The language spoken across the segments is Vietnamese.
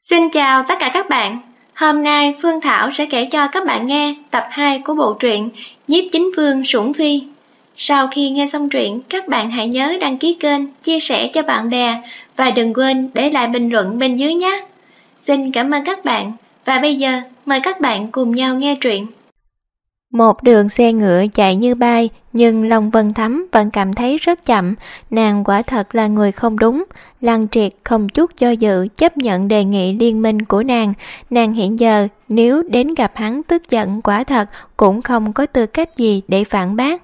Xin chào tất cả các bạn. Hôm nay Phương Thảo sẽ kể cho các bạn nghe tập 2 của bộ truyện Nhiếp Chính Vương Sủng Phi. Sau khi nghe xong truyện, các bạn hãy nhớ đăng ký kênh, chia sẻ cho bạn bè và đừng quên để lại bình luận bên dưới nhé. Xin cảm ơn các bạn và bây giờ mời các bạn cùng nhau nghe truyện. Một đường xe ngựa chạy như bay, nhưng Long Vân Thắm vẫn cảm thấy rất chậm. Nàng quả thật là người không đúng. Lăng Triệt không chút do dự chấp nhận đề nghị liên minh của nàng. Nàng hiện giờ nếu đến gặp hắn tức giận quả thật cũng không có tư cách gì để phản bác.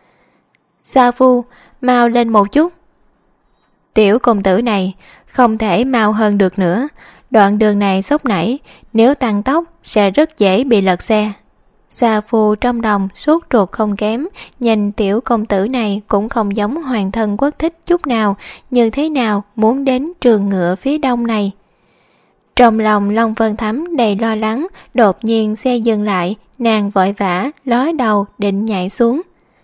Sa Phu, mau lên một chút. Tiểu công tử này không thể mau hơn được nữa. Đoạn đường này sốc nảy, nếu tăng tốc sẽ rất dễ bị lật xe. Sa Phu trong lòng sốt ruột không kém, nhìn tiểu công tử này cũng không giống hoàng thân quốc thích chút nào, như thế nào muốn đến trường ngựa phía đông này. Trong lòng Long Vân Thắm đầy lo lắng, đột nhiên xe dừng lại, nàng vội vã ló đầu định nhảy xuống.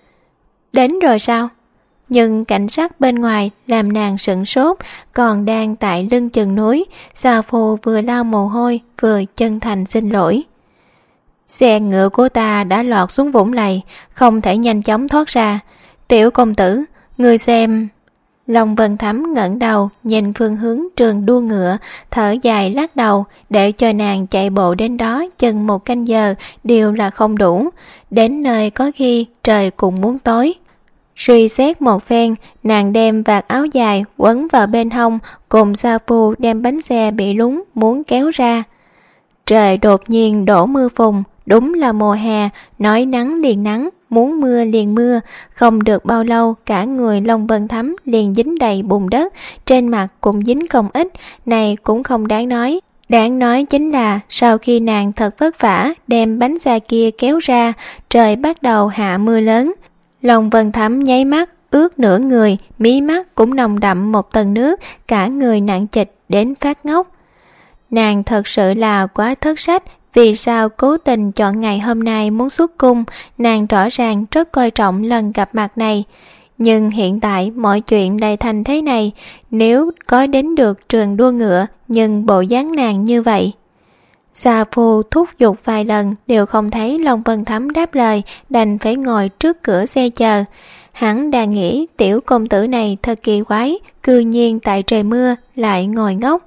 Đến rồi sao? Nhưng cảnh sát bên ngoài làm nàng sửng sốt, còn đang tại lưng chừng núi. Sa Phu vừa lau mồ hôi vừa chân thành xin lỗi. Xe ngựa của ta đã lọt xuống vũng lầy, không thể nhanh chóng thoát ra. Tiểu công tử, ngươi xem. Long Vân Thắm ngẩng đầu nhìn phương hướng trường đua ngựa, thở dài lắc đầu. Để cho nàng chạy bộ đến đó chừng 1 canh giờ đều là không đủ. Đến nơi có khi trời cũng muốn tối. Suy xét một phen, nàng đem vạt áo dài quấn vào bên hông, cùng Sa Phu đem bánh xe bị lún muốn kéo ra. Trời đột nhiên đổ mưa phùn. Đúng là mùa hè, nói nắng liền nắng, muốn mưa liền mưa. Không được bao lâu, cả người Long Vân Thắm liền dính đầy bùn đất, trên mặt cũng dính không ít, này cũng không đáng nói. Đáng nói chính là sau khi nàng thật vất vả đem bánh xe kia kéo ra, trời bắt đầu hạ mưa lớn. Long Vân Thắm nháy mắt, ướt nửa người, mí mắt cũng nồng đậm một tầng nước, cả người nặng trịch đến phát ngốc. Nàng thật sự là quá thất sách. Vì sao cố tình chọn ngày hôm nay muốn xuất cung, nàng rõ ràng rất coi trọng lần gặp mặt này. Nhưng hiện tại mọi chuyện lại thành thế này, nếu có đến được trường đua ngựa, nhưng bộ dáng nàng như vậy. Sa Phu thúc giục vài lần đều không thấy Long Vân Thắm đáp lời, đành phải ngồi trước cửa xe chờ. Hắn đang nghĩ tiểu công tử này thật kỳ quái, cư nhiên tại trời mưa lại ngồi ngốc.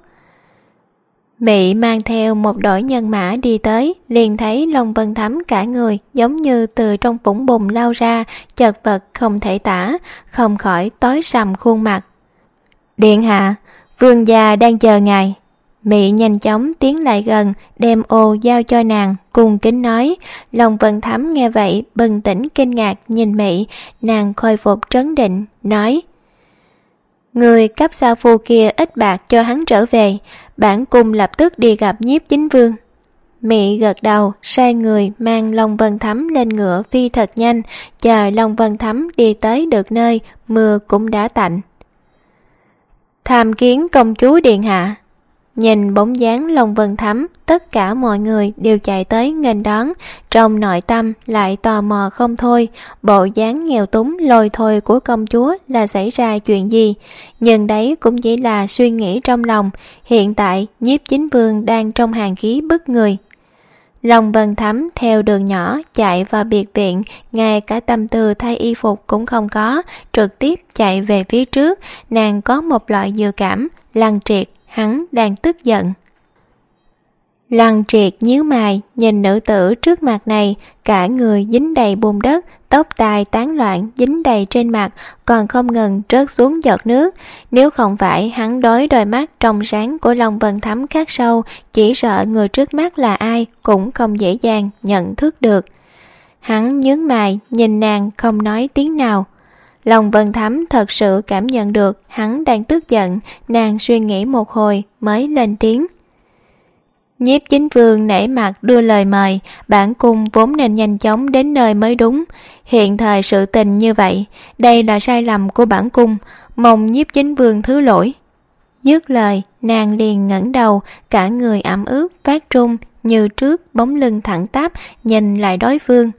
Mị mang theo một đội nhân mã đi tới, liền thấy Long Vân Thắm cả người giống như từ trong vũng bùn lao ra, chật vật không thể tả, không khỏi tối sầm khuôn mặt. Điện hạ, vương gia đang chờ ngài. Mị nhanh chóng tiến lại gần, đem ô giao cho nàng, cung kính nói. Long Vân Thắm nghe vậy bừng tỉnh kinh ngạc nhìn Mị, nàng khôi phục trấn định, nói: Người cấp Sa Phu kia ít bạc cho hắn trở về, bản cung lập tức đi gặp Nhiếp Chính Vương. Mị gật đầu, sai người mang Long Vân Thắm lên ngựa phi thật nhanh, chờ Long Vân Thắm đi tới được nơi, mưa cũng đã tạnh. Tham kiến công chúa điện hạ. Nhìn bóng dáng Long Vân Thắm, tất cả mọi người đều chạy tới nghênh đón, trong nội tâm lại tò mò không thôi, bộ dáng nghèo túng lôi thôi của công chúa là xảy ra chuyện gì. Nhưng đấy cũng chỉ là suy nghĩ trong lòng, hiện tại Nhiếp Chính Vương đang trong hàng khí bức người. Long Vân Thắm theo đường nhỏ chạy vào biệt viện, ngay cả tâm tư thay y phục cũng không có, trực tiếp chạy về phía trước. Nàng có một loại dự cảm, Lăng Triệt hắn đang tức giận. Lăng Triệt nhíu mày nhìn nữ tử trước mặt này, cả người dính đầy bùn đất, tóc tai tán loạn dính đầy trên mặt, còn không ngừng rớt xuống giọt nước. Nếu không phải hắn đối đôi mắt trong sáng của Long Vân Thắm khắc sâu, chỉ sợ người trước mắt là ai cũng không dễ dàng nhận thức được. Hắn nhướng mày nhìn nàng không nói tiếng nào. Long Vân Thắm thật sự cảm nhận được hắn đang tức giận, nàng suy nghĩ một hồi mới lên tiếng. Nhiếp Chính Vương nể mặt đưa lời mời, bản cung vốn nên nhanh chóng đến nơi mới đúng. Hiện thời sự tình như vậy, đây là sai lầm của bản cung, mong Nhiếp Chính Vương thứ lỗi. Dứt lời, nàng liền ngẩng đầu, cả người ẩm ướt phát trung, như trước bóng lưng thẳng tắp nhìn lại đối phương.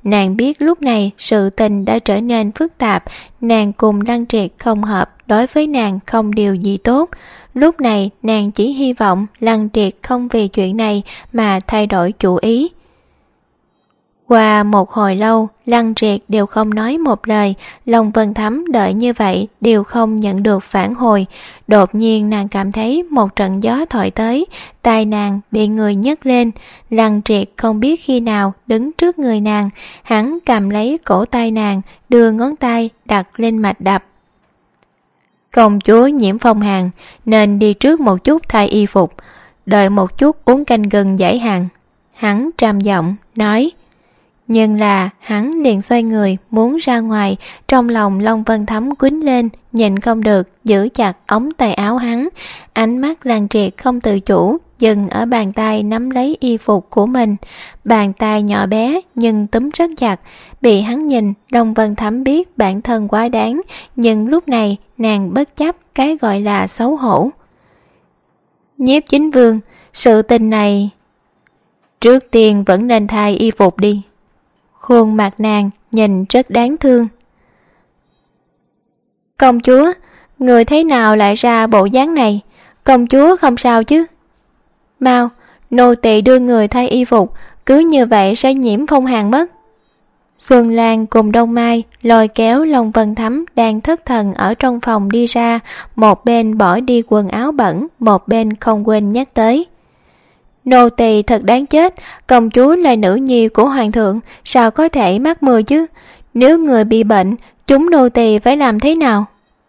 Nàng biết lúc này sự tình đã trở nên phức tạp, nàng cùng Lăng Triệt không hợp, đối với nàng không điều gì tốt. Lúc này nàng chỉ hy vọng Lăng Triệt không vì chuyện này mà thay đổi chủ ý. Qua một hồi lâu, Lăng Triệt đều không nói một lời, Long Vân Thắm đợi như vậy đều không nhận được phản hồi. Đột nhiên nàng cảm thấy một trận gió thổi tới, tai nàng bị người nhấc lên. Lăng Triệt không biết khi nào đứng trước người nàng, hắn cầm lấy cổ tay nàng, đưa ngón tay đặt lên mạch đập. Công chúa nhiễm phong hàn nên đi trước một chút thay y phục, đợi một chút uống canh gừng giải hàn. Hắn trầm giọng nói. Nhưng là hắn liền xoay người muốn ra ngoài, trong lòng Long Vân Thắm quýnh lên, nhìn không được giữ chặt ống tay áo hắn. Ánh mắt Lăng Triệt không tự chủ dừng ở bàn tay nắm lấy y phục của mình. Bàn tay nhỏ bé nhưng túm rất chặt. Bị hắn nhìn, Long Vân Thắm biết bản thân quá đáng, nhưng lúc này nàng bất chấp cái gọi là xấu hổ. Nhiếp chính vương, sự tình này trước tiên vẫn nên thay y phục đi. Khuôn mặt nàng nhìn rất đáng thương. Công chúa, người thế nào lại ra bộ dáng này? Công chúa không sao chứ? Mau, nô tỳ đưa người thay y phục, cứ như vậy sẽ nhiễm phong hàn mất. Xuân Lan cùng Đông Mai lôi kéo Long Vân Thắm đang thất thần ở trong phòng đi ra, một bên bỏ đi quần áo bẩn, một bên không quên nhắc tới. Nô tỳ thật đáng chết, công chúa là nữ nhi của hoàng thượng, sao có thể mắc mưa chứ? Nếu người bị bệnh, chúng nô tỳ phải làm thế nào?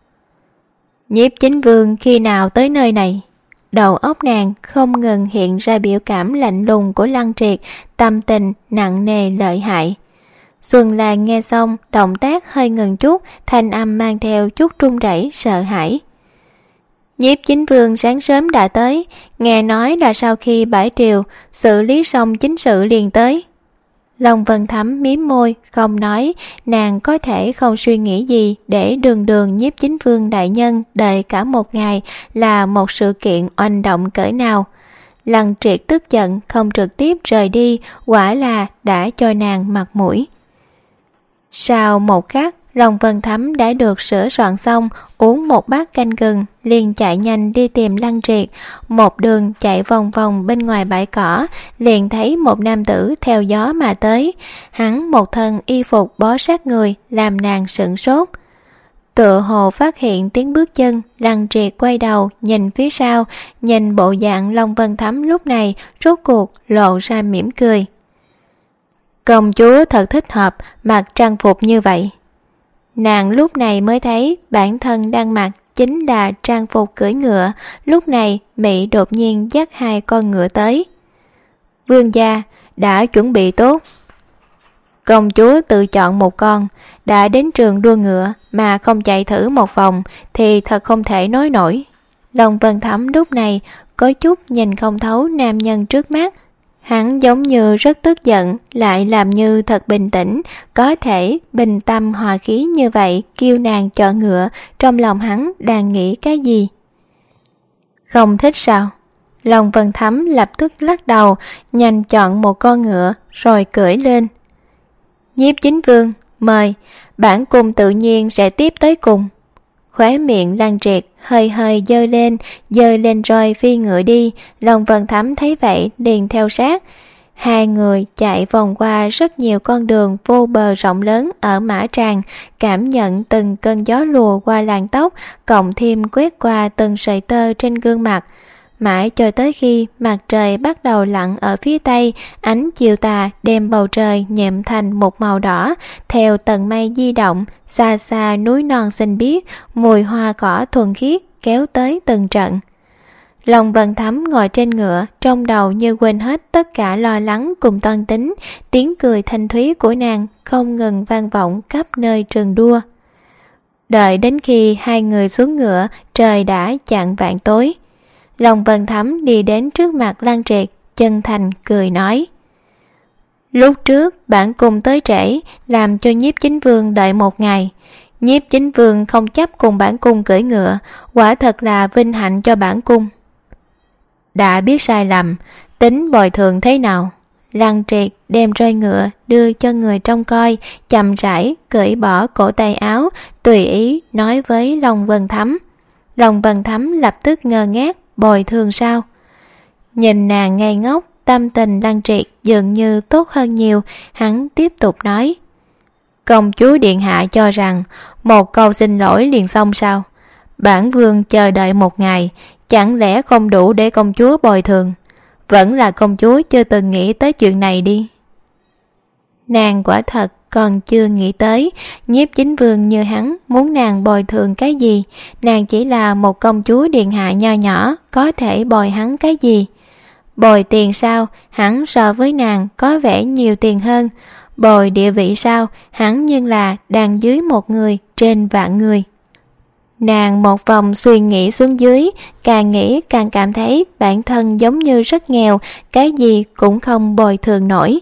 Nhiếp chính vương khi nào tới nơi này? Đầu óc nàng không ngừng hiện ra biểu cảm lạnh lùng của Lăng Triệt, tâm tình nặng nề lợi hại. Xuân Lan nghe xong, động tác hơi ngừng chút, thanh âm mang theo chút run rẩy sợ hãi. Nhiếp chính vương sáng sớm đã tới, nghe nói là sau khi bãi triều xử lý xong chính sự liền tới. Long Vân Thắm mím môi không nói, nàng có thể không suy nghĩ gì để đường nhiếp chính vương đại nhân đợi cả một ngày là một sự kiện oanh động cỡ nào. Lăng Triệt tức giận không trực tiếp rời đi, quả là đã cho nàng mặt mũi. Sau một khắc, Long Vân Thắm đã được sửa soạn xong, uống một bát canh gừng, liền chạy nhanh đi tìm Lăng Triệt. Một đường chạy vòng vòng bên ngoài bãi cỏ, liền thấy một nam tử theo gió mà tới. Hắn một thân y phục bó sát người, làm nàng sửng sốt. Tựa hồ phát hiện tiếng bước chân, Lăng Triệt quay đầu nhìn phía sau, nhìn bộ dạng Long Vân Thắm lúc này, rốt cuộc lộ ra mỉm cười. Công chúa thật thích hợp mặc trang phục như vậy. Nàng lúc này mới thấy bản thân đang mặc chính là trang phục cưỡi ngựa. Lúc này Mỹ đột nhiên dắt hai con ngựa tới. Vương gia đã chuẩn bị tốt. Công chúa tự chọn một con, đã đến trường đua ngựa mà không chạy thử một vòng thì thật không thể nói nổi. Long Vân Thắm lúc này có chút nhìn không thấu nam nhân trước mắt. Hắn giống như rất tức giận, lại làm như thật bình tĩnh, có thể bình tâm hòa khí như vậy kêu nàng chọn ngựa, trong lòng hắn đang nghĩ cái gì? Không thích sao? Long Vân Thắm lập tức lắc đầu, nhanh chọn một con ngựa rồi cưỡi lên. Nhiếp chính vương, mời, bản cung tự nhiên sẽ tiếp tới cùng. Khóe miệng Lăng Triệt hơi hơi dơ lên rồi phi ngựa đi. Long Vân Thắm thấy vậy liền theo sát. Hai người chạy vòng qua rất nhiều con đường vô bờ rộng lớn ở Mã Tràng, cảm nhận từng cơn gió lùa qua làn tóc, cộng thêm quét qua từng sợi tơ trên gương mặt. Mãi cho tới khi mặt trời bắt đầu lặn ở phía tây, ánh chiều tà đem bầu trời nhuộm thành một màu đỏ, theo tầng mây di động, xa xa núi non xanh biếc, mùi hoa cỏ thuần khiết kéo tới từng trận. Long Vân Thắm ngồi trên ngựa, trong đầu như quên hết tất cả lo lắng cùng toan tính, tiếng cười thanh thúy của nàng không ngừng vang vọng khắp nơi trường đua. Đợi đến khi hai người xuống ngựa, trời đã chạng vạng tối. Long Vân Thắm đi đến trước mặt Lăng Triệt, chân thành cười nói. Lúc trước bản cung tới trễ, làm cho nhiếp chính vương đợi một ngày. Nhiếp chính vương không chấp cùng bản cung cưỡi ngựa, quả thật là vinh hạnh cho bản cung. Đã biết sai lầm, tính bồi thường thế nào? Lăng Triệt đem roi ngựa đưa cho người trông coi, chậm rãi cởi bỏ cổ tay áo, tùy ý nói với Long Vân Thấm. Long Vân Thấm lập tức ngơ ngác, bồi thường sao? Nhìn nàng ngây ngốc, tâm tình Lăng Triệt dường như tốt hơn nhiều, hắn tiếp tục nói. Công chúa điện hạ cho rằng một câu xin lỗi liền xong sao? Bản vương chờ đợi một ngày, chẳng lẽ không đủ để công chúa bồi thường? Vẫn là công chúa chưa từng nghĩ tới chuyện này đi. Nàng quả thật còn chưa nghĩ tới, Nhiếp Chính Vương như hắn muốn nàng bồi thường cái gì? Nàng chỉ là một công chúa điện hạ nho nhỏ, có thể bồi hắn cái gì? Bồi tiền sao? Hắn so với nàng có vẻ nhiều tiền hơn. Bồi địa vị sao? Hắn nhưng là đang dưới một người trên vạn người. Nàng một vòng suy nghĩ xuống dưới, càng nghĩ càng cảm thấy bản thân giống như rất nghèo, cái gì cũng không bồi thường nổi.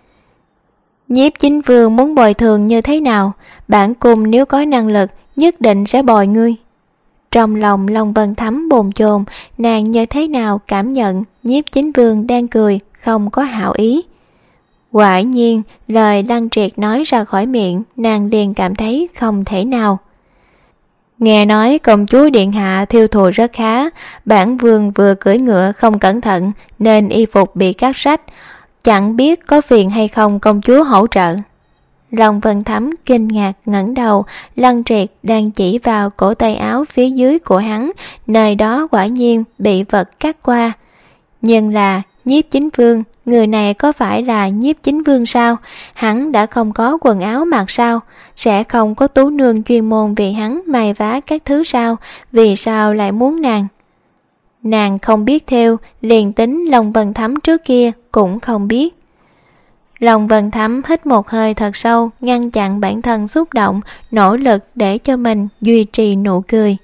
Nhiếp Chính Vương muốn bồi thường như thế nào? Bản cung nếu có năng lực nhất định sẽ bồi ngươi. Trong lòng Long Vân Thấm bồn chồn, nàng như thế nào cảm nhận Nhiếp Chính Vương đang cười, không có hảo ý. Quả nhiên, lời Lăng Triệt nói ra khỏi miệng, nàng liền cảm thấy không thể nào. Nghe nói công chúa điện hạ thiêu thùa rất khá, bản vương vừa cưỡi ngựa không cẩn thận nên y phục bị cắt rách, chẳng biết có phiền hay không công chúa hỗ trợ. Long Vân Thấm kinh ngạc ngẩng đầu, Lăng Triệt đang chỉ vào cổ tay áo phía dưới của hắn, nơi đó quả nhiên bị vật cắt qua. Nhưng là Nhiếp Chính Vương, người này có phải là Nhiếp Chính Vương sao? Hắn đã không có quần áo mặc sao? Sẽ không có tú nương chuyên môn vì hắn may vá các thứ sao? Vì sao lại muốn nàng? Nàng không biết theo, liền tính Long Vân Thấm trước kia cũng không biết. Long Vân Thấm hít một hơi thật sâu, ngăn chặn bản thân xúc động, nỗ lực để cho mình duy trì nụ cười.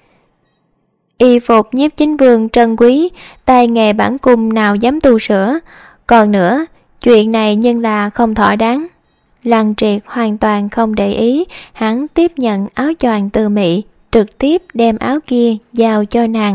Y phục Nhiếp Chính Vương trân quý, tay nghề bản cung nào dám tu sửa. Còn nữa, chuyện này nhưng là không thỏa đáng. Lăng Triệt hoàn toàn không để ý, hắn tiếp nhận áo choàng từ Mỹ, trực tiếp đem áo kia giao cho nàng.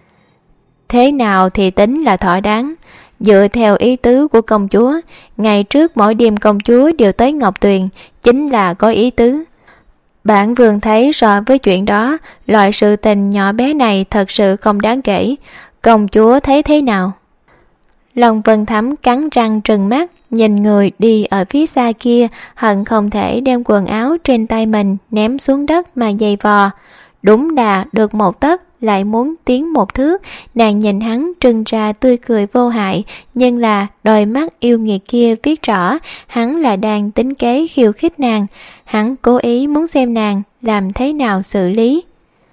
Thế nào thì tính là thỏa đáng? Dựa theo ý tứ của công chúa, ngày trước mỗi đêm công chúa đều tới Ngọc Tuyền, chính là có ý tứ. Bản vương thấy so với chuyện đó, loại sự tình nhỏ bé này thật sự không đáng kể. Công chúa thấy thế nào? Long Vân Thấm cắn răng trừng mắt, nhìn người đi ở phía xa kia, hận không thể đem quần áo trên tay mình ném xuống đất mà giày vò. Đúng đà được một tấc lại muốn tiến một thước, nàng nhìn hắn trưng ra tươi cười vô hại, nhưng là đôi mắt yêu nghiệt kia viết rõ hắn là đang tính kế khiêu khích nàng. Hắn cố ý muốn xem nàng làm thế nào xử lý.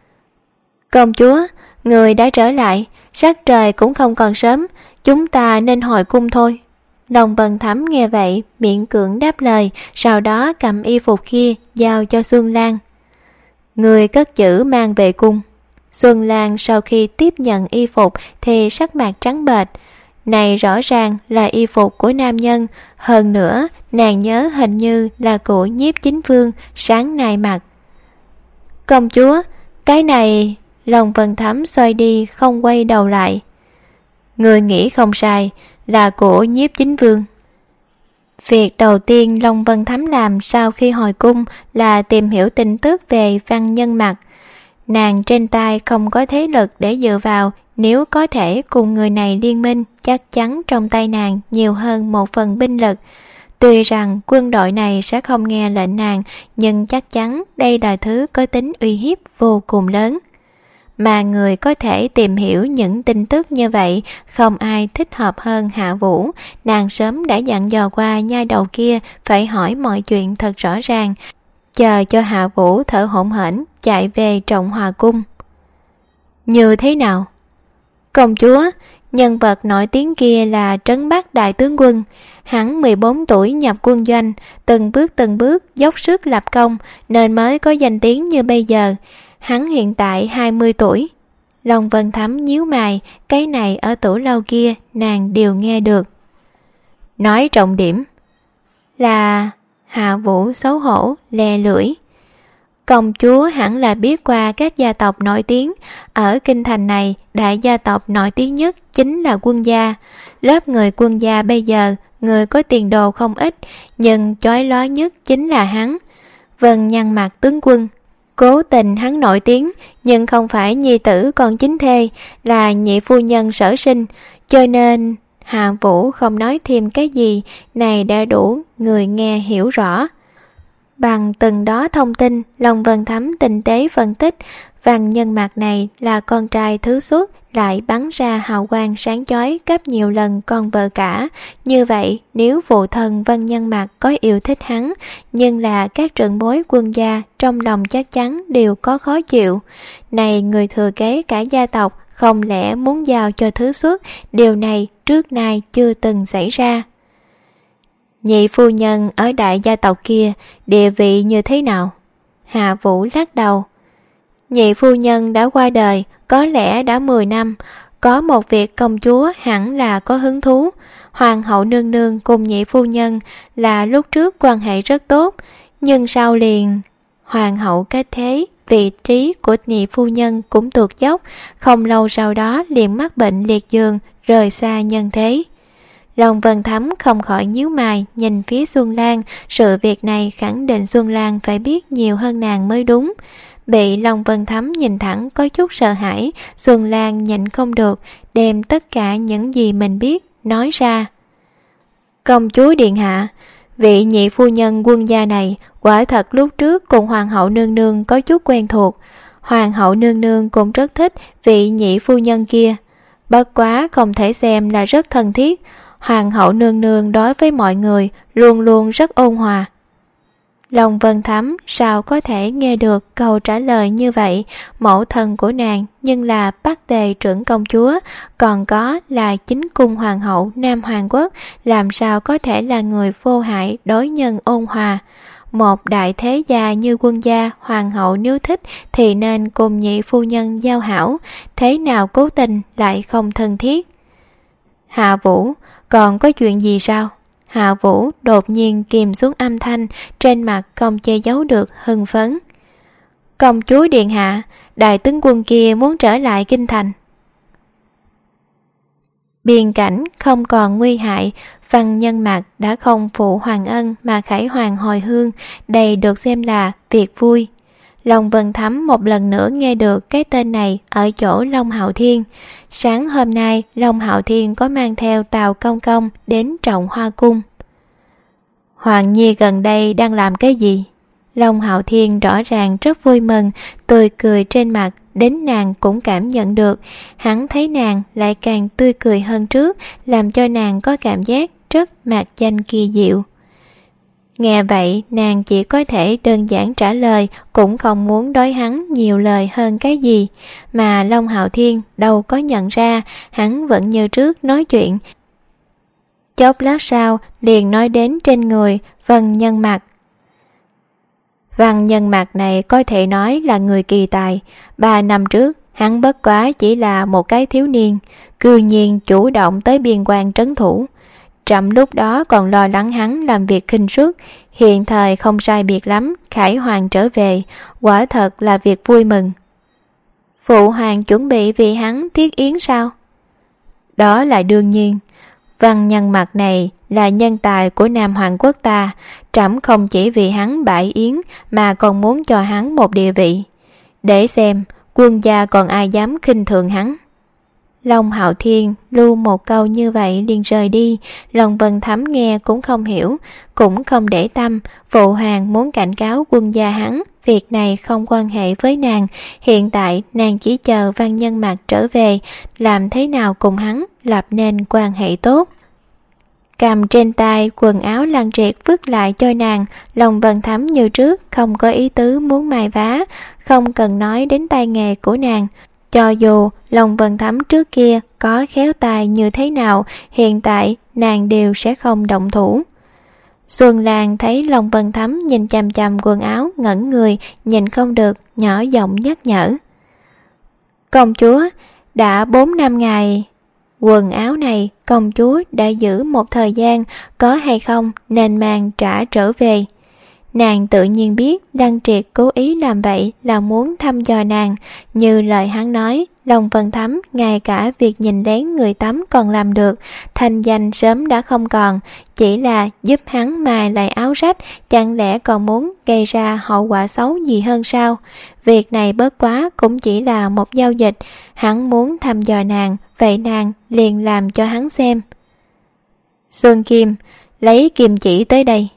Công chúa, người đã trở lại, sắc trời cũng không còn sớm, chúng ta nên hồi cung thôi. Long Vân Thấm nghe vậy miệng cưỡng đáp lời, sau đó cầm y phục kia giao cho Xuân Lan. Người cất chữ mang về cung. Xuân Lan sau khi tiếp nhận y phục thì sắc mặt trắng bệch. Này rõ ràng là y phục của nam nhân, hơn nữa nàng nhớ hình như là của Nhiếp Chính Vương sáng nay mặc. Công chúa, cái này... Long Vân Thấm xoay đi không quay đầu lại. Người nghĩ không sai, là của Nhiếp Chính Vương. Việc đầu tiên Long Vân Thấm làm sau khi hồi cung là tìm hiểu tin tức về Văn Nhân Mặc. Nàng trên tay không có thế lực để dựa vào, nếu có thể cùng người này liên minh, chắc chắn trong tay nàng nhiều hơn một phần binh lực. Tuy rằng quân đội này sẽ không nghe lệnh nàng, nhưng chắc chắn đây là thứ có tính uy hiếp vô cùng lớn. Mà người có thể tìm hiểu những tin tức như vậy, không ai thích hợp hơn Hạ Vũ. Nàng sớm đã dặn dò qua nhai đầu kia phải hỏi mọi chuyện thật rõ ràng, chờ cho Hạ Vũ thở hổn hển chạy về Trọng Hòa cung. Như thế nào? Công chúa, nhân vật nổi tiếng kia là Trấn Bắc đại tướng quân. Hắn 14 tuổi nhập quân doanh, từng bước dốc sức lập công nên mới có danh tiếng như bây giờ. Hắn hiện tại 20 tuổi. Long Vân Thấm nhíu mày, cái này ở tủ lâu kia nàng đều nghe được. Nói trọng điểm là... Hạ Vũ xấu hổ lè lưỡi. Công chúa hẳn là biết qua các gia tộc nổi tiếng. Ở kinh thành này, đại gia tộc nổi tiếng nhất chính là Quân gia. Lớp người Quân gia bây giờ người có tiền đồ không ít, nhưng chói lóa nhất chính là hắn. Vân nhăn mặt tướng quân. Cố tình hắn nổi tiếng, nhưng không phải nhi tử con chính thê, là nhị phu nhân sở sinh, cho nên Hạ Vũ không nói thêm cái gì, này đã đủ người nghe hiểu rõ. Bằng từng đó thông tin, Long Vân Thấm tinh tế phân tích, Văn Nhân Mạc này là con trai thứ xuất, lại bắn ra hào quang sáng chói gấp nhiều lần con vợ cả. Như vậy, nếu phụ thân Văn Nhân Mạc có yêu thích hắn, nhưng là các trưởng bối quân gia trong lòng chắc chắn đều có khó chịu. Này người thừa kế cả gia tộc, không lẽ muốn giao cho thứ xuất, điều này trước nay chưa từng xảy ra. Nhị phu nhân ở đại gia tộc kia, địa vị như thế nào? Hạ Vũ lắc đầu. Nhị phu nhân đã qua đời, có lẽ đã 10 năm. Có một việc công chúa hẳn là có hứng thú. Hoàng hậu nương nương cùng nhị phu nhân là lúc trước quan hệ rất tốt, nhưng sau liền hoàng hậu kết thế, vị trí của nhị phu nhân cũng tuột dốc, không lâu sau đó liền mắc bệnh liệt giường, rời xa nhân thế. Long Vân Thấm không khỏi nhíu mày nhìn phía Xuân Lan, sự việc này khẳng định Xuân Lan phải biết nhiều hơn nàng mới đúng. Bị Long Vân Thấm nhìn thẳng có chút sợ hãi, Xuân Lan nhịn không được, đem tất cả những gì mình biết nói ra. Công chúa điện hạ, vị nhị phu nhân quân gia này quả thật lúc trước cùng hoàng hậu nương nương có chút quen thuộc. Hoàng hậu nương nương cũng rất thích vị nhị phu nhân kia, bất quá không thể xem là rất thân thiết. Hoàng hậu nương nương đối với mọi người luôn luôn rất ôn hòa. Long Vân Thấm sao có thể nghe được câu trả lời như vậy? Mẫu thân của nàng nhưng là Bắc Tề trưởng công chúa, còn có là chính cung hoàng hậu Nam Hoàng Quốc, làm sao có thể là người vô hại đối nhân ôn hòa? Một đại thế gia như quân gia, hoàng hậu nếu thích thì nên cùng nhị phu nhân giao hảo, thế nào cố tình lại không thân thiết? Hạ Vũ, còn có chuyện gì sao? Hạ Vũ đột nhiên kìm xuống âm thanh, trên mặt không che giấu được hưng phấn. Công chúa điện hạ, đại tướng quân kia muốn trở lại kinh thành. Biên cảnh không còn nguy hại, Văn Nhân Mạc đã không phụ hoàng ân mà khải hoàng hồi hương, đây được xem là việc vui. Long Vân Thấm một lần nữa nghe được cái tên này ở chỗ Long Hạo Thiên. Sáng hôm nay, Long Hạo Thiên có mang theo Tào Công Công đến Trọng Hoa Cung. Hoàng Nhi gần đây đang làm cái gì? Long Hạo Thiên rõ ràng rất vui mừng, tươi cười trên mặt, đến nàng cũng cảm nhận được. Hắn thấy nàng lại càng tươi cười hơn trước, làm cho nàng có cảm giác rất mạc danh kỳ diệu. Nghe vậy, nàng chỉ có thể đơn giản trả lời, cũng không muốn đối hắn nhiều lời hơn cái gì. Mà Long Hạo Thiên đâu có nhận ra, hắn vẫn như trước nói chuyện. Chốc lát sau, liền nói đến trên người Văn Nhân Mạc. Văn Nhân Mạc này có thể nói là người kỳ tài. 3 năm trước, hắn bất quá chỉ là một cái thiếu niên, cư nhiên chủ động tới biên quan trấn thủ. Trẫm lúc đó còn lo lắng hắn làm việc khinh suất, hiện thời không sai biệt lắm, khải hoàng trở về, quả thật là việc vui mừng. Phụ hoàng chuẩn bị vì hắn thiết yến sao? Đó là đương nhiên. Văn Nhân Mạc này là nhân tài của Nam Hoàng Quốc ta, trẫm không chỉ vì hắn bãi yến mà còn muốn cho hắn một địa vị. Để xem quân gia còn ai dám khinh thường hắn. Long Hạo Thiên lưu một câu như vậy liền rời đi. Long Vân Thấm nghe cũng không hiểu, cũng không để tâm. Phụ hoàng muốn cảnh cáo quân gia hắn, việc này không quan hệ với nàng. Hiện tại nàng chỉ chờ Văn Nhân Mạc trở về, làm thế nào cùng hắn lập nên quan hệ tốt. Cầm trên tay quần áo lăn triệt vứt lại cho nàng. Long Vân Thấm như trước không có ý tứ muốn mài vá, không cần nói đến tay nghề của nàng. Cho dù Long Vân Thấm trước kia có khéo tài như thế nào, hiện tại nàng đều sẽ không động thủ. Xuân Lan thấy Long Vân Thấm nhìn chằm chằm quần áo ngẩn người, nhìn không được, nhỏ giọng nhắc nhở. Công chúa, đã 4 năm ngày, quần áo này công chúa đã giữ một thời gian, có hay không nên mang trả trở về. Nàng tự nhiên biết Lăng Triệt cố ý làm vậy là muốn thăm dò nàng. Như lời hắn nói, Long Vân Thấm ngay cả việc nhìn lén người tắm còn làm được, thanh danh sớm đã không còn, chỉ là giúp hắn mài lại áo rách, chẳng lẽ còn muốn gây ra hậu quả xấu gì hơn sao? Việc này bớt quá cũng chỉ là một giao dịch, hắn muốn thăm dò nàng, vậy nàng liền làm cho hắn xem. Xuân Kim, lấy kim chỉ tới đây.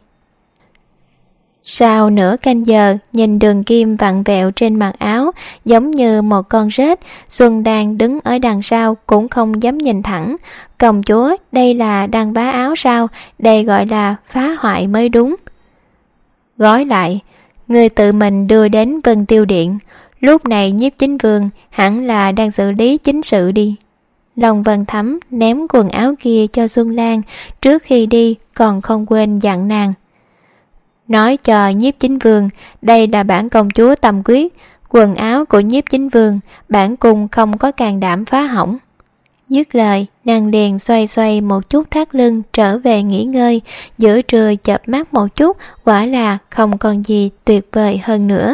Sau nửa canh giờ, nhìn đường kim vặn vẹo trên mặt áo giống như một con rết, Xuân đang đứng ở đằng sau cũng không dám nhìn thẳng. Công chúa, đây là đang vá áo sao? Đây gọi là phá hoại mới đúng. Gói lại, người tự mình đưa đến Vân Tiêu Điện. Lúc này Nhiếp Chính Vương hẳn là đang xử lý chính sự đi. Long Vân Thấm ném quần áo kia cho Xuân Lan, trước khi đi còn không quên dặn nàng. Nói cho Nhiếp Chính Vương, đây là bản công chúa Tâm Quyết, quần áo của Nhiếp Chính Vương, bản cung không có can đảm phá hỏng. Dứt lời, nàng liền xoay xoay một chút thắt lưng trở về nghỉ ngơi, giữa trưa chợp mắt một chút, quả là không còn gì tuyệt vời hơn nữa.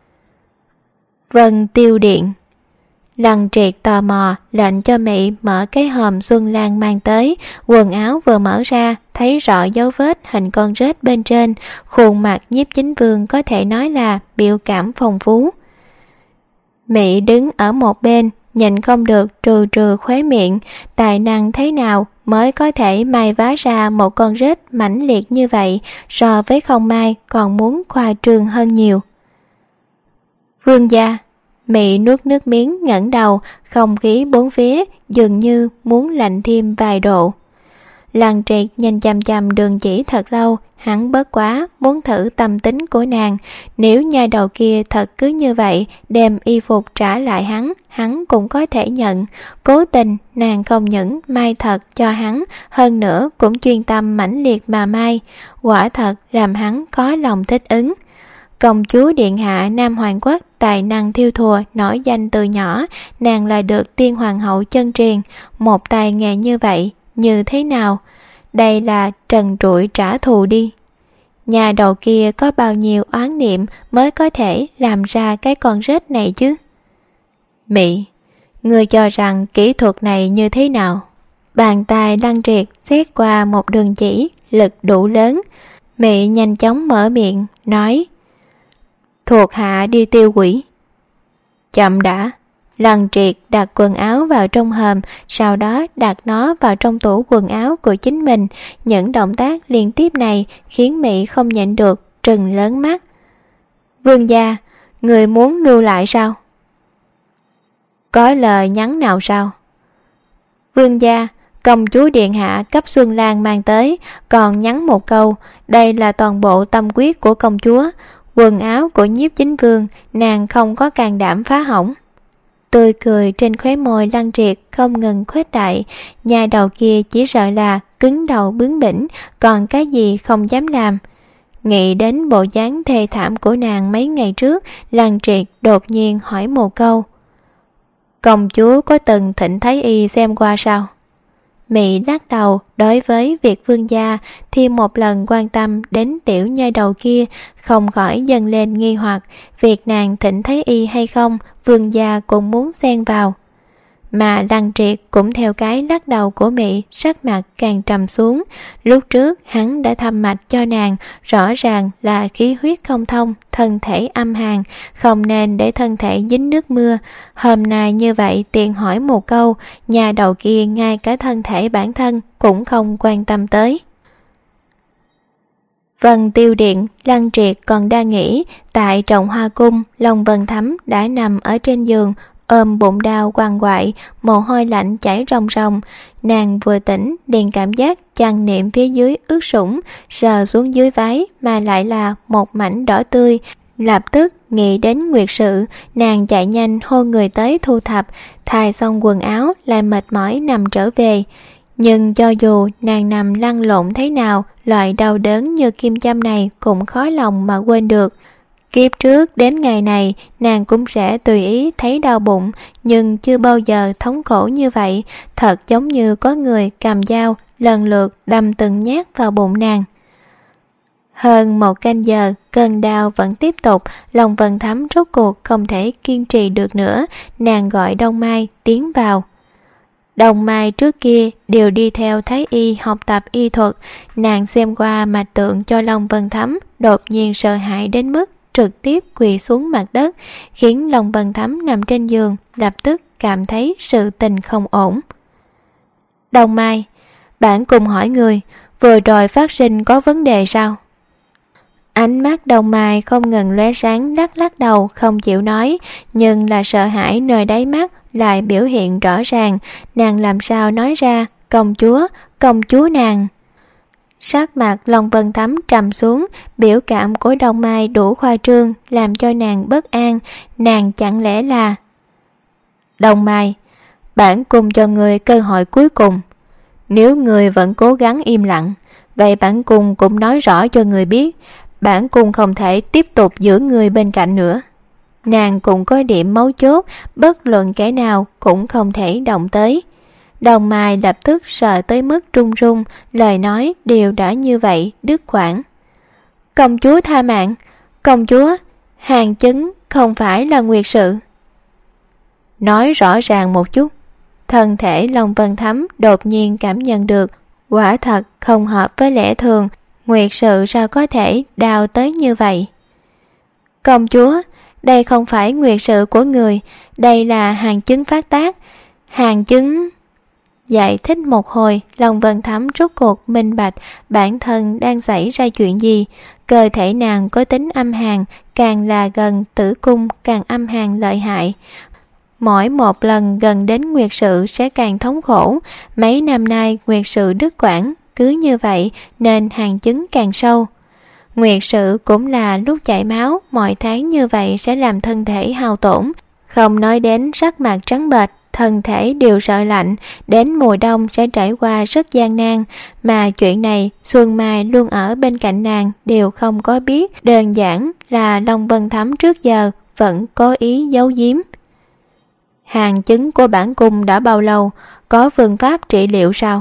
Vân Tiêu Điện. Lăng Triệt tò mò lệnh cho Mị mở cái hòm Xuân Lan mang tới, quần áo vừa mở ra thấy rõ dấu vết hình con rết bên trên, khuôn mặt Nhiếp Chính Vương có thể nói là biểu cảm phong phú. Mị đứng ở một bên nhìn không được trừ trừ khóe miệng, tài năng thế nào mới có thể may vá ra một con rết mãnh liệt như vậy, so với không may còn muốn khoa trương hơn nhiều. Vương gia. Mị nuốt nước miếng ngẩng đầu, không khí bốn phía dường như muốn lạnh thêm vài độ. Lăng Triệt nhìn chằm chằm Đường Chỉ thật lâu, hắn bớt quá muốn thử tâm tính của nàng. Nếu nhai đầu kia thật cứ như vậy đem y phục trả lại hắn cũng có thể nhận. Cố tình nàng không những mai thật cho hắn, hơn nữa cũng chuyên tâm mãnh liệt mà mai, quả thật làm hắn có lòng thích ứng. Công chúa điện hạ Nam Hoàng Quốc tài năng thiêu thùa nổi danh từ nhỏ, nàng là được tiên hoàng hậu chân truyền, một tài nghề như vậy như thế nào? Đây là trần trụi trả thù đi. Nhà đầu kia có bao nhiêu oán niệm mới có thể làm ra cái con rết này chứ? Mị, ngươi cho rằng kỹ thuật này như thế nào? Bàn tay Lăng Triệt xét qua một đường chỉ, lực đủ lớn. Mị nhanh chóng mở miệng, nói: thuộc hạ đi tiêu quỷ. Chậm đã. Lăng Triệt đặt quần áo vào trong hòm, sau đó đặt nó vào trong tủ quần áo của chính mình. Những động tác liên tiếp này khiến Mị không nhịn được trừng lớn mắt. Vương gia, người muốn lưu lại sao? Có lời nhắn nào sao? Vương gia, công chúa điện hạ cấp Xuân Lan mang tới, còn nhắn một câu, đây là toàn bộ tâm quyết của công chúa. Quần áo của Nhiếp Chính Vương nàng không có can đảm phá hỏng. Tươi cười trên khóe môi Lăng Triệt không ngừng khuếch đại, nhà đầu kia chỉ sợ là cứng đầu bướng bỉnh, còn cái gì không dám làm. Nghĩ đến bộ dáng thê thảm của nàng mấy ngày trước, Lăng Triệt đột nhiên hỏi một câu: công chúa có từng thỉnh Thái Y xem qua sao? Mị lắc đầu, đối với việc vương gia thêm một lần quan tâm đến tiểu nhai đầu kia, không khỏi dâng lên nghi hoặc, việc nàng thỉnh Thái Y hay không, vương gia cũng muốn xen vào. Mà Lăng Triệt cũng theo cái lắc đầu của Mị, sắc mặt càng trầm xuống. Lúc trước hắn đã thăm mạch cho nàng, rõ ràng là khí huyết không thông, thân thể âm hàn, không nên để thân thể dính nước mưa. Hôm nay như vậy tiện hỏi một câu, nhà đầu kia ngay cả thân thể bản thân cũng không quan tâm tới. Vân Tiêu Điện, Lăng Triệt còn đang nghĩ, tại Trọng Hoa Cung, Long Vân Thấm đã nằm ở trên giường, ôm bụng đau quằn quại, mồ hôi lạnh chảy ròng ròng. Nàng vừa tỉnh liền cảm giác chăn niệm phía dưới ướt sũng, sờ xuống dưới váy mà lại là một mảnh đỏ tươi. Lập tức nghĩ đến nguyệt sự, nàng chạy nhanh hô người tới thu thập, thay xong quần áo lại mệt mỏi nằm trở về. Nhưng cho dù nàng nằm lăn lộn thế nào, loại đau đớn như kim châm này cũng khó lòng mà quên được. Kiếp trước đến ngày này, nàng cũng sẽ tùy ý thấy đau bụng, nhưng chưa bao giờ thống khổ như vậy, thật giống như có người cầm dao lần lượt đâm từng nhát vào bụng nàng. Hơn 1 canh giờ, cơn đau vẫn tiếp tục, Long Vân Thắm rốt cuộc không thể kiên trì được nữa, nàng gọi Đông Mai tiến vào. Đông Mai trước kia đều đi theo Thái y học tập y thuật, nàng xem qua mạch tượng cho Long Vân Thắm, đột nhiên sợ hãi đến mức trực tiếp quỳ xuống mặt đất, khiến Long Vân Thắm nằm trên giường lập tức cảm thấy sự tình không ổn. Đông Mai, bản cùng hỏi người, vừa rồi phát sinh có vấn đề sao? Ánh mắt Đông Mai không ngừng lóe sáng, lắc lắc đầu không chịu nói, nhưng là sợ hãi nơi đáy mắt lại biểu hiện rõ ràng, nàng làm sao nói ra công chúa nàng. Sắc mặt Long Vân Thắm trầm xuống, biểu cảm của Đông Mai đủ khoa trương làm cho nàng bất an, nàng chẳng lẽ là... Đông Mai, bản cung cho người cơ hội cuối cùng, nếu người vẫn cố gắng im lặng, vậy bản cung cũng nói rõ cho người biết, bản cung không thể tiếp tục giữ người bên cạnh nữa. Nàng cũng có điểm mấu chốt, bất luận kẻ nào cũng không thể động tới. Đông Mai lập tức sợ tới mức run run, lời nói đều đã như vậy đứt quãng. Công chúa tha mạng, công chúa, hàng chứng không phải là nguyệt sự. Nói rõ ràng một chút. Thân thể Long Vân Thắm đột nhiên cảm nhận được, quả thật không hợp với lẽ thường, nguyệt sự sao có thể đau tới như vậy. Công chúa, đây không phải nguyệt sự của người, đây là hàng chứng phát tác. Hàng chứng... Giải thích một hồi, Long Vân Thắm rốt cuộc minh bạch bản thân đang xảy ra chuyện gì. Cơ thể nàng có tính âm hàn, càng là gần tử cung càng âm hàn lợi hại. Mỗi một lần gần đến nguyệt sự sẽ càng thống khổ. Mấy năm nay nguyệt sự đứt quãng, cứ như vậy nên hàng chứng càng sâu. Nguyệt sự cũng là lúc chảy máu, mọi tháng như vậy sẽ làm thân thể hao tổn. Không nói đến sắc mặt trắng bệch, thân thể đều sợ lạnh, đến mùa đông sẽ trải qua rất gian nan, mà chuyện này Xuân Mai luôn ở bên cạnh nàng đều không có biết, đơn giản là Long Vân Thắm trước giờ vẫn có ý giấu giếm. Hàng chứng của bản cung đã bao lâu, có phương pháp trị liệu sao?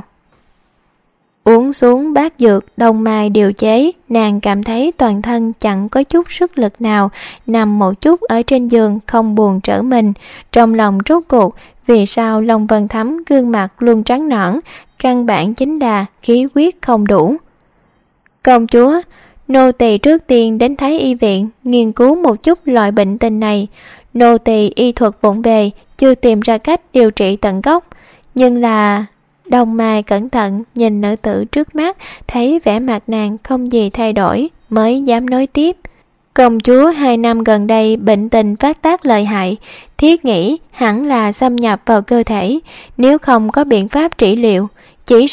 Uống xuống bát dược Đông Mai điều chế, nàng cảm thấy toàn thân chẳng có chút sức lực nào, nằm một chút ở trên giường không buồn trở mình. Trong lòng rốt cuộc, vì sao Long Vân Thắm gương mặt luôn trắng nõn, căn bản chính là khí huyết không đủ. Công chúa, nô tỳ trước tiên đến Thái y viện nghiên cứu một chút loại bệnh tình này. Nô tỳ y thuật vụng về, chưa tìm ra cách điều trị tận gốc, nhưng là... Đông Mai cẩn thận nhìn nữ tử trước mắt, thấy vẻ mặt nàng không gì thay đổi, mới dám nói tiếp. Công chúa 2 năm gần đây bệnh tình phát tác lợi hại, thiết nghĩ hẳn là xâm nhập vào cơ thể, nếu không có biện pháp trị liệu, chỉ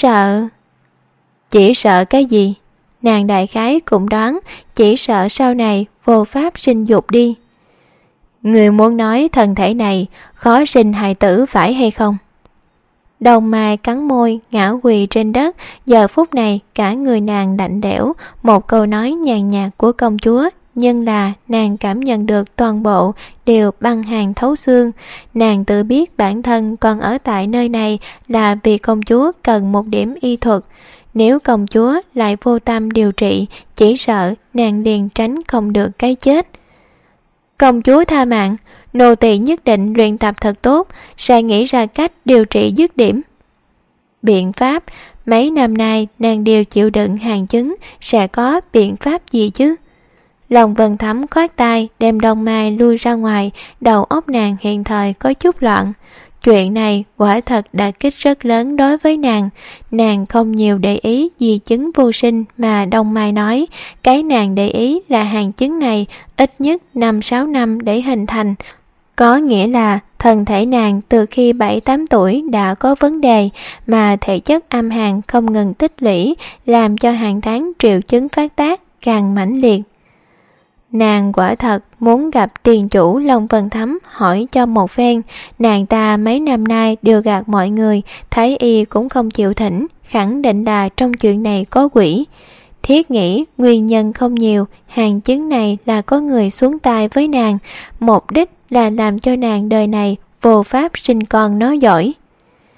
sợ cái gì? Nàng đại khái cũng đoán, chỉ sợ sau này vô pháp sinh dục đi. Người muốn nói thân thể này khó sinh hài tử phải hay không? Đông Mai cắn môi, ngã quỳ trên đất, giờ phút này cả người nàng lạnh lẽo, một câu nói nhàn nhạt của công chúa, nhưng là nàng cảm nhận được toàn bộ đều băng hàn thấu xương. Nàng tự biết bản thân còn ở tại nơi này là vì công chúa cần một điểm y thuật. Nếu công chúa lại vô tâm điều trị, chỉ sợ nàng liền tránh không được cái chết. Công chúa tha mạng, nô tỳ nhất định luyện tập thật tốt, sẽ nghĩ ra cách điều trị dứt điểm. Biện pháp, mấy năm nay nàng đều chịu đựng hàng chứng, sẽ có biện pháp gì chứ? Long Vân Thắm khoát tay đem Đông Mai lui ra ngoài, đầu óc nàng hiện thời có chút loạn. Chuyện này quả thật đả kích rất lớn đối với nàng. Nàng không nhiều để ý di chứng vô sinh mà Đông Mai nói, cái nàng để ý là hàng chứng này ít nhất 5-6 năm để hình thành. Có nghĩa là thân thể nàng từ khi 7-8 tuổi đã có vấn đề, mà thể chất âm hàn không ngừng tích lũy, làm cho hàng tháng triệu chứng phát tác càng mãnh liệt. Nàng quả thật muốn gặp tiền chủ Long Vân Thắm hỏi cho một phen, nàng ta mấy năm nay đều gạt mọi người, Thái y cũng không chịu thỉnh, khẳng định là trong chuyện này có quỷ. Thiết nghĩ nguyên nhân không nhiều, hàng chứng này là có người xuống tay với nàng, mục đích là làm cho nàng đời này vô pháp sinh con nói giỏi.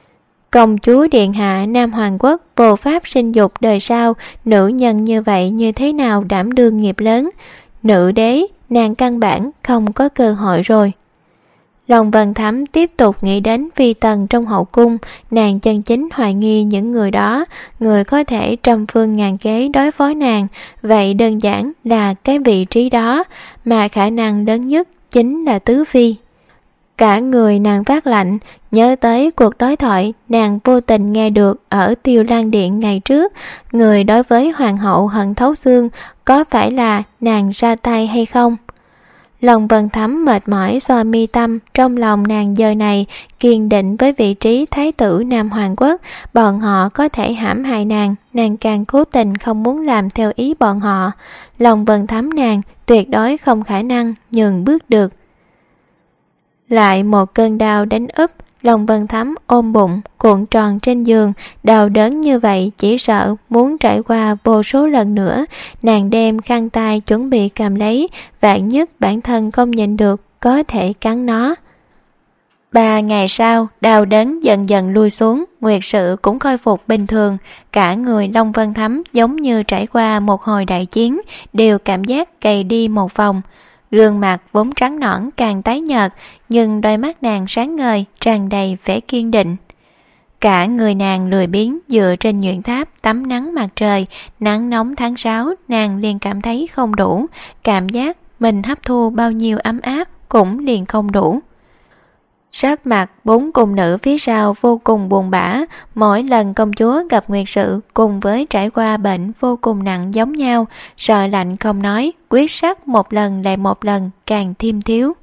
Công chúa điện hạ Nam Hoàng Quốc vô pháp sinh dục đời sau, nữ nhân như vậy như thế nào đảm đương nghiệp lớn? Nữ đế, nàng căn bản không có cơ hội rồi. Long Vân Thắm tiếp tục nghĩ đến phi tần trong hậu cung, nàng chân chính hoài nghi những người đó, người có thể trăm phương ngàn kế đối phó nàng, vậy đơn giản là cái vị trí đó, mà khả năng lớn nhất chính là tứ phi. Cả người nàng phát lạnh, nhớ tới cuộc đối thoại nàng vô tình nghe được ở Tiêu Lan Điện ngày trước, người đối với hoàng hậu hận thấu xương, có phải là nàng ra tay hay không? Long Vân Thắm mệt mỏi xoa mi tâm, trong lòng nàng giờ này kiên định với vị trí thái tử Nam Hoàng Quốc, bọn họ có thể hãm hại nàng càng cố tình không muốn làm theo ý bọn họ. Long Vân Thắm nàng tuyệt đối không khả năng nhường bước được. Lại một cơn đau đánh úp, Long Vân Thắm ôm bụng, cuộn tròn trên giường, đau đớn như vậy chỉ sợ muốn trải qua vô số lần nữa. Nàng đem khăn tay chuẩn bị cầm lấy, vạn nhất bản thân không nhịn được, có thể cắn nó. 3 ngày sau, đau đớn dần dần lui xuống, nguyệt sự cũng khôi phục bình thường. Cả người Long Vân Thắm giống như trải qua một hồi đại chiến, đều cảm giác gầy đi một vòng. Gương mặt vốn trắng nõn càng tái nhợt, nhưng đôi mắt nàng sáng ngời, tràn đầy vẻ kiên định. Cả người nàng lười biếng dựa trên nhuyễn tháp tắm nắng mặt trời, nắng nóng tháng 6, nàng liền cảm thấy không đủ, cảm giác mình hấp thu bao nhiêu ấm áp cũng liền không đủ. Sắc mặt 4 cung nữ phía sau vô cùng buồn bã, mỗi lần công chúa gặp nguyệt sự cùng với trải qua bệnh vô cùng nặng giống nhau, sợ lạnh không nói, quyết sắc một lần lại một lần càng thêm thiếu.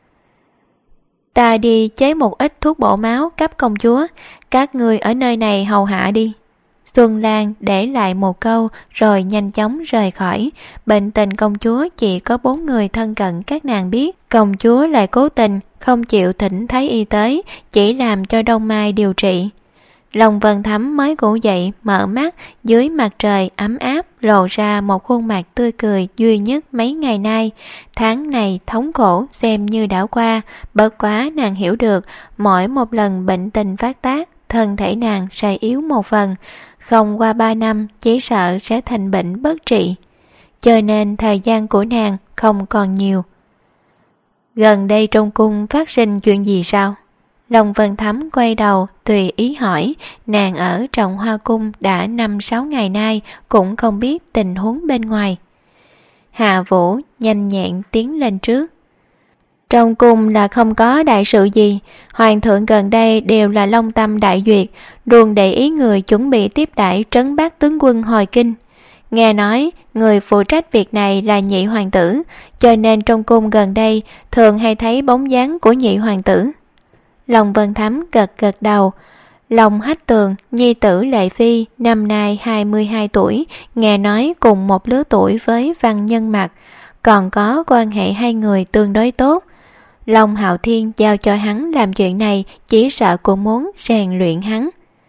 Ta đi chế một ít thuốc bổ máu cấp công chúa, các người ở nơi này hầu hạ đi. Xuân Lan để lại một câu rồi nhanh chóng rời khỏi. Bệnh tình công chúa chỉ có 4 người thân cận các nàng biết, công chúa lại cố tình không chịu thỉnh thái y tới, chỉ làm cho Đông Mai điều trị. Long Vân Thắm mới ngủ dậy, mở mắt, dưới mặt trời ấm áp lộ ra một khuôn mặt tươi cười duy nhất mấy ngày nay. Tháng này thống khổ xem như đã qua, bất quá nàng hiểu được mỗi một lần bệnh tình phát tác, thân thể nàng sẽ yếu một phần, không qua 3 năm chỉ sợ sẽ thành bệnh bất trị, cho nên thời gian của nàng không còn nhiều. Gần đây trong cung phát sinh chuyện gì sao? Long Vân Thắm quay đầu tùy ý hỏi, nàng ở Trọng Hoa Cung đã 5-6 ngày nay cũng không biết tình huống bên ngoài. Hạ Vũ nhanh nhẹn tiến lên trước. Trong cung là không có đại sự gì, hoàng thượng gần đây đều là long tâm đại duyệt, luôn để ý người chuẩn bị tiếp đãi trấn bác tướng quân hồi kinh. Nghe nói người phụ trách việc này là nhị hoàng tử, cho nên trong cung gần đây thường hay thấy bóng dáng của nhị hoàng tử. Long Vân Thắm gật gật đầu. Long Hách Tường, nhi tử Lệ Phi, năm nay 22 tuổi, nghe nói cùng một lứa tuổi với Văn Nhân Mặc, còn có quan hệ hai người tương đối tốt. Long Hạo Thiên giao cho hắn làm chuyện này chỉ sợ cũng muốn rèn luyện hắn.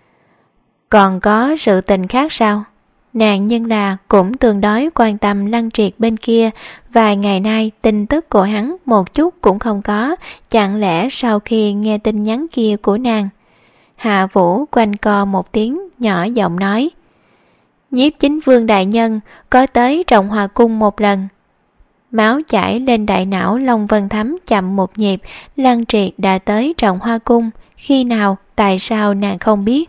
Còn có sự tình khác sao? Nàng nhân là cũng tương đối quan tâm Lăng Triệt bên kia, vài ngày nay tin tức của hắn một chút cũng không có, chẳng lẽ sau khi nghe tin nhắn kia của nàng? Hạ Vũ quanh co một tiếng, nhỏ giọng nói, Nhiếp Chính Vương đại nhân có tới Trọng Hòa Cung một lần. Máu chảy lên đại não Long Vân Thắm chậm một nhịp, Lăng Triệt đã tới Trọng Hoa Cung, khi nào, tại sao nàng không biết?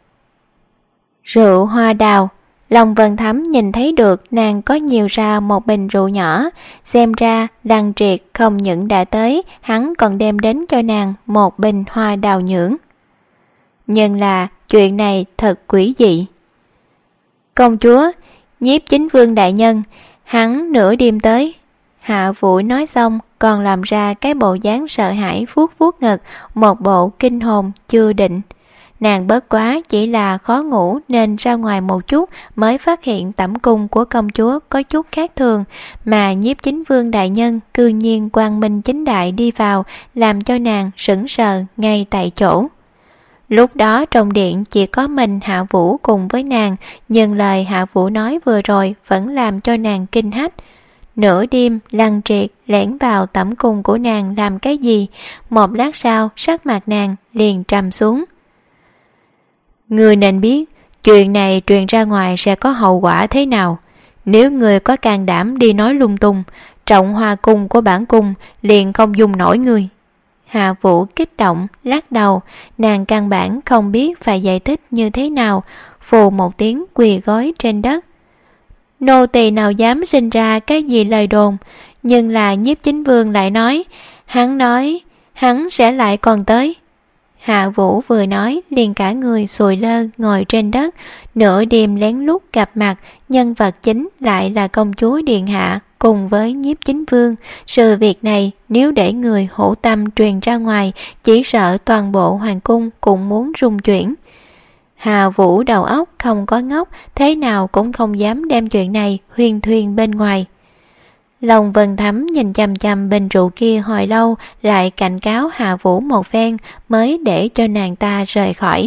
Rượu hoa đào. Long Vân Thắm nhìn thấy được nàng có nhiều ra một bình rượu nhỏ, xem ra Lăng Triệt không những đã tới, hắn còn đem đến cho nàng một bình hoa đào nhưỡng. Nhưng là chuyện này thật quỷ dị. Công chúa, Nhiếp Chính Vương đại nhân, hắn nửa đêm tới. Hạ Vũ nói xong còn làm ra cái bộ dáng sợ hãi vuốt vuốt ngực, một bộ kinh hồn chưa định. Nàng bớt quá chỉ là khó ngủ nên ra ngoài một chút mới phát hiện tẩm cung của công chúa có chút khác thường, mà Nhiếp Chính Vương đại nhân cư nhiên quang minh chính đại đi vào, làm cho nàng sững sờ ngay tại chỗ. Lúc đó trong điện chỉ có mình Hạ Vũ cùng với nàng, nhưng lời Hạ Vũ nói vừa rồi vẫn làm cho nàng kinh hách. Nửa đêm Lăng Triệt lẻn vào tẩm cung của nàng làm cái gì? Một lát sau sắc mặt nàng liền trầm xuống. Ngươi nên biết chuyện này truyền ra ngoài sẽ có hậu quả thế nào. Nếu ngươi có can đảm đi nói lung tung, Trọng Hoa cung của bản cung liền không dung nổi ngươi. Hạ Vũ kích động lắc đầu, nàng căn bản không biết phải giải thích như thế nào, phù một tiếng quỳ gối trên đất. Nô tỳ nào dám sinh ra cái gì lời đồn, nhưng là Nhiếp Chính Vương lại nói hắn sẽ lại còn tới. Hạ Vũ vừa nói liền cả người sùi lơ ngồi trên đất, nửa đêm lén lút gặp mặt, nhân vật chính lại là công chúa điện hạ cùng với Nhiếp Chính Vương. Sự việc này nếu để người hữu tâm truyền ra ngoài, chỉ sợ toàn bộ hoàng cung cũng muốn rung chuyển. Hạ Vũ đầu óc không có ngốc, thế nào cũng không dám đem chuyện này huyên thuyên bên ngoài. Long Vân Thắm nhìn chằm chằm bình rượu kia hồi lâu, lại cảnh cáo Hạ Vũ một phen mới để cho nàng ta rời khỏi.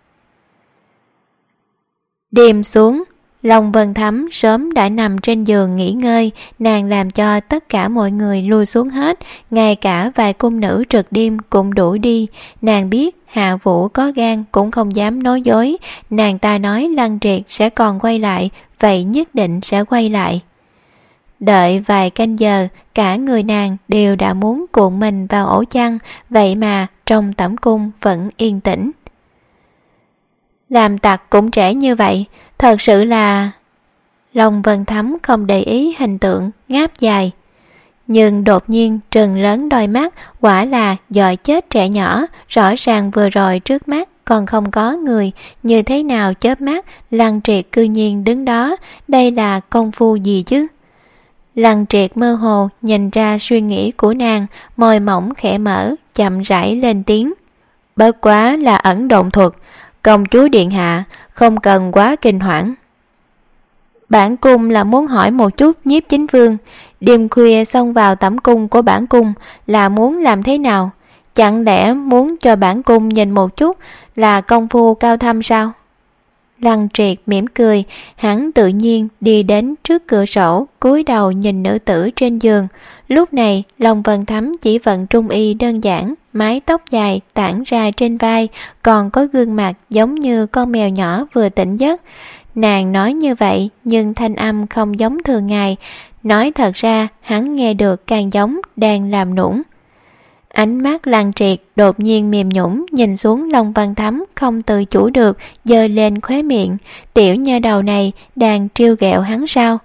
Đêm xuống, Long Vân Thắm sớm đã nằm trên giường nghỉ ngơi, nàng làm cho tất cả mọi người lui xuống hết, ngay cả vài cung nữ trực đêm cũng đuổi đi. Nàng biết Hạ Vũ có gan cũng không dám nói dối, nàng ta nói Lăng Triệt sẽ còn quay lại, vậy nhất định sẽ quay lại. Đợi vài canh giờ, cả người nàng đều đã muốn cuộn mình vào ổ chăn, vậy mà trong tẩm cung vẫn yên tĩnh. Làm tặc cũng trẻ như vậy, thật sự là... Long Vân Thắm không để ý hình tượng ngáp dài, nhưng đột nhiên trừng lớn đôi mắt, quả là dọa chết trẻ nhỏ. Rõ ràng vừa rồi trước mắt còn không có người, như thế nào chớp mắt Lăng Triệt cư nhiên đứng đó, đây là công phu gì chứ? Lăng Triệt mơ hồ nhìn ra suy nghĩ của nàng, môi mỏng khẽ mở, chậm rãi lên tiếng. Bất quá là ẩn độn thuật, công chúa điện hạ không cần quá kinh hoảng. Bản cung là muốn hỏi một chút Nhiếp Chính Vương, đêm khuya xông vào tẩm cung của bản cung là muốn làm thế nào? Chẳng lẽ muốn cho bản cung nhìn một chút là công phu cao thâm sao? Lăng Triệt mỉm cười, hắn tự nhiên đi đến trước cửa sổ, cúi đầu nhìn nữ tử trên giường. Lúc này Long Vân Thắm chỉ vận trung y đơn giản, mái tóc dài tản ra trên vai, còn có gương mặt giống như con mèo nhỏ vừa tỉnh giấc. Nàng nói như vậy nhưng thanh âm không giống thường ngày, nói thật ra hắn nghe được càng giống đang làm nũng. Ánh mắt Lăng Triệt đột nhiên mềm nhũn nhìn xuống Long Vân Thắm, không tự chủ được giơ lên khóe miệng. Tiểu nha đầu này đang trêu ghẹo hắn sao?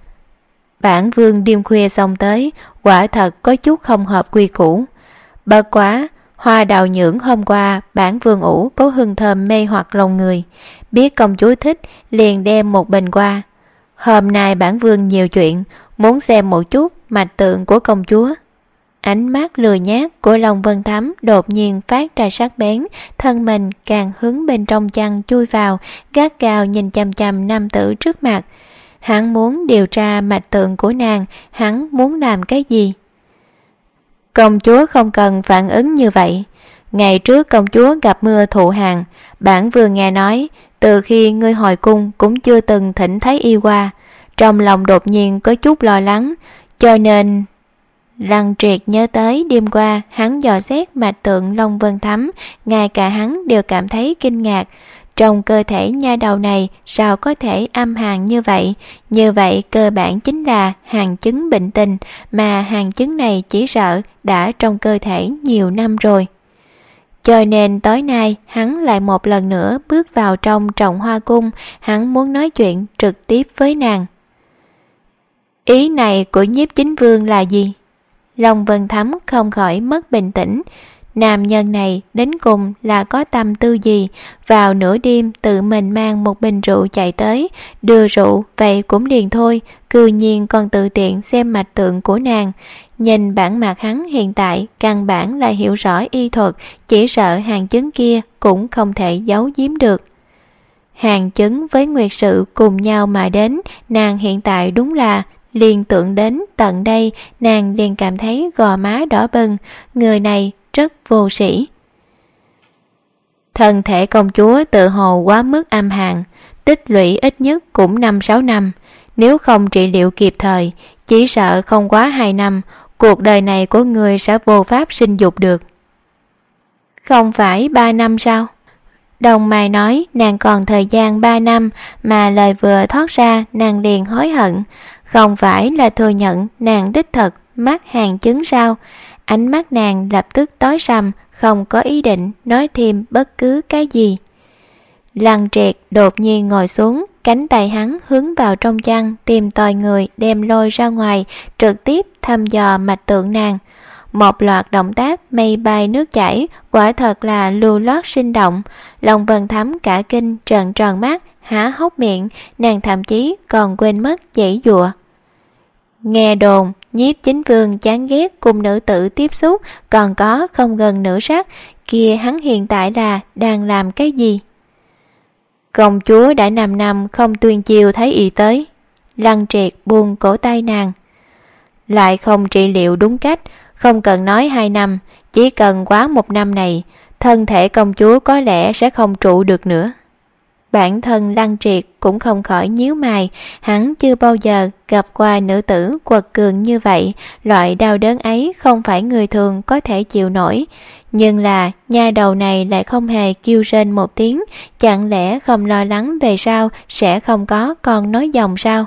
Bản vương đêm khuya xông tới, quả thật có chút không hợp quy củ. Bất quá hoa đào nhưỡng hôm qua bản vương ủ có hương thơm mê hoặc lòng người, biết công chúa thích liền đem một bình qua. Hôm nay bản vương nhiều chuyện, muốn xem một chút mạch tượng của công chúa. Ánh mắt lười nhác của Long Vân Thắm đột nhiên phát ra sắc bén, thân mình càng hướng bên trong chăn chui vào, gắt gao nhìn chằm chằm nam tử trước mặt. Hắn muốn điều tra mạch tượng của nàng, hắn muốn làm cái gì? Công chúa không cần phản ứng như vậy. Ngày trước công chúa gặp mưa thụ hàn, bản vương nghe nói, từ khi ngươi hồi cung cũng chưa từng thỉnh thấy y qua. Trong lòng đột nhiên có chút lo lắng, cho nên... Lăng Triệt nhớ tới đêm qua hắn dò xét mạch tượng Long Vân Thắm, ngay cả hắn đều cảm thấy kinh ngạc. Trong cơ thể nha đầu này sao có thể âm hàn như vậy? Như vậy cơ bản chính là hàn chứng bệnh tình, mà hàn chứng này chỉ sợ đã trong cơ thể nhiều năm rồi. Cho nên tối nay hắn lại một lần nữa bước vào trong Trọng Hoa cung, hắn muốn nói chuyện trực tiếp với nàng. Ý này của Nhiếp Chính Vương là gì? Long Vân Thắm không khỏi mất bình tĩnh. Nam nhân này đến cùng là có tâm tư gì? Vào nửa đêm tự mình mang một bình rượu chạy tới, đưa rượu vậy cũng liền thôi, cư nhiên còn tự tiện xem mạch tượng của nàng. Nhìn bản mặt hắn hiện tại căn bản là hiểu rõ y thuật, chỉ sợ hàn chứng kia cũng không thể giấu giếm được. Hàn chứng với nguyệt sự cùng nhau mà đến, nàng hiện tại đúng là liên tưởng đến tận đây, nàng liền cảm thấy gò má đỏ bừng, người này rất vô sĩ. Thân thể công chúa tự hồ quá mức âm hàn, tích lũy ít nhất cũng 5-6 năm, nếu không trị liệu kịp thời, chỉ sợ không quá 2 năm, cuộc đời này của người sẽ vô pháp sinh dục được. Không phải 3 năm sao? Đồng mày nói nàng còn thời gian 3 năm, mà lời vừa thoát ra nàng liền hối hận. Không phải là thừa nhận nàng đích thực mắc hàng chứng sao? Ánh mắt nàng lập tức tối sầm, không có ý định nói thêm bất cứ cái gì. Lăng Triệt đột nhiên ngồi xuống, cánh tay hắn hướng vào trong chăn tìm tòi người đem lôi ra ngoài, trực tiếp thăm dò mạch tượng nàng. Một loạt động tác mây bay nước chảy, quả thật là lưu loát sinh động. Lòng Vân Thắm cả kinh trợn tròn mắt, há hốc miệng, nàng thậm chí còn quên mất giãy giụa. Nghe đồn Nhiếp Chính Vương chán ghét cùng nữ tử tiếp xúc, còn có không gần nửa sắc, kia hắn hiện tại là đang làm cái gì? Công chúa đã 5 năm không tuyên chiêu thấy y tới. Lăng Triệt buông cổ tay nàng. Lại không trị liệu đúng cách, không cần nói 2 năm, chỉ cần quá 1 năm này, thân thể công chúa có lẽ sẽ không trụ được nữa. Bản thân Lăng Triệt cũng không khỏi nhíu mày, hắn chưa bao giờ gặp qua nữ tử quật cường như vậy, loại đau đớn ấy không phải người thường có thể chịu nổi. Nhưng là nha đầu này lại không hề kêu rên một tiếng, chẳng lẽ không lo lắng về sau sẽ không có con nối dòng sao?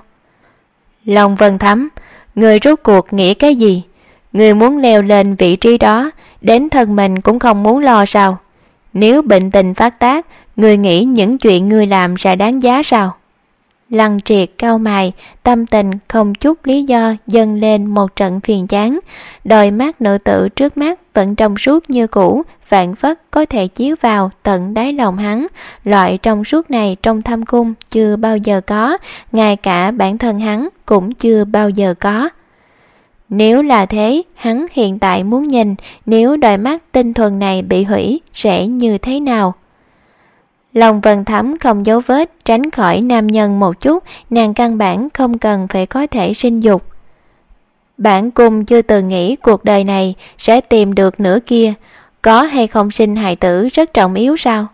Long Vân Thắm, người rốt cuộc nghĩ cái gì? Người muốn leo lên vị trí đó, đến thân mình cũng không muốn lo sao? Nếu bệnh tình phát tác, người nghĩ những chuyện người làm sẽ đáng giá sao? Lăng Triệt cau mày, tâm tình không chút lý do dâng lên một trận phiền chán. Đôi mắt nữ tử trước mắt vẫn trong suốt như cũ, phảng phất có thể chiếu vào tận đáy lòng hắn. Loại trong suốt này trong thâm cung chưa bao giờ có, ngay cả bản thân hắn cũng chưa bao giờ có. Nếu là thế, hắn hiện tại muốn nhìn, nếu đôi mắt tinh thuần này bị hủy sẽ như thế nào? Lòng Vân Thắm không giấu vết tránh khỏi nam nhân một chút, nàng căn bản không cần phải có thể sinh dục. Bản cung chưa từng nghĩ cuộc đời này sẽ tìm được nửa kia, có hay không sinh hài tử rất trọng yếu sao?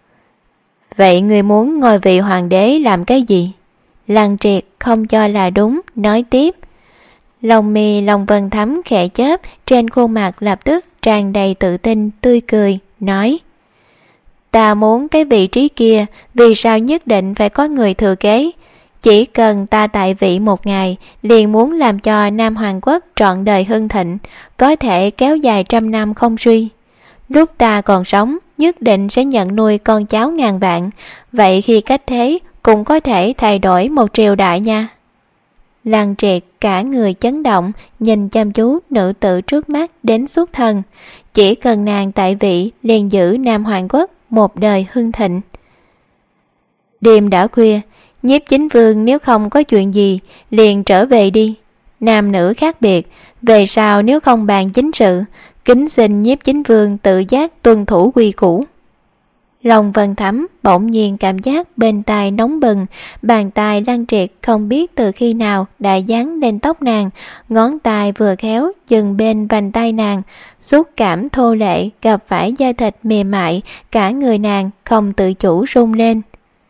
Vậy người muốn ngôi vị hoàng đế làm cái gì? Lăng Triệt không cho là đúng, nói tiếp. Lòng mi Lòng Vân Thắm khẽ chớp, trên khuôn mặt lập tức tràn đầy tự tin, tươi cười, nói: Ta muốn cái vị trí kia, vì sao nhất định phải có người thừa kế? Chỉ cần ta tại vị 1 ngày, liền muốn làm cho Nam Hoàng Quốc trọn đời hưng thịnh, có thể kéo dài 100 năm không suy. Lúc ta còn sống, nhất định sẽ nhận nuôi con cháu ngàn vạn, vậy khi cách thế cũng có thể thay đổi một triều đại nha. Lăng Triệt cả người chấn động, nhìn chăm chú nữ tử trước mắt đến xuất thần. Chỉ cần nàng tại vị, liền giữ Nam Hoàng Quốc một đời hưng thịnh. Đêm đã khuya, Nhiếp Chính Vương nếu không có chuyện gì liền trở về đi. Nam nữ khác biệt, về sau nếu không bàn chính sự, kính xin Nhiếp Chính Vương tự giác tuân thủ quy củ. Lòng Vân Thắm bỗng nhiên cảm giác bên tai nóng bừng, bàn tay Lăng Triệt không biết từ khi nào đã dán lên tóc nàng, ngón tay vừa khéo dừng bên vành tay nàng, xúc cảm thô lệ gặp phải da thịt mềm mại, cả người nàng không tự chủ run lên.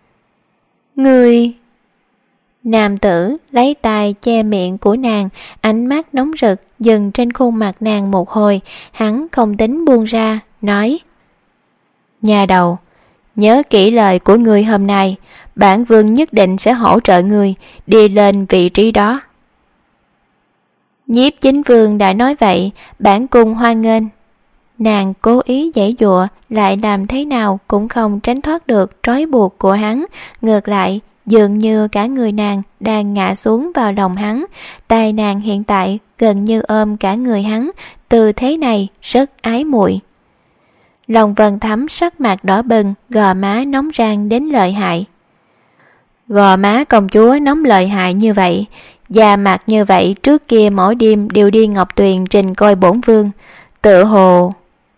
Người... Nam tử lấy tay che miệng của nàng, ánh mắt nóng rực dừng trên khuôn mặt nàng một hồi, hắn không tính buông ra, nói: Nhà đầu, nhớ kỹ lời của người hôm nay, bản vương nhất định sẽ hỗ trợ người đi lên vị trí đó. Nhiếp Chính Vương đã nói vậy, bản cung hoan nghênh. Nàng cố ý giãy giụa, lại làm thế nào cũng không tránh thoát được trói buộc của hắn, ngược lại dường như cả người nàng đang ngã xuống vào lòng hắn, tay nàng hiện tại gần như ôm cả người hắn, tư thế này rất ái muội. Lòng Vân Thắm sắc mặt đỏ bừng, gò má nóng rang đến lợi hại. Gò má công chúa nóng lợi hại như vậy, da mặt như vậy, trước kia mỗi đêm đều đi Ngọc Tuyền trình coi bổn vương, tự hồ...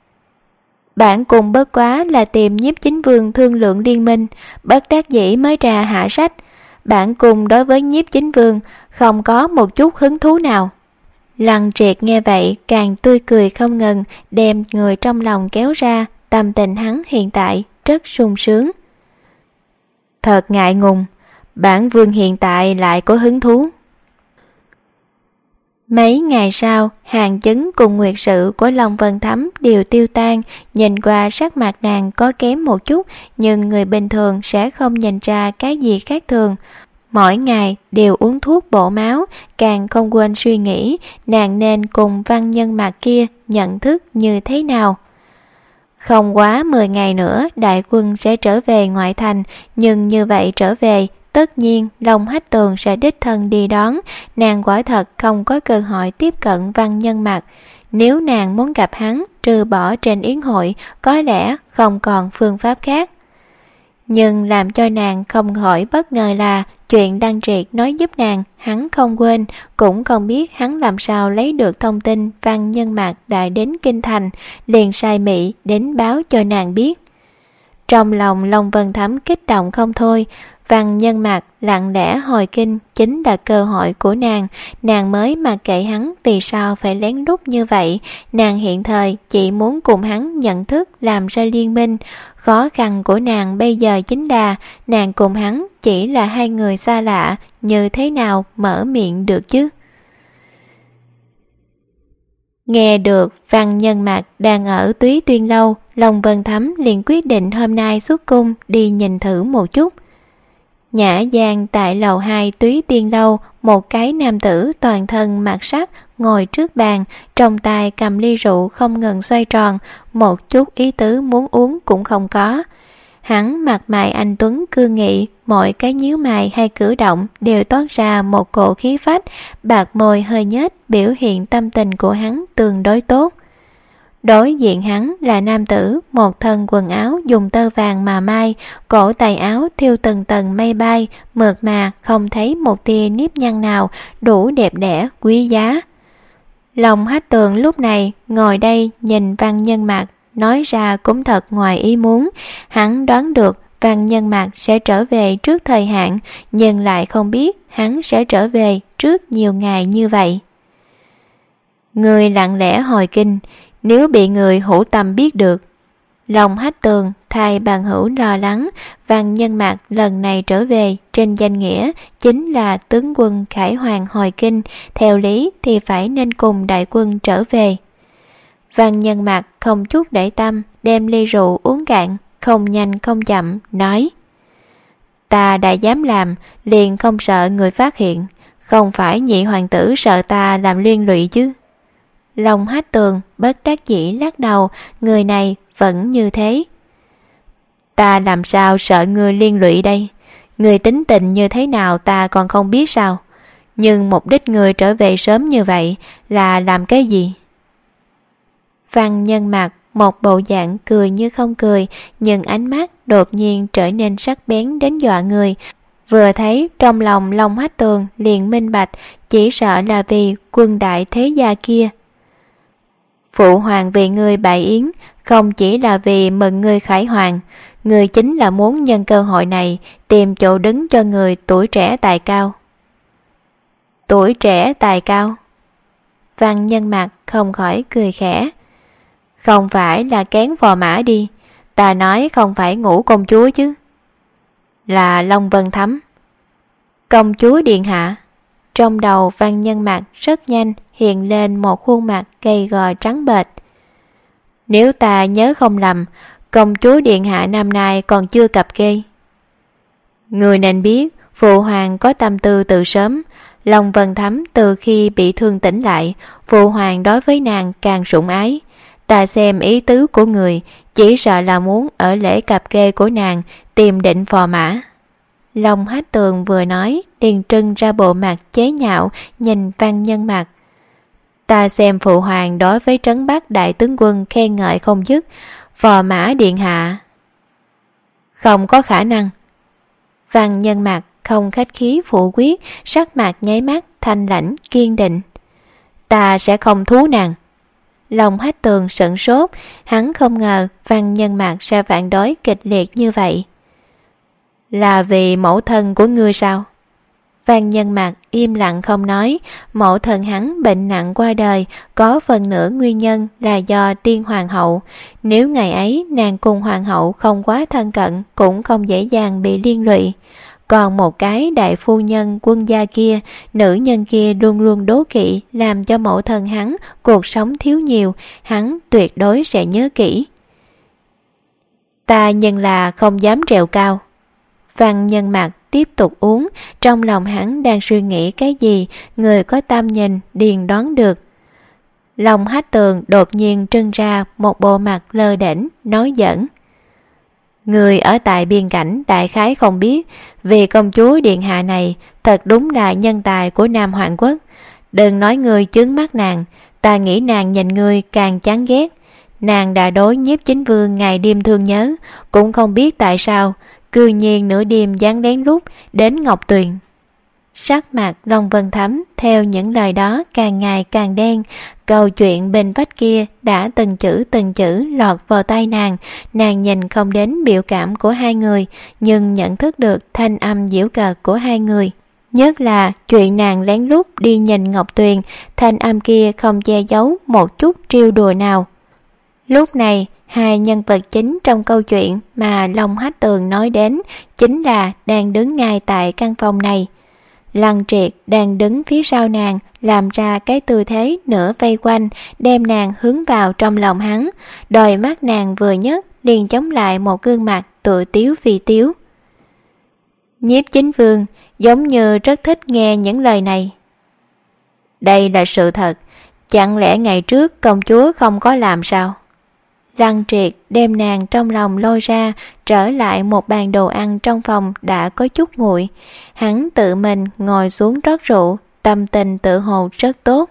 Bản cung bất quá là tìm Nhiếp Chính Vương thương lượng liên minh, bất đắc dĩ mới ra hạ sách. Bản cung đối với Nhiếp Chính Vương không có một chút hứng thú nào. Lăng Triệt nghe vậy càng tươi cười không ngừng, đem người trong lòng kéo ra, tâm tình hắn hiện tại rất sung sướng. Thật ngại ngùng, bản vương hiện tại lại có hứng thú. Mấy ngày sau, hàng chứng cùng nguyệt sự của Long Vân Thấm đều tiêu tan. Nhìn qua sắc mặt nàng có kém một chút, nhưng người bình thường sẽ không nhìn ra cái gì khác thường. Mỗi ngày đều uống thuốc bổ máu, càng không quên suy nghĩ nàng nên cùng Văn Nhân Mạc kia nhận thức như thế nào. Không quá 10 ngày nữa đại quân sẽ trở về ngoại thành, nhưng như vậy trở về tất nhiên Long Hách Tường sẽ đích thân đi đón. Nàng quả thật không có cơ hội tiếp cận Văn Nhân Mạc. Nếu nàng muốn gặp hắn, trừ bỏ trên yến hội, có lẽ không còn phương pháp khác. Nhưng làm cho nàng không khỏi bất ngờ là chuyện Đăng Triệt nói giúp nàng, hắn không quên, cũng không biết hắn làm sao lấy được thông tin Văn Nhân Mạc đã đến Kinh Thành, liền sai Mỹ đến báo cho nàng biết. Trong lòng Long Vân Thấm kích động không thôi. Văn Nhân Mạc lặng lẽ hồi kinh chính là cơ hội của nàng mới mặc kệ hắn vì sao phải lén lút như vậy. Nàng hiện thời chỉ muốn cùng hắn nhận thức làm ra liên minh. Khó khăn của nàng bây giờ chính là nàng cùng hắn chỉ là hai người xa lạ, như thế nào mở miệng được chứ? Nghe được Văn Nhân Mạc đang ở Túy Tuyên Lâu, Long Vân Thấm liền quyết định hôm nay xuất cung đi nhìn thử một chút. Nhã gian tại lầu 2 Túy Tiên Lâu, một cái nam tử toàn thân mạc sắc ngồi trước bàn, trong tay cầm ly rượu không ngừng xoay tròn, một chút ý tứ muốn uống cũng không có. Hắn mặt mày anh tuấn cương nghị, mọi cái nhíu mày hay cử động đều toát ra một cổ khí phách, bạc môi hơi nhếch biểu hiện tâm tình của hắn tương đối tốt. Đối diện hắn là nam tử, một thân quần áo dùng tơ vàng mà may, cổ tay áo thêu từng tầng mây bay, mượt mà không thấy một tia nếp nhăn nào, đủ đẹp đẽ, quý giá. Long Hách Tường lúc này ngồi đây nhìn Văn Nhân Mạc, nói ra cũng thật ngoài ý muốn. Hắn đoán được Văn Nhân Mạc sẽ trở về trước thời hạn, nhưng lại không biết hắn sẽ trở về trước nhiều ngày như vậy. Người lặng lẽ hồi kinh, nếu bị người hữu tâm biết được. Long Hách Tường thay bằng hữu lo lắng, Văn Nhân Mạc lần này trở về trên danh nghĩa chính là tướng quân khải hoàng hồi kinh, theo lý thì phải nên cùng đại quân trở về. Văn Nhân Mạc không chút để tâm, đem ly rượu uống cạn, không nhanh không chậm, nói: Ta đã dám làm, liền không sợ người phát hiện, không phải nhị hoàng tử sợ ta làm liên lụy chứ? Long Hách Tường bất đắc dĩ lắc đầu, người này vẫn như thế. Ta làm sao sợ ngươi liên lụy đây? Ngươi tính tình như thế nào ta còn không biết sao? Nhưng mục đích ngươi trở về sớm như vậy là làm cái gì? Văn Nhân Mạc một bộ dạng cười như không cười, nhưng ánh mắt đột nhiên trở nên sắc bén đến dọa người. Vừa thấy trong lòng Long Hách Tường liền minh bạch, chỉ sợ là vì quân đại thế gia kia. Phụ hoàng vì ngươi bại yến, không chỉ là vì mừng ngươi khải hoàng, ngươi chính là muốn nhân cơ hội này tìm chỗ đứng cho người tuổi trẻ tài cao. Tuổi trẻ tài cao? Văn Nhân Mạc không khỏi cười khẽ. Không phải là kén phò mã đi, ta nói không phải Ngũ công chúa chứ. Là Long Vân Thấm. Công chúa điện hạ. Trong đầu Văn Nhân Mạc rất nhanh hiện lên một khuôn mặt gầy gò trắng bệch. Nếu ta nhớ không lầm, công chúa điện hạ năm nay còn chưa cập kê. Người nên biết, phụ hoàng có tâm tư từ sớm. Long Vân Thấm từ khi bị thương tỉnh lại, phụ hoàng đối với nàng càng sủng ái. Ta xem ý tứ của người, chỉ sợ là muốn ở lễ cập kê của nàng tìm định phò mã. Long Hách Tường vừa nói, liền trưng ra bộ mặt chế nhạo, nhìn Văn Nhân Mạc. Ta xem phụ hoàng đối với trấn Bắc đại tướng quân khen ngợi không dứt, phò mã điện hạ. Không có khả năng. Văn Nhân Mạc không khách khí phủ quyết, sắc mặt nháy mắt, thanh lãnh, kiên định. Ta sẽ không thú nàng. Long Hách Tường sửng sốt, hắn không ngờ Văn Nhân Mạc sẽ phản đối kịch liệt như vậy. Là vì mẫu thân của ngươi sao? Văn Nhân Mạc im lặng không nói. Mẫu thân hắn bệnh nặng qua đời, có phần nửa nguyên nhân là do tiên hoàng hậu. Nếu ngày ấy nàng cùng hoàng hậu không quá thân cận, cũng không dễ dàng bị liên lụy. Còn một cái đại phu nhân quân gia kia, nữ nhân kia luôn luôn đố kỵ, làm cho mẫu thân hắn cuộc sống thiếu nhiều, hắn tuyệt đối sẽ nhớ kỹ. Ta nhưng là không dám trèo cao. Văn Nhân Mặc tiếp tục uống, trong lòng hắn đang suy nghĩ cái gì, người có tâm nhìn điền đoán được. Long Hách Tường đột nhiên trưng ra một bộ mặt lơ đễnh, nói giỡn. Người ở tại biên cảnh đại khái không biết, vì công chúa điện hạ này thật đúng là nhân tài của Nam Hoàng Quốc. Đừng nói người chướng mắt nàng, ta nghĩ nàng nhìn người càng chán ghét. Nàng đã đối Nhiếp Chính Vương ngày đêm thương nhớ, cũng không biết tại sao cư nhiên nửa đêm dán lén lút đến Ngọc Tuyền. Sắc mặt Long Vân Thấm theo những lời đó càng ngày càng đen. Câu chuyện bên vách kia đã từng chữ lọt vào tai nàng. Nàng nhìn không đến biểu cảm của hai người, nhưng nhận thức được thanh âm giễu cợt của hai người. Nhất là chuyện nàng lén lút đi nhìn Ngọc Tuyền, thanh âm kia không che giấu một chút trêu đùa nào. Lúc này, hai nhân vật chính trong câu chuyện mà Long Hách Tường nói đến chính là đang đứng ngay tại căn phòng này. Lăng Triệt đang đứng phía sau nàng, làm ra cái tư thế nửa vây quanh, đem nàng hướng vào trong lòng hắn. Đôi mắt nàng vừa nhấc liền chống lại một gương mặt tự tiếu phi tiếu. Nhiếp Chính Vương giống như rất thích nghe những lời này. Đây là sự thật, chẳng lẽ ngày trước công chúa không có làm sao? Lăng Triệt đem nàng trong lòng lôi ra, trở lại một bàn đồ ăn trong phòng đã có chút nguội. Hắn tự mình ngồi xuống rót rượu, tâm tình tự hồ rất tốt.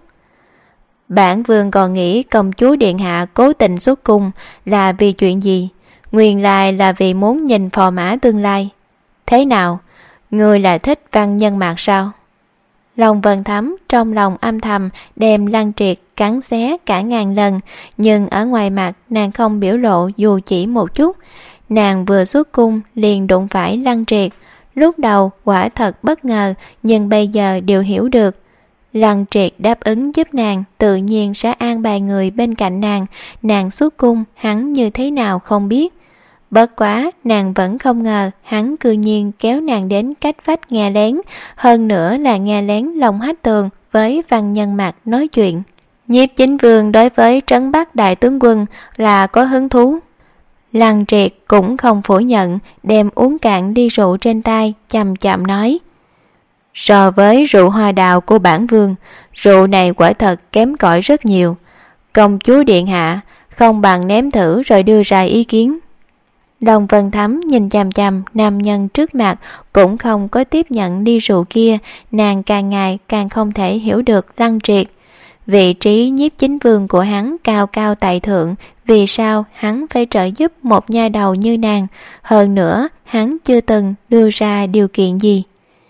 Bản vương còn nghĩ công chúa điện hạ cố tình xuất cung là vì chuyện gì? Nguyên lai là vì muốn nhìn phò mã tương lai. Thế nào? Ngươi là thích Văn Nhân Mạc sao? Long Vân Thấm trong lòng âm thầm đem Lăng Triệt cắn xé cả ngàn lần, nhưng ở ngoài mặt nàng không biểu lộ dù chỉ một chút. Nàng vừa xuất cung liền đụng phải Lăng Triệt. Lúc đầu quả thật bất ngờ, nhưng bây giờ đều hiểu được. Lăng Triệt đáp ứng giúp nàng, tự nhiên sẽ an bài người bên cạnh nàng. Nàng xuất cung hắn như thế nào không biết. Bất quá nàng vẫn không ngờ hắn cư nhiên kéo nàng đến cách vách nghe lén, hơn nữa là nghe lén Long Hách Tường với Văn Nhân Mạc nói chuyện. Nhiếp Chính Vương đối với trấn Bắc đại tướng quân là có hứng thú. Lăng Triệt cũng không phủ nhận, đem uống cạn ly rượu trên tay, chậm chậm nói. So với rượu hoa đào của bản vương, rượu này quả thật kém cỏi rất nhiều. Công chúa điện hạ không bằng nếm thử rồi đưa ra ý kiến. Long Vân Thấm nhìn chằm chằm nam nhân trước mặt, cũng không có tiếp nhận ly rượu kia. Nàng càng ngày càng không thể hiểu được Lăng Triệt. Vị trí Nhiếp Chính Vương của hắn cao cao tại thượng, vì sao hắn phải trợ giúp một nha đầu như nàng? Hơn nữa hắn chưa từng đưa ra điều kiện gì.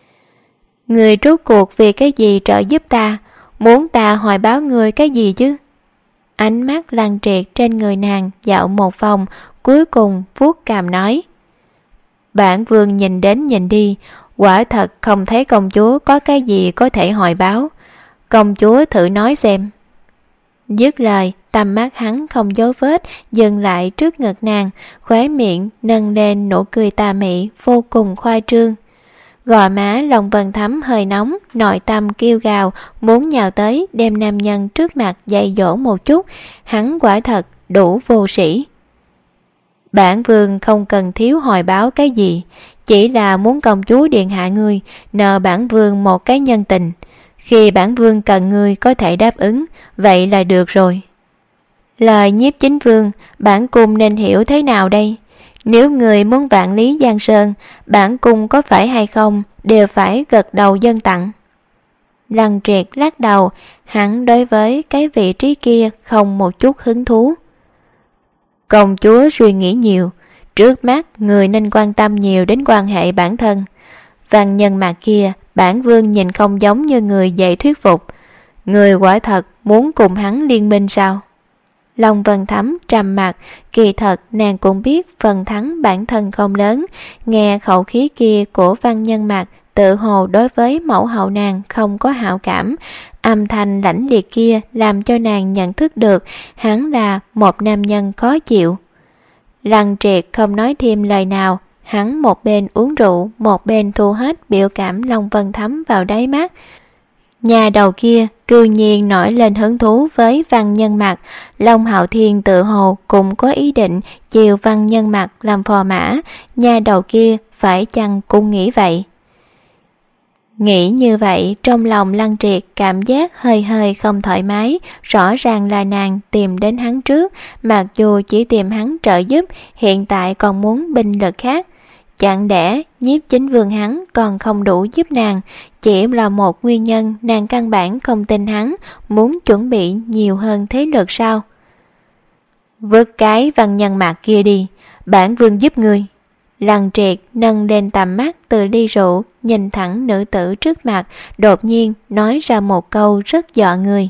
Người rốt cuộc vì cái gì trợ giúp ta? Muốn ta hồi báo người cái gì chứ? Ánh mắt Lăng Triệt trên người nàng dạo một vòng, cuối cùng vuốt cằm nói. Bản vương nhìn đến nhìn đi, quả thật không thấy công chúa có cái gì có thể hồi báo. Công chúa thử nói xem. Dứt lời, tầm mắt hắn không dấu vết dừng lại trước ngực nàng, khóe miệng nâng lên nụ cười tà mị vô cùng khoa trương. Gò má Long Vân Thấm hơi nóng, nội tâm kêu gào muốn nhào tới đem nam nhân trước mặt dạy dỗ một chút. Hắn quả thật đủ vô sĩ. Bản vương không cần thiếu hồi báo cái gì, chỉ là muốn công chúa điện hạ ngươi nợ bản vương một cái nhân tình. Khi bản vương cần ngươi có thể đáp ứng, vậy là được rồi. Lời Nhiếp Chính Vương, bản cung nên hiểu thế nào đây? Nếu người muốn vạn lý giang sơn, bản cung có phải hay không đều phải gật đầu dâng tặng. Lăng Triệt lắc đầu, hắn đối với cái vị trí kia không một chút hứng thú. Công chúa suy nghĩ nhiều, trước mắt người nên quan tâm nhiều đến quan hệ bản thân. Văn Nhân Mạc kia, bản vương nhìn không giống như người dễ thuyết phục. Người quả thật muốn cùng hắn liên minh sao? Long Vân Thấm trầm mặt, kỳ thật nàng cũng biết phần thắng bản thân không lớn. Nghe khẩu khí kia của Văn Nhân Mạc, tự hồ đối với mẫu hậu nàng không có hảo cảm. Âm thanh lãnh liệt kia làm cho nàng nhận thức được hắn là một nam nhân khó chịu. Lăng Triệt không nói thêm lời nào, Hắn một bên uống rượu, một bên thu hết biểu cảm Long Vân Thấm vào đáy mắt. Nhà đầu kia cư nhiên nổi lên hứng thú với Văn Nhân Mặc. Long Hạo Thiên tự hồ cũng có ý định chiều Văn Nhân Mặc làm phò mã. Nhà đầu kia phải chăng cũng nghĩ vậy? Nghĩ như vậy, trong lòng Lăng Triệt cảm giác hơi hơi không thoải mái. Rõ ràng là nàng tìm đến hắn trước, mặc dù chỉ tìm hắn trợ giúp, hiện tại còn muốn binh lực khác. Chẳng lẽ Nhiếp Chính Vương hắn còn không đủ giúp nàng, chỉ là một nguyên nhân nàng căn bản không tin hắn, muốn chuẩn bị nhiều hơn thế lực sao? Vứt cái Văn Nhân Mặc kia đi, bản vương giúp ngươi. Lăng Triệt nâng lên tầm mắt từ ly rượu, nhìn thẳng nữ tử trước mặt, đột nhiên nói ra một câu rất dọa người.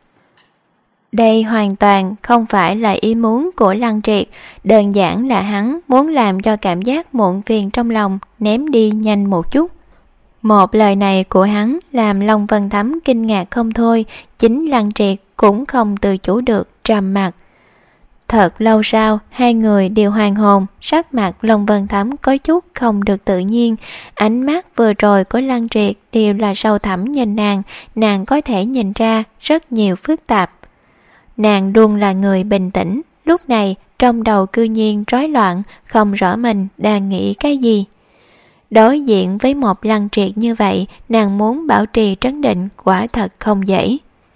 Đây hoàn toàn không phải là ý muốn của Lăng Triệt, đơn giản là hắn muốn làm cho cảm giác muộn phiền trong lòng ném đi nhanh một chút. Một lời này của hắn làm Long Vân Thấm kinh ngạc không thôi, chính Lăng Triệt cũng không tự chủ được trầm mặt. Thật lâu sau, hai người đều hoàn hồn, sắc mặt Long Vân Thấm có chút không được tự nhiên. Ánh mắt vừa rồi của Lăng Triệt đều là sâu thẳm nhìn nàng có thể nhìn ra rất nhiều phức tạp. Nàng luôn là người bình tĩnh, lúc này trong đầu cư nhiên rối loạn, không rõ mình đang nghĩ cái gì. Đối diện với một Lăng Triệt như vậy, nàng muốn bảo trì trấn định quả thật không dễ.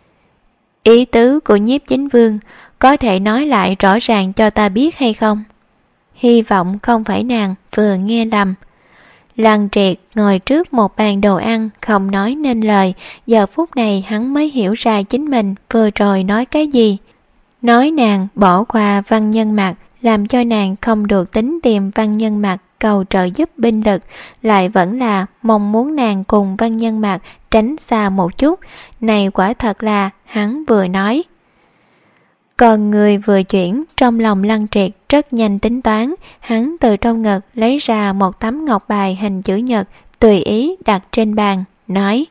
Ý tứ của Nhiếp Chính Vương có thể nói lại rõ ràng cho ta biết hay không? Hy vọng không phải nàng vừa nghe lầm. Lăng Triệt ngồi trước một bàn đồ ăn không nói nên lời, giờ phút này hắn mới hiểu ra chính mình vừa rồi nói cái gì. Nói nàng bỏ qua Văn Nhân Mặc, làm cho nàng không được tính tìm Văn Nhân Mặc cầu trợ giúp binh lực, lại vẫn là mong muốn nàng cùng Văn Nhân Mặc tránh xa một chút. Này quả thật là hắn vừa nói. Còn người vừa chuyển, trong lòng Lăng Triệt rất nhanh tính toán, hắn từ trong ngực lấy ra một tấm ngọc bài hình chữ nhật, tùy ý đặt trên bàn, nói: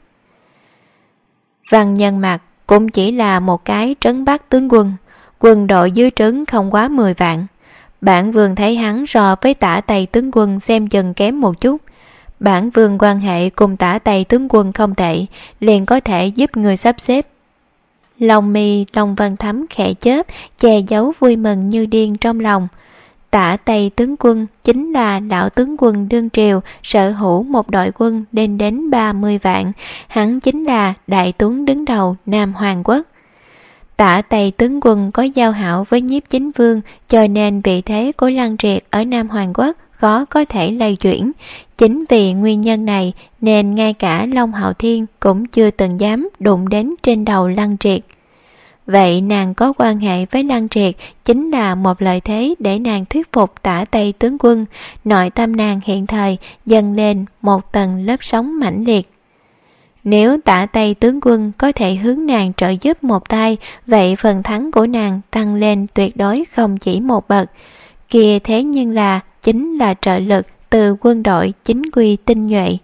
Văn Nhân Mặc cũng chỉ là một cái trấn Bắc tướng quân, quân đội dưới trướng không quá 10 vạn. Bản vương thấy hắn so với Tả Tây tướng quân xem chừng kém một chút. Bản vương quan hệ cùng Tả Tây tướng quân không tệ, liền có thể giúp người sắp xếp. Lòng mi Long Vân Thấm khẽ chớp, che giấu vui mừng như điên trong lòng. Tả Tây tướng quân chính là lão tướng quân đương triều, sở hữu một đội quân lên đến 30 vạn, hắn chính là đại tướng đứng đầu Nam Hoàng quốc. Tả Tây tướng quân có giao hảo với Nhiếp Chính Vương, cho nên vị thế của Lăng Triệt ở Nam Hoàng quốc khó có thể lay chuyển. Chính vì nguyên nhân này nên ngay cả Long Hạo Thiên cũng chưa từng dám đụng đến trên đầu Lăng Triệt. Vậy nàng có quan hệ với Lăng Triệt chính là một lợi thế để nàng thuyết phục Tả Tây tướng quân. Nội tâm nàng hiện thời dâng lên một tầng lớp sóng mãnh liệt. Nếu Tả Tây tướng quân có thể hướng nàng trợ giúp một tay, vậy phần thắng của nàng tăng lên tuyệt đối không chỉ một bậc. Kia thế nhưng là chính là trợ lực từ quân đội chính quy tinh nhuệ.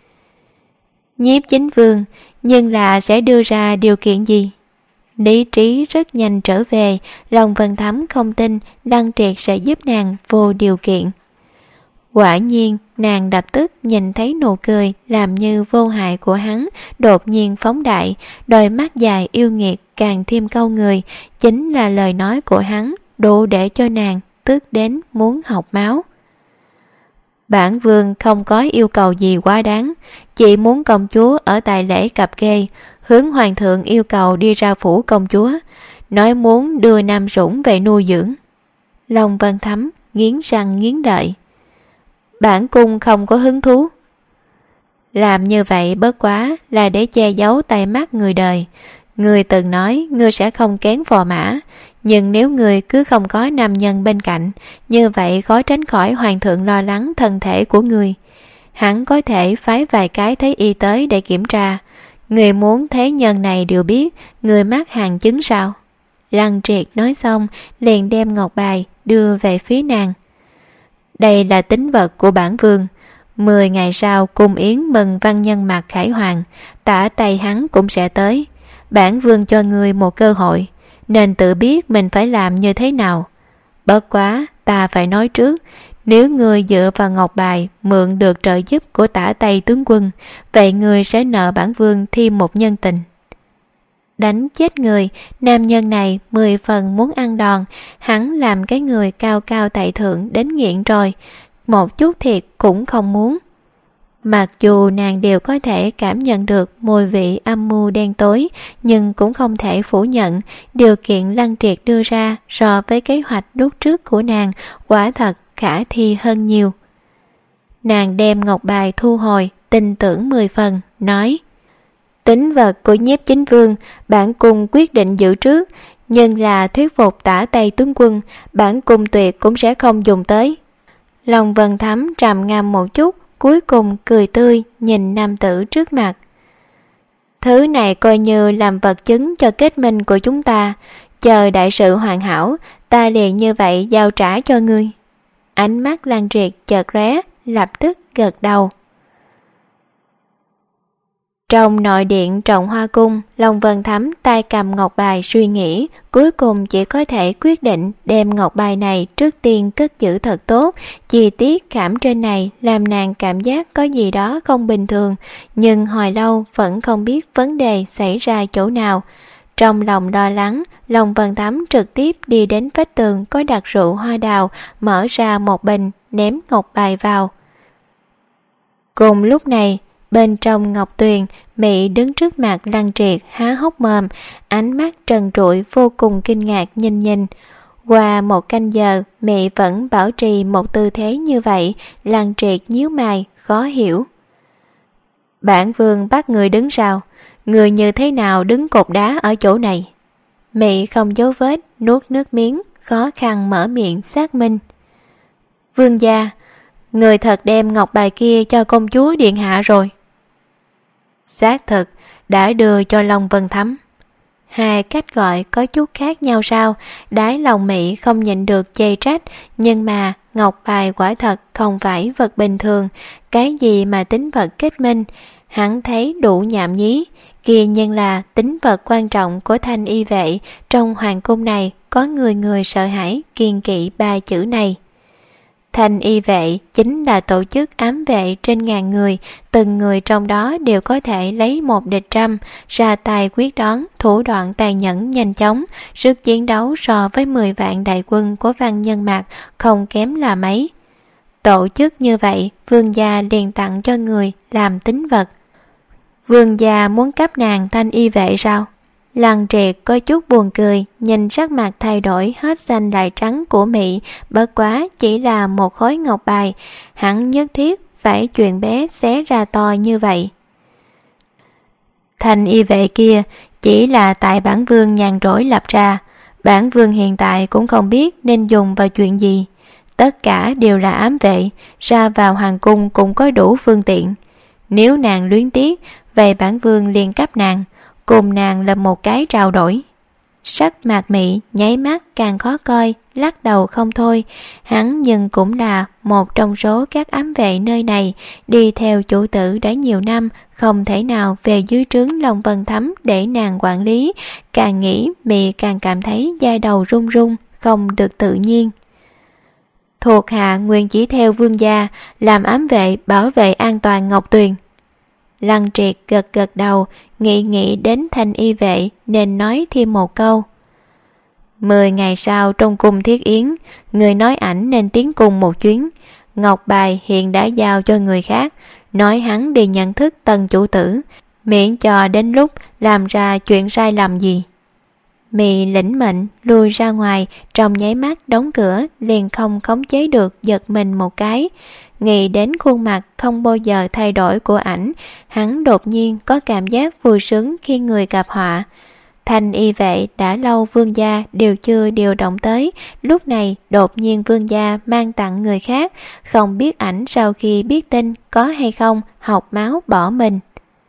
Nhiếp Chính Vương nhưng là sẽ đưa ra điều kiện gì? Lý trí rất nhanh trở về, Long Vân Thấm không tin Lăng Triệt sẽ giúp nàng vô điều kiện. Quả nhiên, nàng lập tức nhìn thấy nụ cười làm như vô hại của hắn, đột nhiên phóng đại, đôi mắt dài yêu nghiệt càng thêm câu người, chính là lời nói của hắn đủ để cho nàng tức đến muốn học máu. Bản vương không có yêu cầu gì quá đáng, chỉ muốn công chúa ở tại lễ cập kê, hướng hoàng thượng yêu cầu đi ra phủ công chúa, nói muốn đưa Nam Dũng về nuôi dưỡng. Long Vân Thấm nghiến răng nghiến lợi. Bản cung không có hứng thú. Làm như vậy bất quá là để che giấu tay mắt người đời. Người từng nói ngươi sẽ không kén phò mã, nhưng nếu người cứ không có nam nhân bên cạnh, như vậy khó tránh khỏi hoàng thượng lo lắng thân thể của người. Hắn có thể phái vài cái thấy y tới để kiểm tra. Người muốn thế nhân này đều biết người mắc hàng chứng sao? Lăng Triệt nói xong liền đem ngọc bài đưa về phía nàng. Đây là tín vật của bản vương. 10 ngày sau cung yến mừng Văn Nhân Mặc khải hoàng, Tả Tây hắn cũng sẽ tới. Bản vương cho ngươi một cơ hội, nên tự biết mình phải làm như thế nào. Bất quá ta phải nói trước, Nếu ngươi dựa vào ngọc bài mượn được trợ giúp của Tả Tây tướng quân, vậy ngươi sẽ nợ bản vương thêm một nhân tình. Đánh chết người, nam nhân này 10 phần muốn ăn đòn, hắn làm cái người cao cao tại thượng đến nghiện rồi, một chút thiệt cũng không muốn. Mặc dù nàng đều có thể cảm nhận được mùi vị âm mưu đen tối, nhưng cũng không thể phủ nhận điều kiện Lăng Triệt đưa ra so với kế hoạch lúc trước của nàng quả thật khả thi hơn nhiều. Nàng đem ngọc bài thu hồi, tin tưởng 10 phần, nói: Tính vật của Nhiếp Chính Vương bản cung quyết định giữ trước, nhưng là thuyết phục Tả Tây tướng quân, bản cung tuyệt cũng sẽ không dùng tới. Long Vân Thắm trầm ngâm một chút, cuối cùng cười tươi nhìn nam tử trước mặt. Thứ này coi như làm vật chứng cho kết minh của chúng ta, chờ đại sự hoàn hảo, ta liền như vậy giao trả cho ngươi. Ánh mắt Lăng Triệt chợt lóe, lập tức gật đầu. Trong nội điện Trọng Hoa Cung, Long Vân Thắm tay cầm ngọc bài suy nghĩ, cuối cùng chỉ có thể quyết định đem ngọc bài này trước tiên cất giữ thật tốt. Chi tiết khảm trên này làm nàng cảm giác có gì đó không bình thường, nhưng hồi lâu vẫn không biết vấn đề xảy ra chỗ nào. Trong lòng lo lắng, Long Vân Thắm trực tiếp đi đến vách tường có đặt rượu hoa đào, mở ra một bình, ném ngọc bài vào. Cùng lúc này, bên trong ngọc tuyền, Mị đứng trước mặt Lăng Triệt há hốc mồm, ánh mắt trần trụi vô cùng kinh ngạc nhìn. Qua một canh giờ, Mị vẫn bảo trì một tư thế như vậy. Lăng Triệt nhíu mày, khó hiểu. Bản vương bắt người đứng sao? Người như thế nào đứng cột đá ở chỗ này? Mị không giấu vết, nuốt nước miếng, khó khăn mở miệng xác minh. Vương gia, người thật đem ngọc bài kia cho công chúa điện hạ rồi. Xác thực, đã đưa cho Long Vân Thắm. Hai cách gọi có chút khác nhau sao? Đáy lòng Mị không nhịn được chê trách, nhưng mà ngọc bài quả thật không phải vật bình thường. Cái gì mà tính vật kết minh, hắn thấy đủ nhảm nhí. Kia nhưng là tính vật quan trọng của Thanh Y vệ. Trong hoàng cung này có người sợ hãi kiêng kỵ ba chữ này. Thanh Y vệ chính là tổ chức ám vệ trên ngàn người, từng người trong đó đều có thể lấy một địch trăm, ra tay quyết đoán, thủ đoạn tàn nhẫn nhanh chóng, sức chiến đấu so với 10 vạn đại quân của Văn Nhân Mạc không kém là mấy. Tổ chức như vậy, vương gia liền tặng cho người làm tín vật. Vương gia muốn cấp nàng Thanh Y vệ sao? Lăng Triệt có chút buồn cười, nhìn sắc mặt thay đổi hết xanh lại trắng của Mị, bất quá chỉ là một khối ngọc bài, hắn nhất thiết phải chuyện bé xé ra to như vậy. Thanh Y vệ kia chỉ là tại bản vương nhàn rỗi lập ra, bản vương hiện tại cũng không biết nên dùng vào chuyện gì. Tất cả đều là ám vệ, ra vào hoàng cung cũng có đủ phương tiện. Nếu nàng luyến tiếc, vậy bản vương liền cấp nàng, cùng nàng là một cái trao đổi. Sắc mặt Mị nháy mắt càng khó coi, lắc đầu không thôi. Hắn nhưng cũng là một trong số các ám vệ nơi này, đi theo chủ tử đã nhiều năm, không thể nào về dưới trướng Long Vân Thắm để nàng quản lý. Càng nghĩ Mị càng cảm thấy da đầu run run, không được tự nhiên. Thuộc hạ nguyện chỉ theo vương gia, làm ám vệ bảo vệ an toàn Ngọc Tuyền. Lăng Triệt gật đầu, nghĩ đến Thanh Y vệ nên nói thêm một câu. 10 ngày sau trong cung thiết yến, người nói ảnh nên tiến cung một chuyến. Ngọc bài hiện đã giao cho người khác, nói hắn đi nhận thức tân chủ tử, miễn cho đến lúc làm ra chuyện sai lầm gì. Mị lĩnh mệnh lui ra ngoài, trong nháy mắt đóng cửa, liền không khống chế được giật mình một cái. Nghĩ đến khuôn mặt không bao giờ thay đổi của ảnh, hắn đột nhiên có cảm giác vui sướng khi người gặp họa. Thanh Y vệ đã lâu vương gia đều chưa điều động tới, lúc này đột nhiên vương gia mang tặng người khác, không biết ảnh sau khi biết tin có hay không học máu bỏ mình.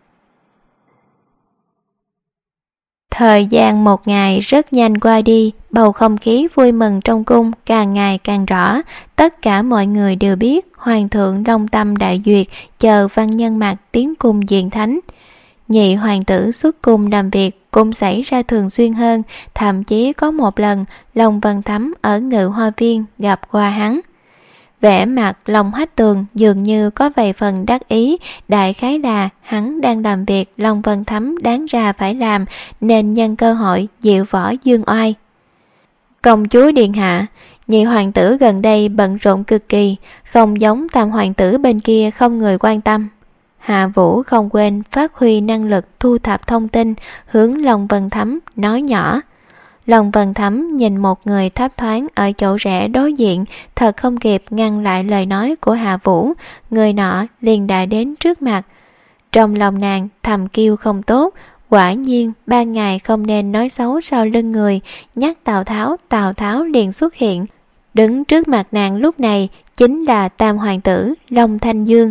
Thời gian một ngày rất nhanh qua đi, bầu không khí vui mừng trong cung càng ngày càng rõ. Tất cả mọi người đều biết hoàng thượng long tâm đại duyệt, chờ Văn Nhân Mạc tiến cung diện thánh. Nhị hoàng tử xuất cung làm việc cũng xảy ra thường xuyên hơn, thậm chí có một lần Long Vân Thắm ở Ngự Hoa Viên gặp qua hắn. Vẻ mặt Long Hách Tường dường như có vài phần đắc ý, đại khái là hắn đang làm việc Long Vân Thấm đáng ra phải làm, nên nhân cơ hội diệu võ dương oai. Công chúa điện hạ, nhị hoàng tử gần đây bận rộn cực kỳ, không giống tam hoàng tử bên kia không người quan tâm. Hạ Vũ không quên phát huy năng lực thu thập thông tin, hướng Long Vân Thấm nói nhỏ. Long Vân Thấm nhìn một người thấp thoáng ở chỗ rẽ đối diện, thật không kịp ngăn lại lời nói của Hạ Vũ, người nọ liền đã đến trước mặt. Trong lòng nàng thầm kêu không tốt, quả nhiên ban ngày không nên nói xấu sau lưng người, nhắc Tào Tháo liền xuất hiện. Đứng trước mặt nàng lúc này chính là tam hoàng tử Long Thanh Dương.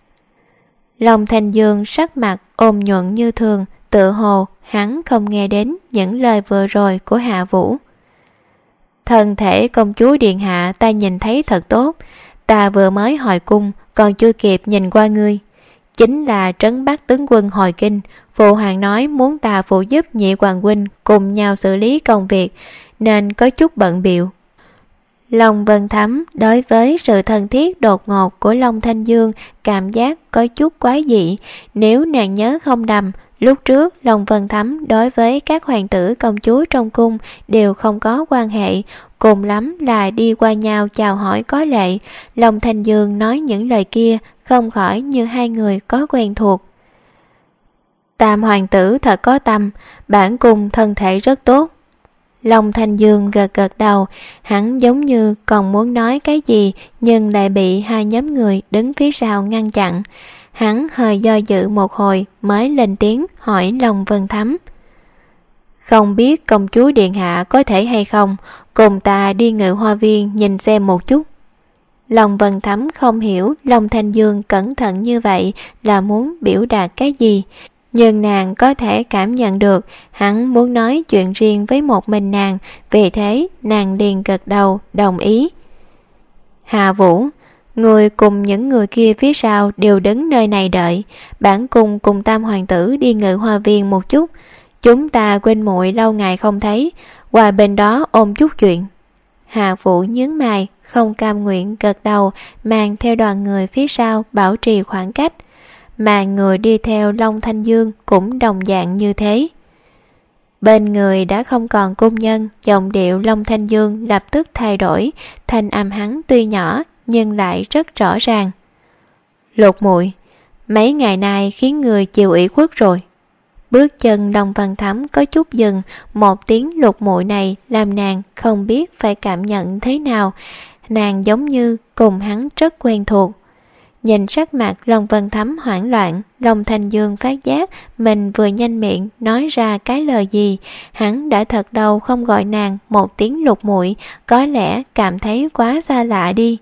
Long Thanh Dương sắc mặt ôn nhuận như thường, tự hồ hắn không nghe đến những lời vừa rồi của Hạ Vũ. Thân thể công chúa điện hạ ta nhìn thấy thật tốt, ta vừa mới hồi cung còn chưa kịp nhìn qua ngươi. Chính là trấn Bắc tướng quân hồi kinh, phụ hoàng nói muốn ta phụ giúp nhị hoàng huynh cùng nhau xử lý công việc, nên có chút bận bịu. Long Vân Thấm đối với sự thân thiết đột ngột của Long Thanh Dương cảm giác có chút quái dị. Nếu nàng nhớ không nhầm, lúc trước Long Vân Thấm đối với các hoàng tử công chúa trong cung đều không có quan hệ, cùng lắm là đi qua nhau chào hỏi có lệ. Long Thanh Dương nói những lời kia không khỏi như hai người có quen thuộc. Tam hoàng tử thật có tâm, bản cung thân thể rất tốt. Long Thanh Dương gật gật đầu, hắn giống như còn muốn nói cái gì nhưng lại bị hai nhóm người đứng phía sau ngăn chặn. Hắn hơi do dự một hồi mới lên tiếng hỏi Long Vân Thấm. Không biết công chúa điện hạ có thể hay không cùng ta đi Ngự Hoa Viên nhìn xem một chút. Long Vân Thấm không hiểu Long Thanh Dương cẩn thận như vậy là muốn biểu đạt cái gì, nhưng nàng có thể cảm nhận được hắn muốn nói chuyện riêng với một mình nàng, vì thế nàng liền gật đầu đồng ý. Hạ Vũ, người cùng những người kia phía sau đều đứng nơi này đợi, bản cung cùng tam hoàng tử đi Ngự Hoa Viên một chút, chúng ta quên muội lâu ngày không thấy, qua bên đó ôm chút chuyện. Hạ Vũ nhướng mày, không cam nguyện gật đầu, mang theo đoàn người phía sau bảo trì khoảng cách, mà người đi theo Long Thanh Dương cũng đồng dạng như thế. Bên người đã không còn cung nhân, giọng điệu Long Thanh Dương lập tức thay đổi, thanh âm hắn tuy nhỏ nhưng lại rất rõ ràng. Lục muội, mấy ngày nay khiến người chịu ủy khuất rồi. Bước chân Long Vân Thấm có chút dừng, một tiếng lục muội này làm nàng không biết phải cảm nhận thế nào, nàng giống như cùng hắn rất quen thuộc. Nhìn sắc mặt Long Vân Thấm hoảng loạn, Long Thanh Dương phát giác mình vừa nhanh miệng nói ra cái lời gì. Hắn đã thật lâu không gọi nàng một tiếng lục muội, có lẽ cảm thấy quá xa lạ đi.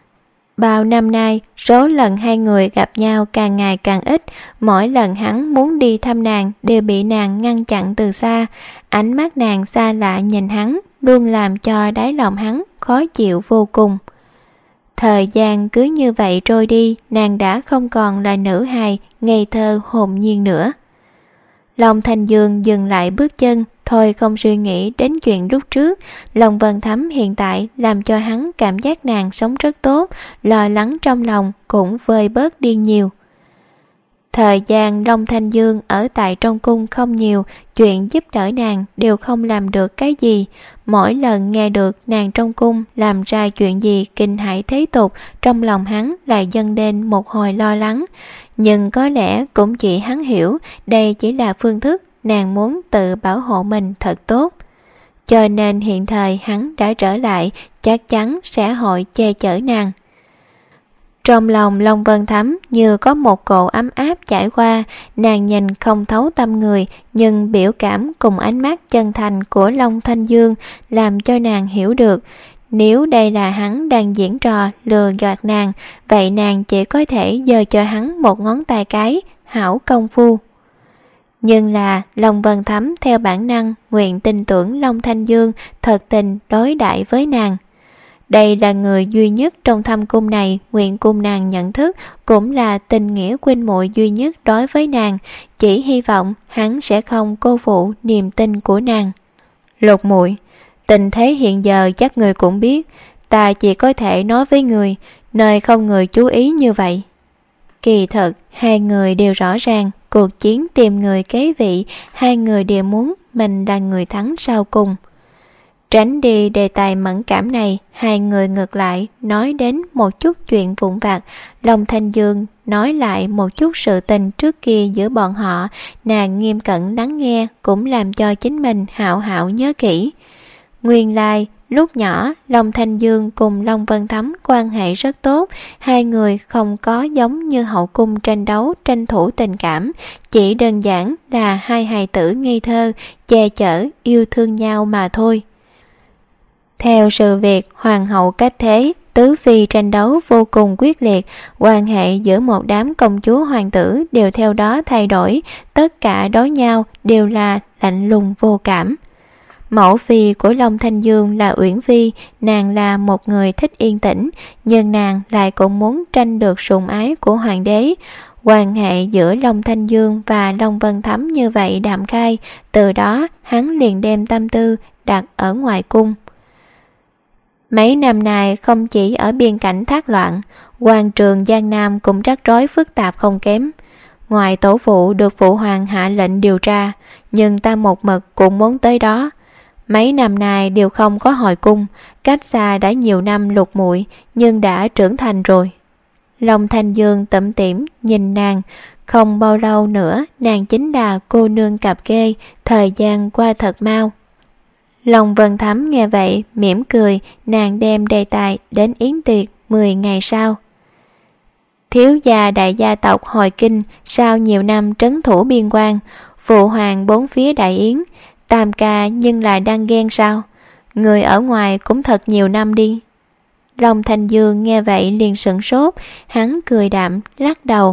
Bao năm nay, số lần hai người gặp nhau càng ngày càng ít, mỗi lần hắn muốn đi thăm nàng đều bị nàng ngăn chặn từ xa. Ánh mắt nàng xa lạ nhìn hắn, luôn làm cho đáy lòng hắn khó chịu vô cùng. Thời gian cứ như vậy trôi đi, nàng đã không còn là nữ hài ngây thơ hồn nhiên nữa. Long Thanh Dương dừng lại bước chân, thôi không suy nghĩ đến chuyện lúc trước. Long Vân Thấm hiện tại làm cho hắn cảm giác nàng sống rất tốt, lo lắng trong lòng cũng vơi bớt đi nhiều. Thời gian Long Thanh Dương ở tại trong cung không nhiều, chuyện giúp đỡ nàng đều không làm được cái gì. Mỗi lần nghe được nàng trong cung làm ra chuyện gì kinh hãi thế tục, trong lòng hắn lại dâng lên một hồi lo lắng. Nhưng có lẽ cũng chỉ hắn hiểu đây chỉ là phương thức nàng muốn tự bảo hộ mình thật tốt. Cho nên hiện thời hắn đã trở lại, chắc chắn sẽ hội che chở nàng. Trong lòng Long Vân Thấm như có một cỗ ấm áp trải qua, nàng nhìn không thấu tâm người, nhưng biểu cảm cùng ánh mắt chân thành của Long Thanh Dương làm cho nàng hiểu được, nếu đây là hắn đang diễn trò lừa gạt nàng, vậy nàng chỉ có thể giơ cho hắn một ngón tay cái, hảo công phu. Nhưng là Long Vân Thấm theo bản năng nguyện tin tưởng Long Thanh Dương thật tình đối đãi với nàng. Đây là người duy nhất trong thâm cung này nguyện cùng nàng nhận thức, cũng là tình nghĩa huynh muội duy nhất đối với nàng, chỉ hy vọng hắn sẽ không cô phụ niềm tin của nàng. Lục muội, tình thế hiện giờ chắc người cũng biết, ta chỉ có thể nói với người, nơi không người chú ý như vậy. Kỳ thực, hai người đều rõ ràng, cuộc chiến tìm người kế vị, hai người đều muốn mình là người thắng sau cùng. Tránh đi đề tài mẫn cảm này, hai người ngược lại nói đến một chút chuyện vụn vặt. Long Thanh Dương nói lại một chút sự tình trước kia giữa bọn họ, nàng nghiêm cẩn lắng nghe cũng làm cho chính mình hảo hảo nhớ kỹ. Nguyên lai, lúc nhỏ, Long Thanh Dương cùng Long Vân Thấm quan hệ rất tốt, hai người không có giống như hậu cung tranh đấu, tranh thủ tình cảm, chỉ đơn giản là hai hài tử ngây thơ, che chở, yêu thương nhau mà thôi. Theo sự việc hoàng hậu cách thế, tứ phi tranh đấu vô cùng quyết liệt, quan hệ giữa một đám công chúa hoàng tử đều theo đó thay đổi, tất cả đối nhau đều là lạnh lùng vô cảm. Mẫu phi của Long Thanh Dương là Uyển Phi, nàng là một người thích yên tĩnh, nhưng nàng lại cũng muốn tranh được sủng ái của hoàng đế. Quan hệ giữa Long Thanh Dương và Long Vân Thấm như vậy đạm khai, từ đó hắn liền đem tâm tư đặt ở ngoài cung. Mấy năm nay không chỉ ở biên cảnh thác loạn, quan trường Giang Nam cũng rắc rối phức tạp không kém. Ngoài tổ phụ được phụ hoàng hạ lệnh điều tra, nhưng ta một mực cũng muốn tới đó. Mấy năm nay đều không có hồi cung, cách xa đã nhiều năm lục muội, nhưng đã trưởng thành rồi. Long Thanh Dương tủm tỉm nhìn nàng, không bao lâu nữa nàng chính là cô nương cặp kê, thời gian qua thật mau. Long Vân Thấm nghe vậy mỉm cười, nàng đem đề tài đến yến tiệc 10 ngày sau. Thiếu gia đại gia tộc hồi kinh, sau nhiều năm trấn thủ biên quan, phụ hoàng bốn phía đại yến, tam ca nhưng lại đang ghen sao? Người ở ngoài cũng thật nhiều năm đi. Long Thanh Dương nghe vậy liền sửng sốt, hắn cười đạm lắc đầu.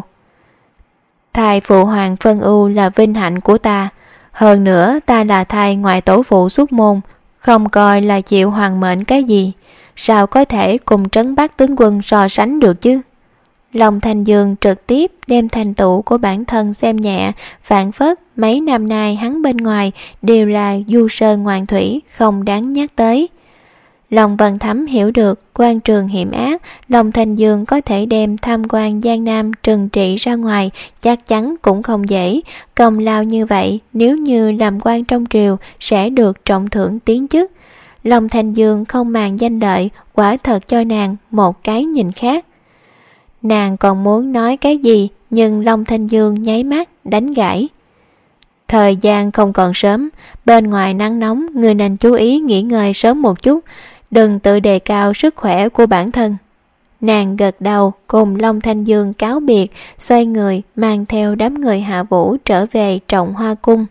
Thai phụ hoàng phân ưu là vinh hạnh của ta, hơn nữa ta là thai ngoại tổ phụ xuất môn, không coi là chịu hoàng mệnh cái gì, sao có thể cùng trấn Bắc tướng quân so sánh được chứ? Long Thanh Dương trực tiếp đem thành tựu của bản thân xem nhẹ, phản phất mấy năm nay hắn bên ngoài đều là du sơn ngoạn thủy, không đáng nhắc tới. Long Vân Thấm hiểu được quan trường hiểm ác, Long Thanh Dương có thể đem tham quan Giang Nam trừng trị ra ngoài chắc chắn cũng không dễ. Công lao như vậy nếu như làm quan trong triều sẽ được trọng thưởng tiến chức. Long Thanh Dương không màng danh lợi, quả thật cho nàng một cái nhìn khác. Nàng còn muốn nói cái gì, nhưng Long Thanh Dương nháy mắt đánh gãy. Thời gian không còn sớm, bên ngoài nắng nóng, người nên chú ý nghỉ ngơi sớm một chút, đừng tự đề cao sức khỏe của bản thân. Nàng gật đầu cùng Long Thanh Dương cáo biệt, xoay người mang theo đám người Hạ Vũ trở về Trọng Hoa Cung.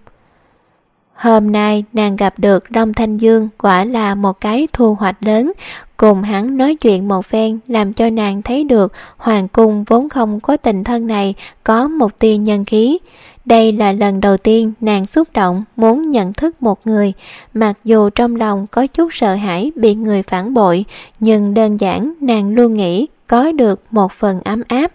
Hôm nay nàng gặp được Long Thanh Dương quả là một cái thu hoạch lớn, cùng hắn nói chuyện một phen làm cho nàng thấy được hoàng cung vốn không có tình thân này có một tia nhân khí. Đây là lần đầu tiên nàng xúc động muốn nhận thức một người, mặc dù trong lòng có chút sợ hãi bị người phản bội, nhưng đơn giản nàng luôn nghĩ có được một phần ấm áp.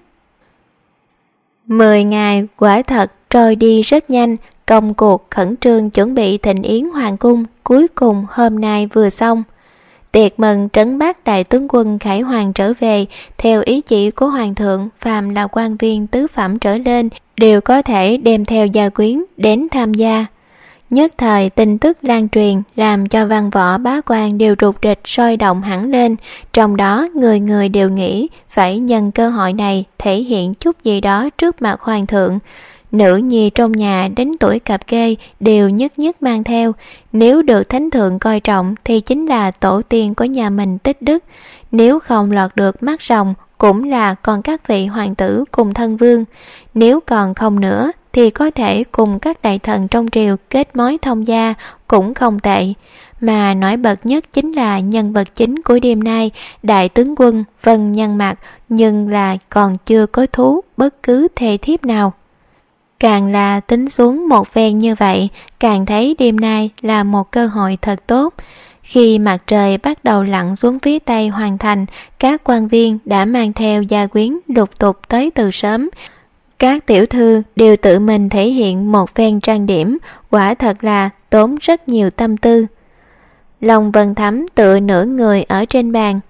10 ngày quả thật trôi đi rất nhanh, công cuộc khẩn trương chuẩn bị thịnh yến hoàng cung cuối cùng hôm nay vừa xong. Tiệc mừng trấn Bắc đại tướng quân Khải Hoàng trở về, theo ý chỉ của hoàng thượng, phàm là quan viên tứ phẩm trở lên đều có thể đem theo gia quyến đến tham gia. Nhất thời tin tức lan truyền làm cho văn võ bá quan đều rụt rịch sôi động hẳn lên, trong đó người người đều nghĩ phải nhân cơ hội này thể hiện chút gì đó trước mặt hoàng thượng. Nữ nhi trong nhà đến tuổi cập kê đều nhất nhất mang theo, nếu được thánh thượng coi trọng thì chính là tổ tiên của nhà mình tích đức, nếu không lọt được mắt rồng cũng là còn các vị hoàng tử cùng thân vương, nếu còn không nữa thì có thể cùng các đại thần trong triều kết mối thông gia cũng không tệ. Mà nổi bật nhất chính là nhân vật chính của đêm nay, đại tướng quân Vân Nhân Mặc, nhưng là còn chưa có thú bất cứ thê thiếp nào. Càng là tính xuống một phen như vậy, càng thấy đêm nay là một cơ hội thật tốt. Khi mặt trời bắt đầu lặn xuống phía tây hoàng thành, các quan viên đã mang theo gia quyến lục tục tới từ sớm. Các tiểu thư đều tự mình thể hiện một phen trang điểm, quả thật là tốn rất nhiều tâm tư. Long Vân Thấm tựa nửa người ở trên bàn,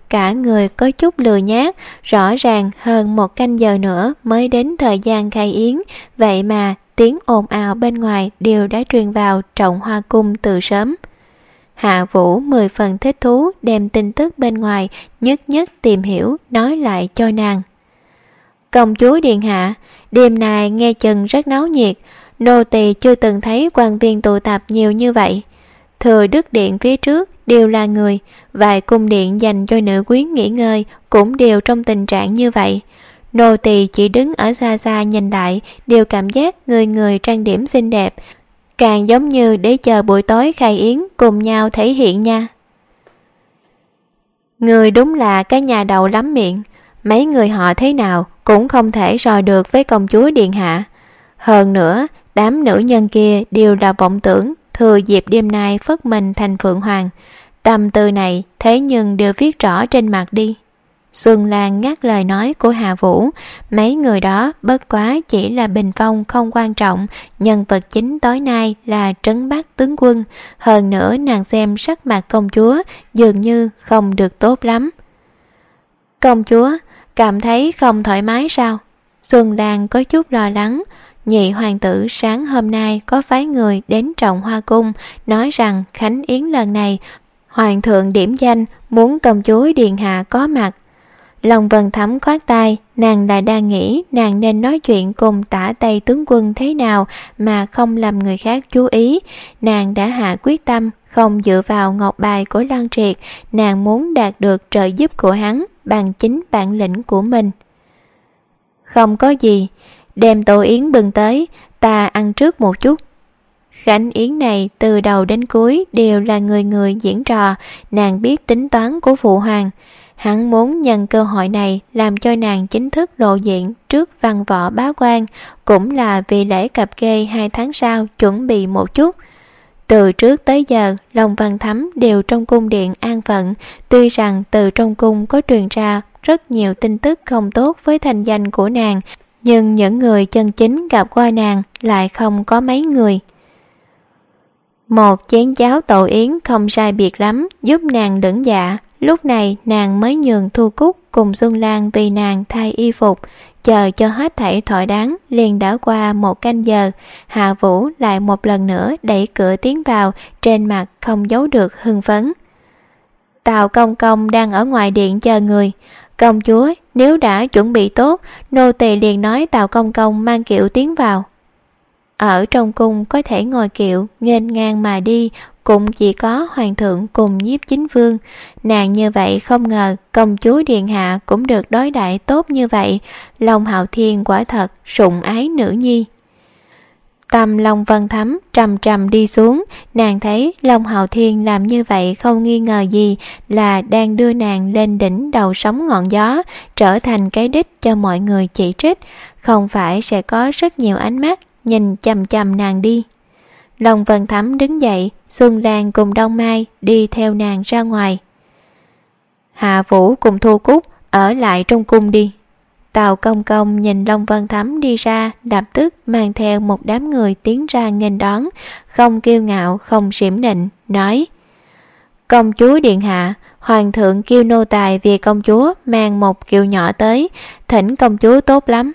cả người có chút lười nhác. Rõ ràng hơn 1 canh giờ nữa mới đến thời gian khai yến, vậy mà tiếng ồn ào bên ngoài đều đã truyền vào Trọng Hoa Cung từ sớm. Hạ Vũ 10 phần thích thú đem tin tức bên ngoài nhất nhất tìm hiểu nói lại cho nàng. Công chúa điện hạ, đêm nay nghe chừng rất náo nhiệt, nô tỳ chưa từng thấy quan viên tụ tập nhiều như vậy. Thừa Đức Điện phía trước đều là người, vài cung điện dành cho nữ quyến nghỉ ngơi cũng đều trong tình trạng như vậy. Nô tỳ chỉ đứng ở xa xa nhìn lại, đều cảm giác người người trang điểm xinh đẹp, càng giống như để chờ buổi tối khai yến cùng nhau thể hiện nha. Người đúng là cái nhà đầu lắm miệng, mấy người họ thế nào cũng không thể so được với công chúa điện hạ. Hơn nữa, đám nữ nhân kia đều là vọng tưởng thừa dịp đêm nay phất mình thành phượng hoàng. Tâm tư này thế nhưng đều viết rõ trên mặt đi. Xuân Lan ngắt lời nói của Hạ Vũ, mấy người đó bất quá chỉ là bình phong không quan trọng, nhân vật chính tối nay là trấn Bắc tướng quân. Hơn nữa nàng xem sắc mặt công chúa dường như không được tốt lắm. Công chúa cảm thấy không thoải mái sao? Xuân Lan có chút lo lắng. Nhị hoàng tử sáng hôm nay có phái người đến Trọng Hoa Cung, nói rằng khánh yến lần này hoàng thượng điểm danh muốn công chúa điện hạ có mặt. Lòng Vân Thắm khoát tay, nàng lại đang nghĩ nàng nên nói chuyện cùng Tả Tây tướng quân thế nào mà không làm người khác chú ý. Nàng đã hạ quyết tâm không dựa vào ngọc bài của Lăng Triệt, nàng muốn đạt được trợ giúp của hắn bằng chính bản lĩnh của mình. Không có gì, đem tổ yến bưng tới, ta ăn trước một chút. Khánh yến này từ đầu đến cuối đều là người người diễn trò, nàng biết tính toán của phụ hoàng. Hắn muốn nhân cơ hội này làm cho nàng chính thức lộ diện trước văn võ bá quan, cũng là vì lễ cập kê 2 tháng sau chuẩn bị một chút. Từ trước tới giờ, Long Văn Thắm đều trong cung điện an phận, tuy rằng từ trong cung có truyền ra rất nhiều tin tức không tốt với thành danh của nàng, nhưng những người chân chính gặp qua nàng lại không có mấy người. Một chén cháo tổ yến không sai biệt lắm giúp nàng đững dạ. Lúc này nàng mới nhường Thu Cúc cùng Xuân Lan vì nàng thay y phục. Chờ cho hết thảy thỏa đáng, liền đã qua 1 canh giờ. Hạ Vũ lại một lần nữa đẩy cửa tiến vào, trên mặt không giấu được hưng phấn. Tào công công đang ở ngoài điện chờ người. Công chúa, nếu đã chuẩn bị tốt, nô tỳ liền nói Tào công công mang kiệu tiến vào. Ở trong cung có thể ngồi kiệu nghênh ngang mà đi, cũng chỉ có hoàng thượng cùng Nhiếp Chính Vương. Nàng như vậy không ngờ công chúa điện hạ cũng được đối đãi tốt như vậy. Long Hạo Thiên quả thật sủng ái nữ nhi. Tâm Long Vân Thắm trầm trầm đi xuống, nàng thấy Long Hạo Thiên làm như vậy không nghi ngờ gì là đang đưa nàng lên đỉnh đầu sóng ngọn gió, trở thành cái đích cho mọi người chỉ trích, không phải sẽ có rất nhiều ánh mắt nhìn chằm chằm nàng đi. Long Vân Thắm đứng dậy, Xuân Lan cùng Đông Mai đi theo nàng ra ngoài. Hạ Vũ cùng Thu Cúc ở lại trong cung đi. Tào công công nhìn Long Vân Thắm đi ra, lập tức mang theo một đám người tiến ra nghênh đón, không kiêu ngạo không xiểm nịnh, nói: Công chúa điện hạ, hoàng thượng kêu nô tài vì công chúa mang một kiệu nhỏ tới, thỉnh công chúa tốt lắm.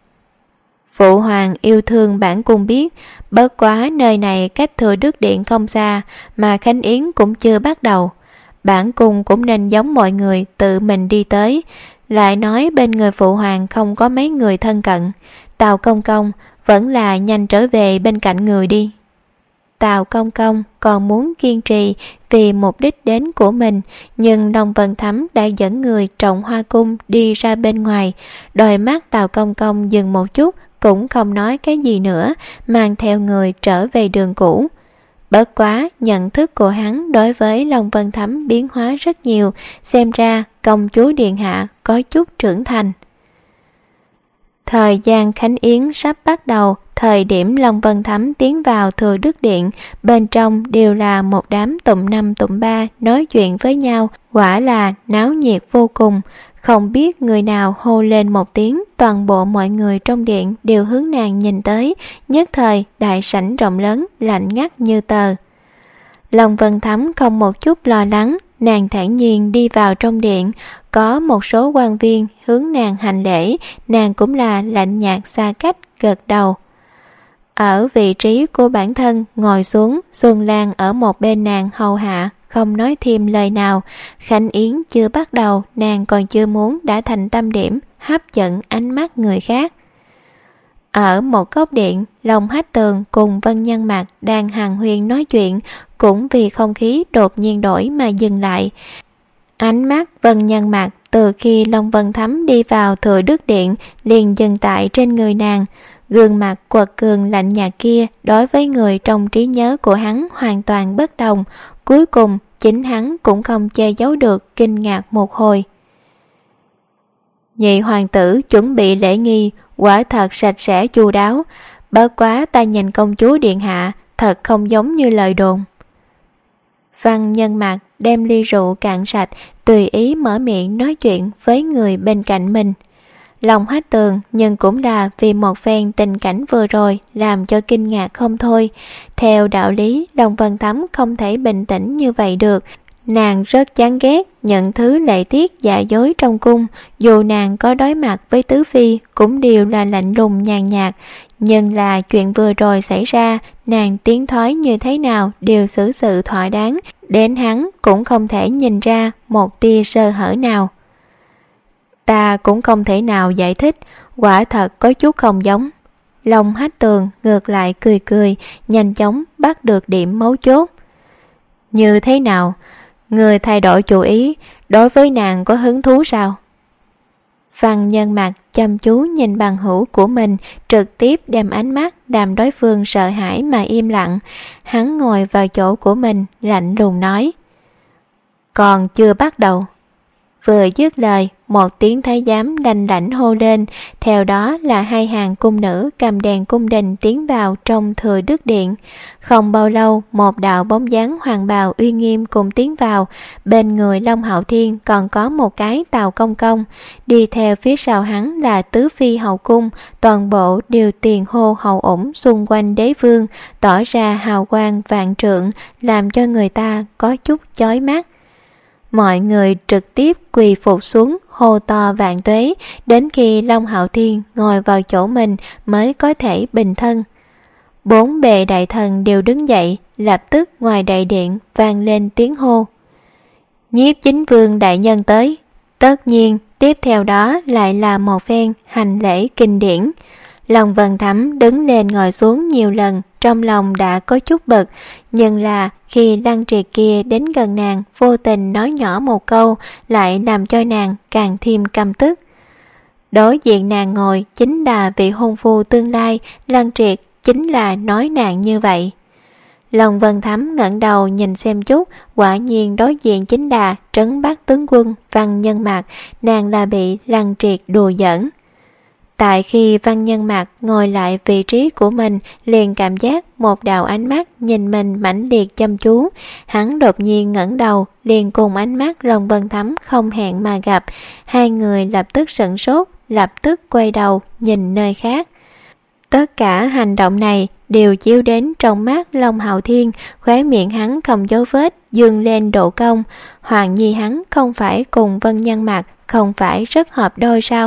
Phụ hoàng yêu thương bản cung biết, bất quá nơi này cách Thừa Đức Điện không xa, mà khánh yến cũng chưa bắt đầu. Bản cung cũng nên giống mọi người tự mình đi tới. Lại nói bên người phụ hoàng không có mấy người thân cận. Tào công công vẫn là nhanh trở về bên cạnh người đi. Tào công công còn muốn kiên trì vì mục đích đến của mình, nhưng Long Vân Thắm đã dẫn người Trọng Hoa Cung đi ra bên ngoài. Đôi mắt Tào công công dừng một chút, cũng không nói cái gì nữa, mang theo người trở về đường cũ. Bất quá nhận thức của hắn đối với Long Vân Thắm biến hóa rất nhiều, xem ra công chúa điện hạ có chút trưởng thành. Thời gian khánh yến sắp bắt đầu, thời điểm Long Vân Thắm tiến vào Thừa Đức Điện, bên trong đều là một đám tụm năm tụm ba nói chuyện với nhau, quả là náo nhiệt vô cùng. Không biết người nào hô lên một tiếng, toàn bộ mọi người trong điện đều hướng nàng nhìn tới, nhất thời đại sảnh rộng lớn lạnh ngắt như tờ. Long Vân Thắm không một chút lo lắng, nàng thản nhiên đi vào trong điện. Có một số quan viên hướng nàng hành lễ, nàng cũng là lạnh nhạt xa cách gật đầu. Ở vị trí của bản thân ngồi xuống, Xuân Lan ở một bên nàng hầu hạ, không nói thêm lời nào. Khánh Yến chưa bắt đầu, nàng còn chưa muốn đã thành tâm điểm hấp dẫn ánh mắt người khác. Ở một góc điện, Long Hách Tường cùng Vân Nhân Mạc đang hàn huyên nói chuyện, cũng vì không khí đột nhiên đổi mà dừng lại. Ánh mắt Vân Nhân Mạc từ khi Long Vân Thấm đi vào Thừa Đức Điện liền dừng tại trên người nàng. Gương mặt quật cường lạnh nhạt kia đối với người trong trí nhớ của hắn hoàn toàn bất đồng. Cuối cùng chính hắn cũng không che giấu được kinh ngạc một hồi. Nhị hoàng tử chuẩn bị lễ nghi quả thật sạch sẽ chu đáo, bất quá ta nhìn công chúa điện hạ thật không giống như lời đồn. Văn Nhân Mạc đem ly rượu cạn sạch, tùy ý mở miệng nói chuyện với người bên cạnh mình. Lòng Hách Tường nhưng cũng là vì một phen tình cảnh vừa rồi làm cho kinh ngạc không thôi. Theo đạo lý, Long Vân Thấm không thể bình tĩnh như vậy được. Nàng rất chán ghét những thứ lệ tiết giả dối trong cung, dù nàng có đối mặt với tứ phi cũng đều là lạnh lùng nhàn nhạt. Nhưng là chuyện vừa rồi xảy ra, nàng tiến thoái như thế nào đều xử sự thỏa đáng, đến hắn cũng không thể nhìn ra một tia sơ hở nào. Ta cũng không thể nào giải thích, quả thật có chút không giống. Long Hách Tường ngược lại cười cười, nhanh chóng bắt được điểm mấu chốt. Như thế nào? Người thay đổi chủ ý, đối với nàng có hứng thú sao? Văn Nhân Mạc chăm chú nhìn bằng hữu của mình, trực tiếp đem ánh mắt làm đối phương sợ hãi mà im lặng. Hắn ngồi vào chỗ của mình, lạnh lùng nói. Còn chưa bắt đầu. Vừa dứt lời, một tiếng thái giám đanh lãnh hô lên, theo đó là hai hàng cung nữ cầm đèn cung đình tiến vào trong Thừa Đức Điện. Không bao lâu, một đạo bóng dáng hoàng bào uy nghiêm cùng tiến vào, bên người Long Hạo Thiên còn có một cái tàu công công, đi theo phía sau hắn là tứ phi hậu cung, toàn bộ đều tiền hô hậu ủng xung quanh đế vương, tỏ ra hào quang vạn trượng, làm cho người ta có chút chói mắt. Mọi người trực tiếp quỳ phục xuống hô to vạn tuế, đến khi Long Hạo Thiên ngồi vào chỗ mình mới có thể bình thân. Bốn bề đại thần đều đứng dậy, lập tức ngoài đại điện vang lên tiếng hô. Nhiếp chính vương đại nhân tới. Tất nhiên, tiếp theo đó lại là một phen hành lễ kinh điển. Long Vân Thấm đứng lên ngồi xuống nhiều lần, trong lòng đã có chút bực, nhưng là khi Lăng Triệt kia đến gần nàng, vô tình nói nhỏ một câu, lại làm cho nàng càng thêm căm tức. Đối diện nàng ngồi chính là vị hôn phu tương lai, Lăng Triệt chính là nói nàng như vậy. Long Vân Thấm ngẩng đầu nhìn xem chút, quả nhiên đối diện chính là Trấn Bắc tướng quân Văn Nhân Mạc, nàng là bị Lăng Triệt đùa giỡn. Tại khi Văn Nhân Mạc ngồi lại vị trí của mình, liền cảm giác một đạo ánh mắt nhìn mình mãnh liệt chăm chú. Hắn đột nhiên ngẩng đầu, liền cùng ánh mắt Long Vân Thấm không hẹn mà gặp. Hai người lập tức sửng sốt, lập tức quay đầu nhìn nơi khác. Tất cả hành động này đều chiếu đến trong mắt Long Hạo Thiên, khóe miệng hắn không dấu vết dương lên độ cong. Hoàng nhi hắn không phải cùng Vân Nhân Mạc không phải rất hợp đôi sao?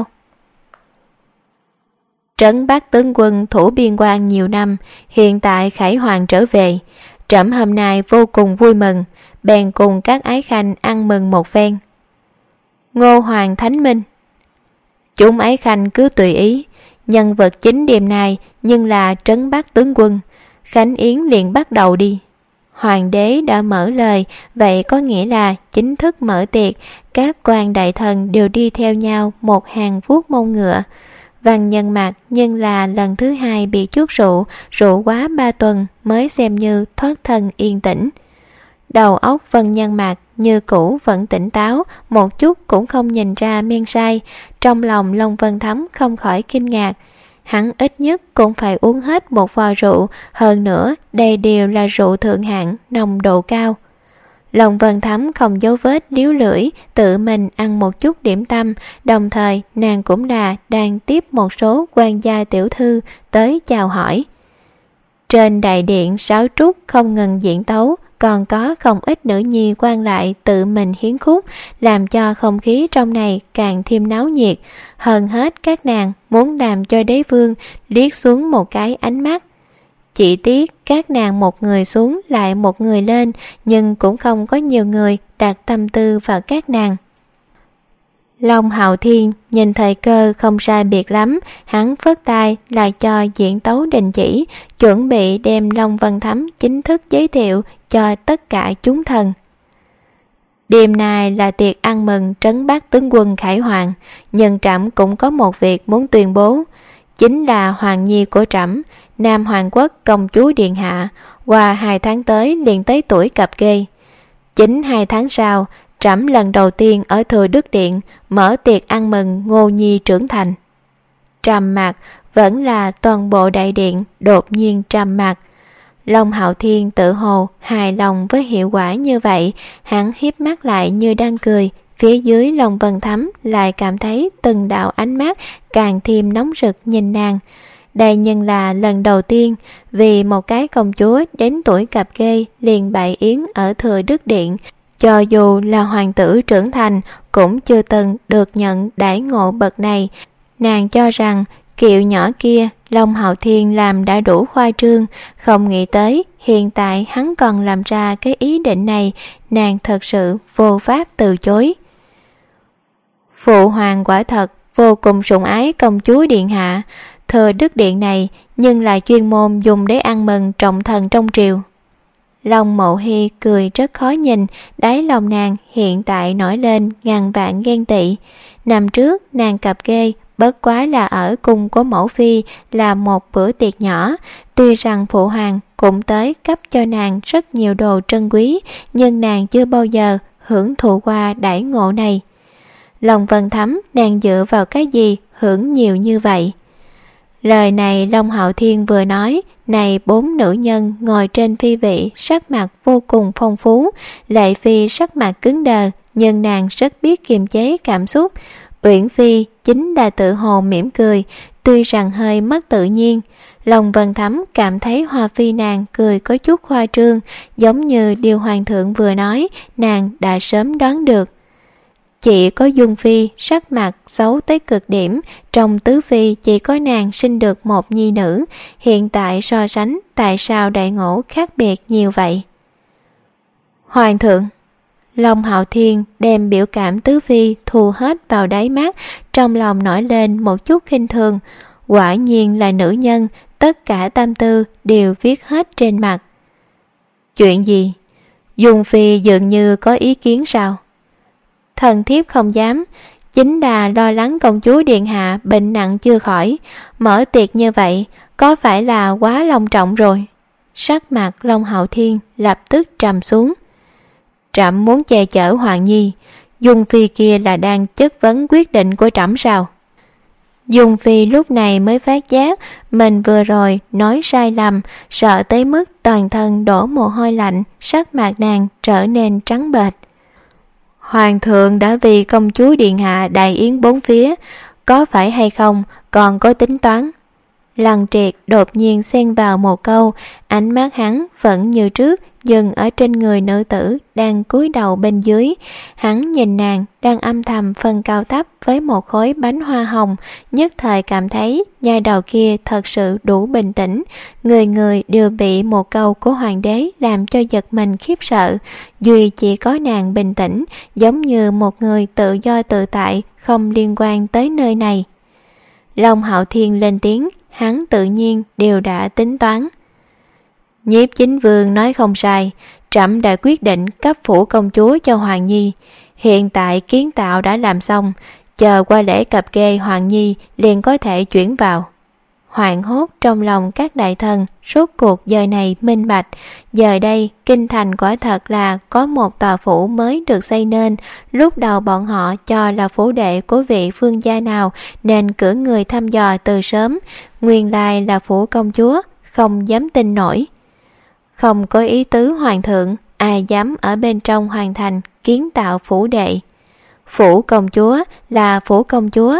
Trấn Bắc tướng quân thủ biên quan nhiều năm, hiện tại khải hoàn trở về. Trẫm hôm nay vô cùng vui mừng, bèn cùng các ái khanh ăn mừng một phen. Ngô Hoàng Thánh Minh. Chúng ái khanh cứ tùy ý, nhân vật chính đêm nay nhưng là Trấn Bắc tướng quân. Khánh Yến liền bắt đầu đi. Hoàng đế đã mở lời, vậy có nghĩa là chính thức mở tiệc, các quan đại thần đều đi theo nhau một hàng vuốt mông ngựa. Văn Nhân Mạc nhưng là lần thứ hai bị chuốc rượu quá 3 tuần mới xem như thoát thân yên tĩnh. Đầu óc Vân Nhân Mạc như cũ vẫn tỉnh táo, một chút cũng không nhìn ra men sai. Trong lòng Long Vân Thấm không khỏi kinh ngạc. Hắn ít nhất cũng phải uống hết một vò rượu, hơn nữa đây đều là rượu thượng hạng, nồng độ cao. Long Vân Thấm không giấu vết líu lưỡi, tự mình ăn một chút điểm tâm, đồng thời nàng cũng là đang tiếp một số quan gia tiểu thư tới chào hỏi. Trên đại điện sáo trúc không ngừng diễn tấu, còn có không ít nữ nhi quan lại tự mình hiến khúc, làm cho không khí trong này càng thêm náo nhiệt. Hơn hết các nàng muốn làm cho đế vương liếc xuống một cái ánh mắt. Chỉ tiếc các nàng một người xuống lại một người lên, nhưng cũng không có nhiều người đặt tâm tư vào các nàng. Long Hạo Thiên nhìn thời cơ không sai biệt lắm, hắn phất tay lại cho diễn tấu đình chỉ, chuẩn bị đem Long Vân Thấm chính thức giới thiệu cho tất cả chúng thần. Đêm nay là tiệc ăn mừng trấn Bắc tướng quân Khải Hoàng, nhưng trẫm cũng có một việc muốn tuyên bố, chính là hoàng nhi của trẫm, Nam Hoàng Quốc công chúa điện hạ, qua 2 tháng tới liền tới tuổi cập kê. Chính 2 tháng sau, trẫm lần đầu tiên ở Thừa Đức Điện mở tiệc ăn mừng Ngô Nhi trưởng thành. Trầm mặc, vẫn là toàn bộ đại điện đột nhiên trầm mặc. Long Hạo Thiên tự hồ hài lòng với hiệu quả như vậy, hắn híp mắt lại như đang cười. Phía dưới Long Vân Thấm lại cảm thấy từng đạo ánh mắt càng thêm nóng rực nhìn nàng. Đây nhưng là lần đầu tiên vì một cái công chúa đến tuổi cập kê liền bày yến ở Thừa Đức Điện. Cho dù là hoàng tử trưởng thành cũng chưa từng được nhận đãi ngộ bậc này. Nàng cho rằng kiệu nhỏ kia Long Hạo Thiên làm đã đủ khoa trương, không nghĩ tới hiện tại hắn còn làm ra cái ý định này, nàng thật sự vô pháp từ chối. Phụ hoàng quả thật vô cùng sủng ái công chúa điện hạ, Thừa Đức Điện này nhưng là chuyên môn dùng để ăn mừng trọng thần trong triều. Long Mộ Hy cười rất khó nhìn, đáy lòng nàng hiện tại nổi lên ngàn vạn ghen tị. Năm trước nàng cập kê bất quá là ở cung của mẫu phi là một bữa tiệc nhỏ, tuy rằng phụ hoàng cũng tới cấp cho nàng rất nhiều đồ trân quý, nhưng nàng chưa bao giờ hưởng thụ qua đãi ngộ này. Long Vân Thấm nàng dựa vào cái gì hưởng nhiều như vậy? Lời này Long Hạo Thiên vừa nói, này 4 nữ nhân ngồi trên phi vị sắc mặt vô cùng phong phú. Lệ Phi sắc mặt cứng đờ, nhưng nàng rất biết kiềm chế cảm xúc. Uyển Phi chính là tự hồ mỉm cười, tuy rằng hơi mất tự nhiên. Long Vân Thấm cảm thấy Hoa Phi nàng cười có chút khoa trương, giống như điều hoàng thượng vừa nói, nàng đã sớm đoán được. Chỉ có Dung Phi sắc mặt xấu tới cực điểm, trong tứ phi chỉ có nàng sinh được một nhi nữ, hiện tại so sánh tại sao đại ngộ khác biệt nhiều vậy? Hoàng thượng, Long Hạo Thiên đem biểu cảm tứ phi thu hết vào đáy mắt, trong lòng nổi lên một chút khinh thường, quả nhiên là nữ nhân, tất cả tâm tư đều viết hết trên mặt. Chuyện gì? Dung Phi dường như có ý kiến sao? Thần thiếp không dám, chính là lo lắng công chúa điện hạ bệnh nặng chưa khỏi, mở tiệc như vậy có phải là quá long trọng rồi? Sắc mặt Long Hạo Thiên lập tức trầm xuống. Trẫm muốn che chở Hoàng Nhi, Dung Phi kia là đang chất vấn quyết định của trẫm sao? Dung Phi lúc này mới phát giác mình vừa rồi nói sai lầm, sợ tới mức toàn thân đổ mồ hôi lạnh, sắc mặt nàng trở nên trắng bệch. Hoàng thượng đã vì công chúa điện hạ đại yến 4 phía, có phải hay không còn có tính toán? Lăng Triệt đột nhiên xen vào một câu, ánh mắt hắn vẫn như trước dừng ở trên người nữ tử đang cúi đầu bên dưới. Hắn nhìn nàng đang âm thầm phân cao thấp với một khối bánh hoa hồng, nhất thời cảm thấy nhai đầu kia thật sự đủ bình tĩnh. Người người đều bị một câu của hoàng đế làm cho giật mình khiếp sợ, duy chỉ có nàng bình tĩnh, giống như một người tự do tự tại, không liên quan tới nơi này. Long Hạo Thiên lên tiếng, hắn tự nhiên đều đã tính toán. Nhiếp chính vương nói không sai, trẫm đã quyết định cấp phủ công chúa cho Hoàng Nhi. Hiện tại kiến tạo đã làm xong, chờ qua lễ cập kê Hoàng Nhi liền có thể chuyển vào. Hoảng hốt trong lòng các đại thần, rốt cuộc giờ này minh bạch. Giờ đây kinh thành quả thật là có một tòa phủ mới được xây nên. Lúc đầu bọn họ cho là phủ đệ của vị phương gia nào nên cử người thăm dò từ sớm. Nguyên lai là phủ công chúa, không dám tin nổi. Không có ý tứ hoàng thượng, ai dám ở bên trong hoàng thành kiến tạo phủ đệ. Phủ công chúa là phủ công chúa,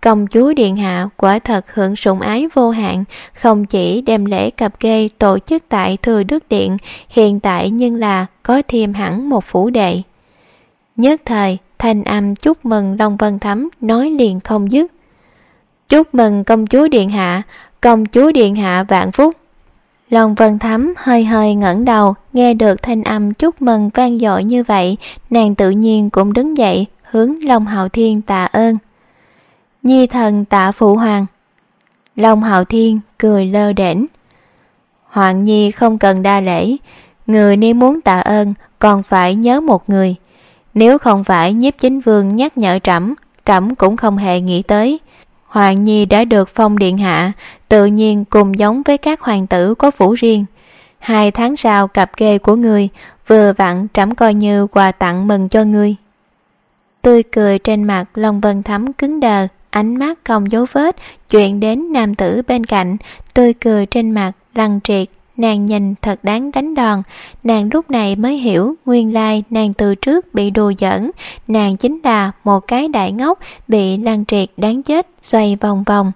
Công chúa điện hạ quả thật hưởng sủng ái vô hạn, không chỉ đem lễ cập kê tổ chức tại Thừa Đức Điện, hiện tại nhưng là có thêm hẳn một phủ đệ. Nhất thời, thanh âm chúc mừng Long Vân Thấm nói liền không dứt. Chúc mừng công chúa điện hạ, công chúa điện hạ vạn phúc. Long Vân Thấm hơi hơi ngẩng đầu, nghe được thanh âm chúc mừng vang dội như vậy, nàng tự nhiên cũng đứng dậy, hướng Long Hạo Thiên tạ ơn. Nhi thần tạ phụ hoàng. Long Hạo Thiên cười lơ đễnh. Hoàng nhi không cần đa lễ, người nếu muốn tạ ơn còn phải nhớ một người. Nếu không phải Nhiếp Chính Vương nhắc nhở trẫm cũng không hề nghĩ tới. Hoàng nhi đã được phong điện hạ, tự nhiên cùng giống với các hoàng tử có phủ riêng. 2 tháng sau cặp kê của người, vừa vặn trẫm coi như quà tặng mừng cho ngươi. Tươi cười trên mặt Long Vân Thấm cứng đờ, ánh mắt không dấu vết chuyển đến nam tử bên cạnh. Tươi cười trên mặt lăng triệt, nàng nhìn thật đáng đánh đòn. Nàng lúc này mới hiểu nguyên lai nàng từ trước bị đùa giỡn, nàng chính là một cái đại ngốc bị lăng triệt đáng chết xoay vòng vòng.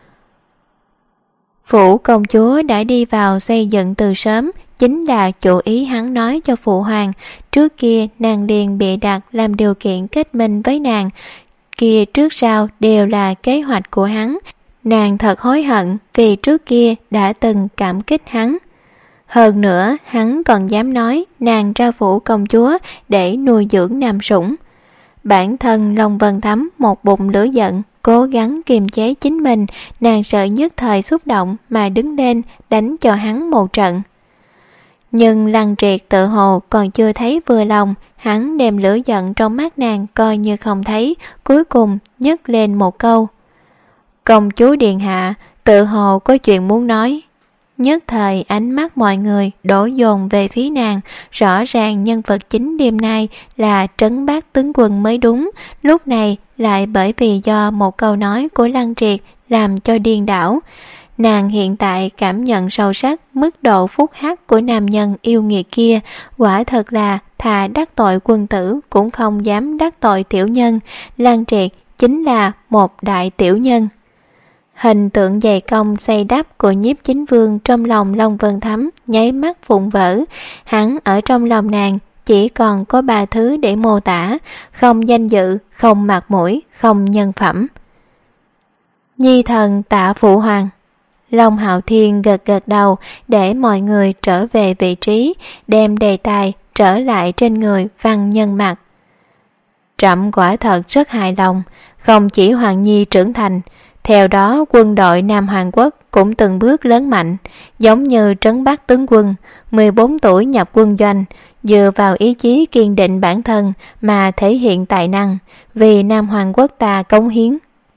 Phủ công chúa đã đi vào xây dựng từ sớm, chính là chủ ý hắn nói cho phụ hoàng. Trước kia nàng liền bị đặt làm điều kiện kết minh với nàng, kia trước sau đều là kế hoạch của hắn. Nàng thật hối hận vì trước kia đã từng cảm kích hắn. Hơn nữa hắn còn dám nói nàng ra phủ công chúa để nuôi dưỡng nam sủng. Bản thân Long Vân Thấm một bụng lửa giận, cố gắng kiềm chế chính mình, nàng sợ nhất thời xúc động mà đứng lên đánh cho hắn một trận. Nhưng Lăng Triệt tự hồ còn chưa thấy vừa lòng, hắn đem lửa giận trong mắt nàng coi như không thấy, cuối cùng nhấc lên một câu. Công chúa điện hạ, tự hồ có chuyện muốn nói. Nhất thời ánh mắt mọi người đổ dồn về phía nàng, rõ ràng nhân vật chính đêm nay là Trấn Bác tướng quân mới đúng, lúc này lại bởi vì do một câu nói của Lăng Triệt làm cho điên đảo. Nàng hiện tại cảm nhận sâu sắc mức độ phúc hắc của nam nhân yêu nghiệt kia, quả thật là thà đắc tội quân tử cũng không dám đắc tội tiểu nhân. Lăng Triệt chính là một đại tiểu nhân. Hình tượng dày công xây đắp của Nhiếp Chính Vương trong lòng Long Vân Thấm nháy mắt vụn vỡ. Hắn ở trong lòng nàng chỉ còn có 3 thứ để mô tả: không danh dự, không mặt mũi, không nhân phẩm. Nhi thần tạ phụ hoàng. Long Hạo Thiên gật gật đầu để mọi người trở về vị trí, đem đề tài trở lại trên người Văn Nhân Mặc. Trẫm quả thật rất hài lòng, không chỉ Hoàng Nhi trưởng thành, theo đó quân đội Nam Hoàng Quốc cũng từng bước lớn mạnh, giống như Trấn Bắc tướng quân 14 tuổi nhập quân doanh, dựa vào ý chí kiên định bản thân mà thể hiện tài năng, vì Nam Hoàng Quốc ta cống hiến.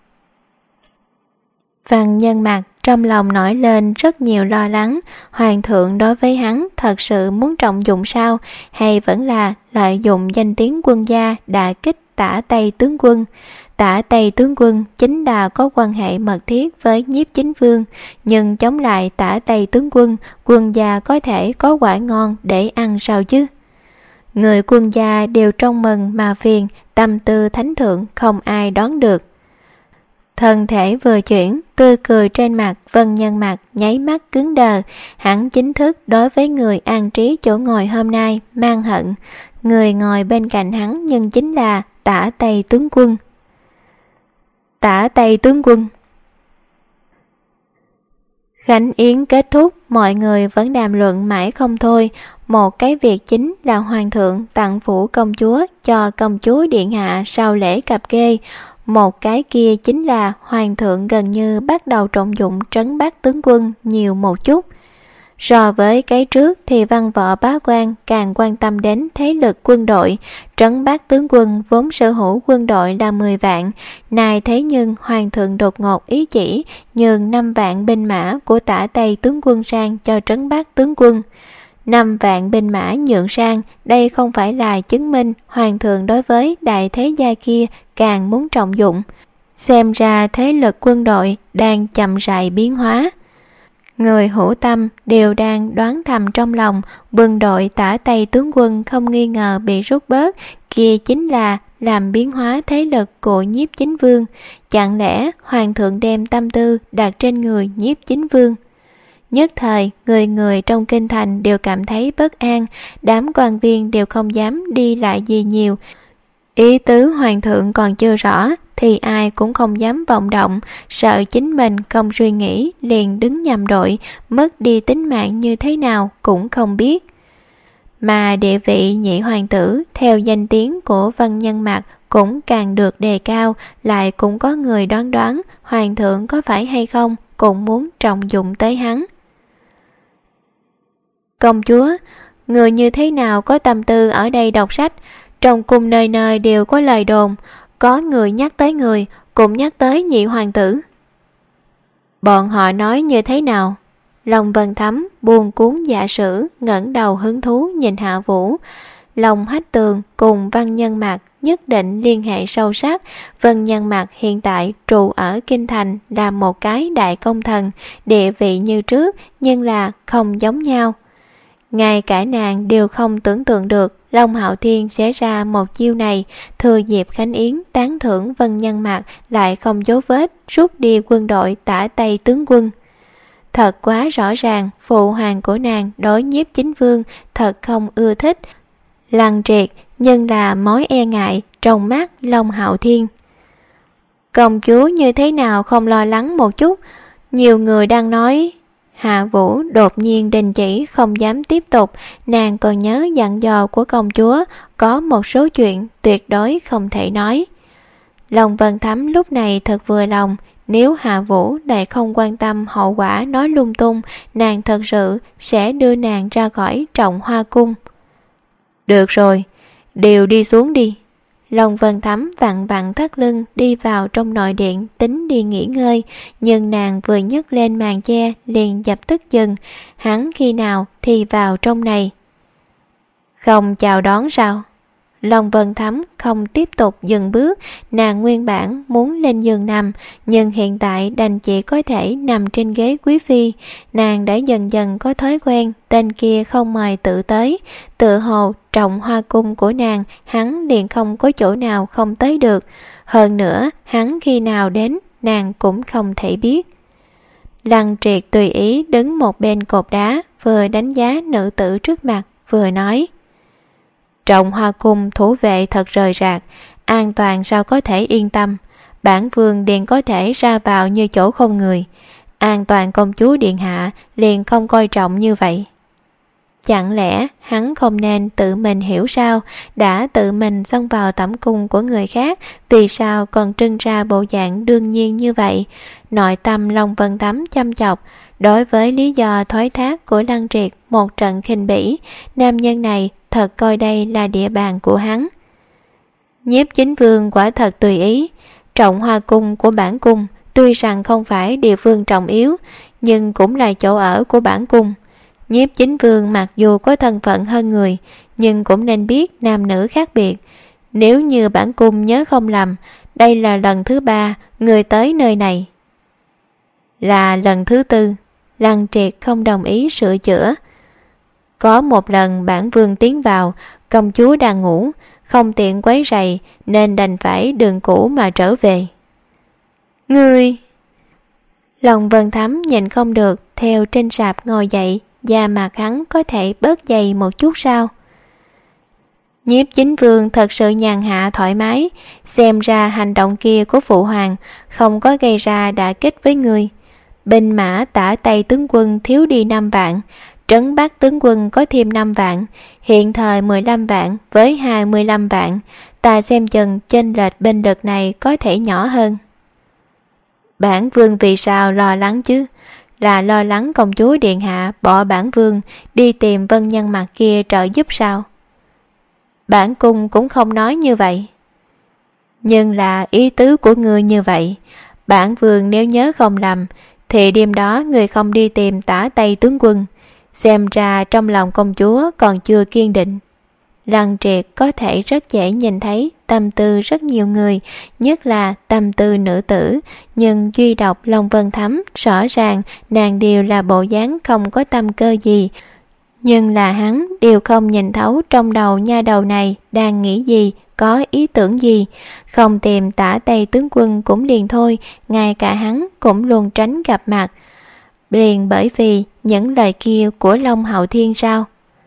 Văn Nhân Mặc trong lòng nổi lên rất nhiều lo lắng, hoàng thượng đối với hắn thật sự muốn trọng dụng sao, hay vẫn là lợi dụng danh tiếng quân gia đả kích Tả Tây tướng quân. Tả Tây tướng quân chính là có quan hệ mật thiết với Nhiếp Chính Vương, nhưng chống lại Tả Tây tướng quân, quân gia có thể có quả ngon để ăn sao chứ? Người quân gia đều trong mừng mà phiền, tâm tư thánh thượng không ai đoán được. Thân thể vừa chuyển, tươi cười trên mặt Vân Nhân Mặc nháy mắt cứng đờ. Hắn chính thức đối với người an trí chỗ ngồi hôm nay mang hận. Người ngồi bên cạnh hắn nhưng chính là Tả Tây tướng quân. Tả Tây tướng quân. Khánh yến kết thúc, mọi người vẫn đàm luận mãi không thôi. Một cái việc chính là hoàng thượng tặng phủ công chúa cho công chúa điện hạ sau lễ cập kê. Một cái kia chính là hoàng thượng gần như bắt đầu trọng dụng Trấn Bắc tướng quân nhiều một chút. So với cái trước thì văn võ bá quan càng quan tâm đến thế lực quân đội. Trấn Bắc tướng quân vốn sở hữu quân đội là 10 vạn, nay thế nhưng hoàng thượng đột ngột ý chỉ nhường 5 vạn binh mã của Tả Tây tướng quân sang cho Trấn Bắc tướng quân. 5 vạn binh mã nhượng sang, đây không phải là chứng minh hoàng thượng đối với đại thế gia kia càng muốn trọng dụng. Xem ra thế lực quân đội đang chậm rãi biến hóa. Người hữu tâm đều đang đoán thầm trong lòng, quân đội Tả Tây tướng quân không nghi ngờ bị rút bớt, kia chính là làm biến hóa thế lực của Nhiếp Chính Vương. Chẳng lẽ hoàng thượng đem tâm tư đặt trên người Nhiếp Chính Vương? Nhất thời, người người trong kinh thành đều cảm thấy bất an, đám quan viên đều không dám đi lại gì nhiều. Ý tứ hoàng thượng còn chưa rõ, thì ai cũng không dám vọng động, sợ chính mình không suy nghĩ liền đứng nhầm đội, mất đi tính mạng như thế nào cũng không biết. Mà địa vị nhị hoàng tử theo danh tiếng của Vân Nhân Mạc cũng càng được đề cao, lại cũng có người đoán hoàng thượng có phải hay không cũng muốn trọng dụng tới hắn. Công chúa, người như thế nào có tâm tư ở đây đọc sách? Trong cung nơi nơi đều có lời đồn, có người nhắc tới người, cũng nhắc tới nhị hoàng tử. Bọn họ nói như thế nào? Long Vân Thấm buồn cuốn dạ sử, ngẩng đầu hứng thú nhìn Hạ Vũ. Long Hách Tường cùng Vân Nhân Mạc nhất định liên hệ sâu sắc. Vân Nhân Mạc hiện tại trụ ở Kinh Thành là một cái đại công thần, địa vị như trước nhưng là không giống nhau. Ngay cả nàng đều không tưởng tượng được Long Hạo Thiên sẽ ra một chiêu này, thừa dịp Khánh Yến tán thưởng Vân Nhân Mạc lại không dấu vết rút đi quân đội tả Tây tướng quân. Thật quá rõ ràng, phụ hoàng của nàng đối Nhiếp Chính Vương thật không ưa thích. Lăng Triệt nhưng là mối e ngại trong mắt Long Hạo Thiên. Công chúa như thế nào không lo lắng một chút? Nhiều người đang nói. Hạ Vũ đột nhiên đình chỉ, không dám tiếp tục. Nàng còn nhớ dặn dò của công chúa, có một số chuyện tuyệt đối không thể nói. Long Vân Thấm lúc này thật vừa lòng. Nếu Hạ Vũ lại không quan tâm hậu quả nói lung tung, nàng thật sự sẽ đưa nàng ra khỏi Trọng Hoa Cung. Được rồi, đều đi xuống đi. Long Vân Thấm vặn vặn thắt lưng đi vào trong nội điện, tính đi nghỉ ngơi, nhưng nàng vừa nhấc lên màn che liền dập tức dừng. Hắn khi nào thì vào trong này? Không chào đón sao? Long Vân Thấm không tiếp tục dừng bước. Nàng nguyên bản muốn lên giường nằm, nhưng hiện tại đành chỉ có thể nằm trên ghế quý phi. Nàng đã dần dần có thói quen tên kia không mời tự tới, tựa hồ Trọng Hoa Cung của nàng hắn liền không có chỗ nào không tới được. Hơn nữa hắn khi nào đến nàng cũng không thể biết. Lăng Triệt tùy ý đứng một bên cột đá, vừa đánh giá nữ tử trước mặt vừa nói: Trọng Hoa Cung thủ vệ thật rời rạc, an toàn sao có thể yên tâm. Bản vương liền có thể ra vào như chỗ không người, an toàn công chúa điện hạ liền không coi trọng như vậy. Chẳng lẽ hắn không nên tự mình hiểu sao? Đã tự mình xông vào tẩm cung của người khác, vì sao còn trưng ra bộ dạng đương nhiên như vậy? Nội tâm Long Vân Thấm chăm chọc. Đối với lý do thoái thác của Lăng Triệt một trận khinh bỉ, nam nhân này thật coi đây là địa bàn của hắn. Nhiếp Chính Vương quả thật tùy ý. Trọng Hoa Cung của bản cung tuy rằng không phải địa phương trọng yếu, nhưng cũng là chỗ ở của bản cung. Nhiếp Chính Vương mặc dù có thân phận hơn người, nhưng cũng nên biết nam nữ khác biệt. Nếu như bản cung nhớ không lầm, đây là lần thứ 3 người tới nơi này. Là lần thứ 4. Lăng Triệt không đồng ý sửa chữa. Có một lần bản vương tiến vào, công chúa đang ngủ, không tiện quấy rầy nên đành phải đường cũ mà trở về. Ngươi! Long Vân Thấm nhìn không được, theo trên sạp ngồi dậy, da mặt hắn có thể bớt dày một chút sao? Nhiếp Chính Vương thật sự nhàn hạ thoải mái, xem ra hành động kia của phụ hoàng không có gây ra đả kích với người. Binh mã tả Tây tướng quân thiếu đi 5 vạn, Trấn Bắc tướng quân có thêm 5 vạn, hiện thời 15 vạn với 25 vạn, ta xem chừng chênh lệch bên đợt này có thể nhỏ hơn. Bản vương vì sao lo lắng chứ? Là lo lắng công chúa điện hạ bỏ bản vương đi tìm Vân Nhân Mạc kia trợ giúp sao? Bản cung cũng không nói như vậy. Nhưng là ý tứ của ngươi như vậy. Bản vương nếu nhớ không lầm thì đêm đó người không đi tìm tả Tây tướng quân, xem ra trong lòng công chúa còn chưa kiên định. Lăng Triệt có thể rất dễ nhìn thấy tâm tư rất nhiều người, nhất là tâm tư nữ tử, nhưng duy độc Long Vân Thấm rõ ràng nàng đều là bộ dáng không có tâm cơ gì. Nhưng là hắn đều không nhìn thấu trong đầu nha đầu này đang nghĩ gì, có ý tưởng gì. Không tìm Tả Tây tướng quân cũng liền thôi, ngay cả hắn cũng luôn tránh gặp mặt. Liền bởi vì những lời kia của Long Hạo Thiên sao?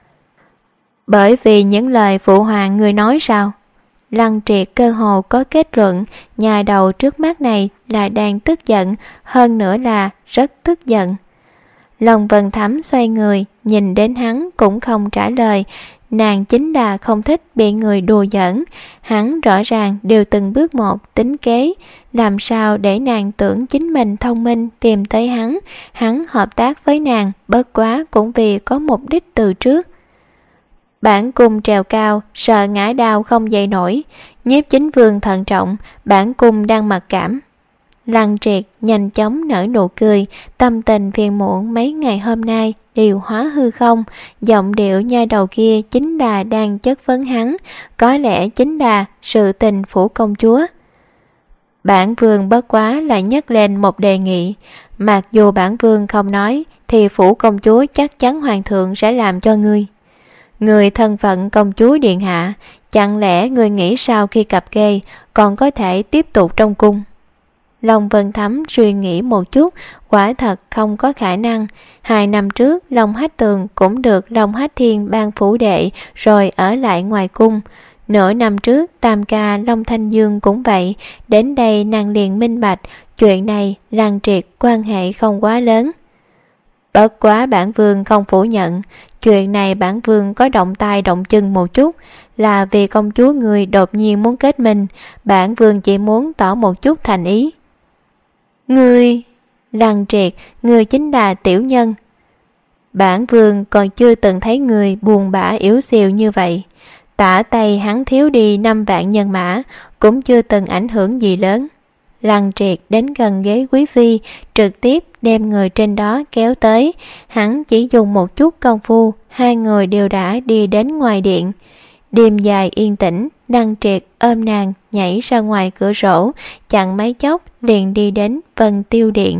Bởi vì những lời phụ hoàng người nói sao? Lăng Triệt cơ hồ có kết luận nhà đầu trước mắt này là đang tức giận, hơn nữa là rất tức giận. Long Vân Thắm xoay người, nhìn đến hắn cũng không trả lời. Nàng chính là không thích bị người đùa giỡn. Hắn rõ ràng đều từng bước một tính kế, làm sao để nàng tưởng chính mình thông minh tìm tới hắn. Hắn hợp tác với nàng bất quá cũng vì có mục đích từ trước. Bản cung trèo cao, sợ ngã đao không dậy nổi. Nhiếp Chính Vương thận trọng, bản cung đang mặc cảm. Lăng Triệt nhanh chóng nở nụ cười, tâm tình phiền muộn mấy ngày hôm nay đều hóa hư không. Giọng điệu nha đầu kia chính là đang chất vấn hắn, có lẽ chính là sự tình phủ công chúa. Bản vương bất quá là nhắc lên một đề nghị, mặc dù bản vương không nói thì phủ công chúa chắc chắn hoàng thượng sẽ làm cho ngươi. Người thân phận công chúa điện hạ, chẳng lẽ người nghĩ sau khi cặp kê còn có thể tiếp tục trong cung? Long Vân Thắm suy nghĩ một chút, quả thật không có khả năng. 2 năm trước Long Hách Tường cũng được Long Hách Thiên ban phủ đệ rồi ở lại ngoài cung. Nửa năm trước tam ca Long Thanh Dương cũng vậy. Đến đây nàng liền minh bạch, chuyện này Lăng Triệt quan hệ không quá lớn. Bất quá bản vương không phủ nhận, chuyện này bản vương có động tay động chân một chút, là vì công chúa người đột nhiên muốn kết minh, bản vương chỉ muốn tỏ một chút thành ý. Ngươi, Lăng Triệt, ngươi chính là tiểu nhân. Bản vương còn chưa từng thấy người buồn bã yếu xìu như vậy. Tả Tây hắn thiếu đi 5 vạn nhân mã, cũng chưa từng ảnh hưởng gì lớn. Lăng Triệt đến gần ghế quý phi, trực tiếp đem người trên đó kéo tới. Hắn chỉ dùng một chút công phu, 2 người đều đã đi đến ngoài điện. Đêm dài yên tĩnh, Lăng Triệt ôm nàng nhảy ra ngoài cửa sổ, chẳng mấy chốc liền đi đến Vân Tiêu Điện.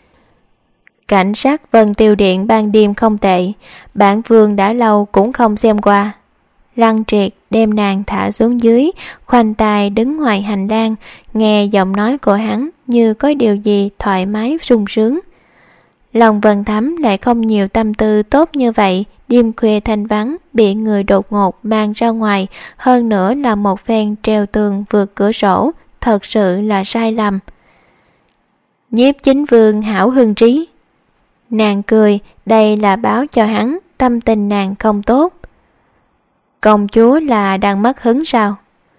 Cảnh sát Vân Tiêu Điện ban đêm không tệ, bản vương đã lâu cũng không xem qua. Lăng Triệt đem nàng thả xuống dưới, khoanh tay đứng ngoài hành lang, nghe giọng nói của hắn như có điều gì thoải mái sung sướng. Lòng Vân Thắm lại không nhiều tâm tư tốt như vậy, đêm khuya thanh vắng bị người đột ngột mang ra ngoài, hơn nữa là một phen treo tường vượt cửa sổ, thật sự là sai lầm. Nhiếp Chính Vương hảo hưng trí. Nàng cười, đây là báo cho hắn tâm tình nàng không tốt. Công chúa là đang mất hứng sao?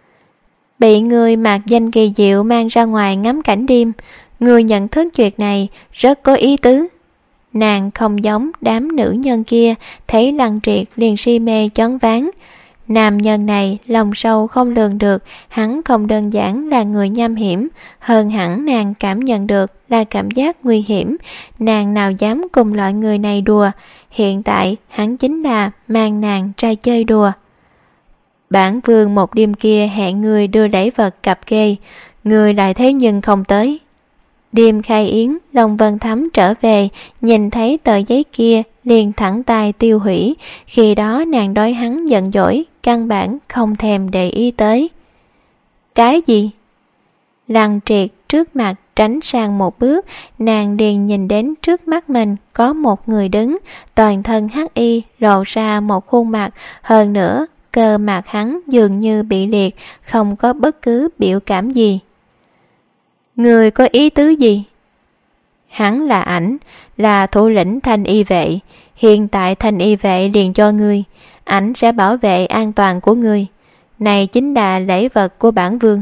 Bị người mặc danh kỳ diệu mang ra ngoài ngắm cảnh đêm, người nhận thức chuyện này rất có ý tứ. Nàng không giống đám nữ nhân kia, thấy Lăng Triệt liền si mê choáng váng. Nam nhân này lòng sâu không lường được, hắn không đơn giản là người nham hiểm, hơn hẳn nàng cảm nhận được là cảm giác nguy hiểm. Nàng nào dám cùng loại người này đùa, hiện tại hắn chính là mang nàng ra chơi đùa. Bản vương một đêm kia hẹn người đưa lễ vật cặp kê, người lại thế nhưng không tới. Đêm khai yến, Long Vân Thắm trở về, nhìn thấy tờ giấy kia liền thẳng tay tiêu hủy. Khi đó nàng đối hắn giận dỗi, căn bản không thèm để ý tới. Cái gì? Lăng Triệt trước mặt tránh sang một bước, nàng liền nhìn đến trước mắt mình có một người đứng, toàn thân hắc y lộ ra một khuôn mặt, hơn nữa cơ mặt hắn dường như bị liệt, không có bất cứ biểu cảm gì. Người có ý tứ gì? Hắn là ảnh, là thủ lĩnh Thanh Y vệ. Hiện tại Thanh Y vệ liền cho ngươi, ảnh sẽ bảo vệ an toàn của ngươi. Này chính là lễ vật của bản vương.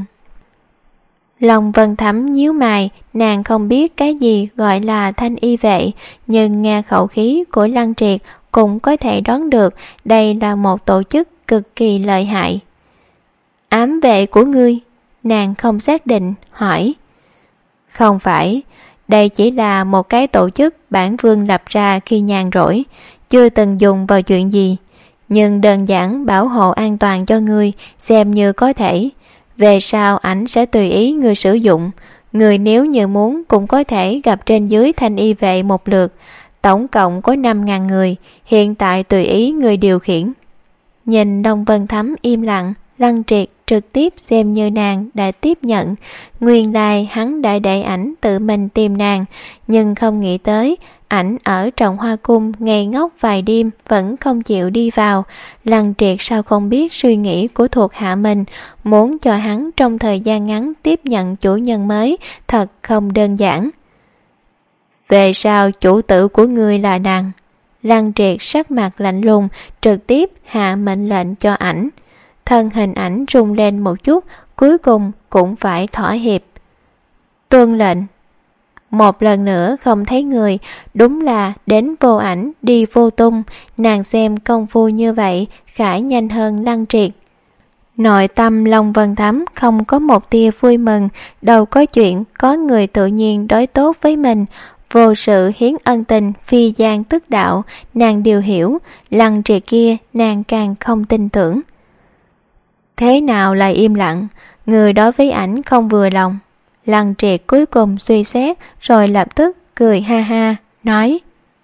Long Vân Thắm nhíu mày, nàng không biết cái gì gọi là Thanh Y vệ, nhưng nghe khẩu khí của Lăng Triệt cũng có thể đoán được đây là một tổ chức cực kỳ lợi hại. Ám vệ của ngươi? Nàng không xác định, hỏi. Không phải, đây chỉ là một cái tổ chức bản vương lập ra khi nhàn rỗi, chưa từng dùng vào chuyện gì, nhưng đơn giản bảo hộ an toàn cho ngươi, xem như có thể. Về sau ảnh sẽ tùy ý ngươi sử dụng, người nếu như muốn cũng có thể gặp trên dưới Thanh Y vệ một lượt. tổng cộng có 5.000 người, hiện tại tùy ý người điều khiển. Nhìn Long Vân Thắm im lặng, Lăng Triệt trực tiếp xem như nàng đã tiếp nhận. Nguyên lai hắn đã để ảnh tự mình tìm nàng, nhưng không nghĩ tới ảnh ở Trọng Hoa Cung ngây ngốc vài đêm vẫn không chịu đi vào. Lăng Triệt sao không biết suy nghĩ của thuộc hạ mình, muốn cho hắn trong thời gian ngắn tiếp nhận chủ nhân mới thật không đơn giản. Về sau chủ tử của ngươi là nàng. Lăng Triệt sắc mặt lạnh lùng, trực tiếp hạ mệnh lệnh cho ảnh. Thân hình ảnh rung lên một chút, cuối cùng cũng phải thỏa hiệp. Tuân lệnh. Một lần nữa không thấy người, đúng là đến vô ảnh đi vô tung. Nàng xem công phu như vậy khả nhanh hơn Lăng Triệt. Nội tâm Long Vân Thắm không có một tia vui mừng, đâu có chuyện có người tự nhiên đối tốt với mình. Vô sự hiến ân tình, phi gian tức đạo, nàng đều hiểu. Lăng Triệt kia nàng càng không tin tưởng. Thế nào lại im lặng? Người đối với ảnh không vừa lòng. Lăng Triệt cuối cùng suy xét, rồi lập tức cười ha ha, nói: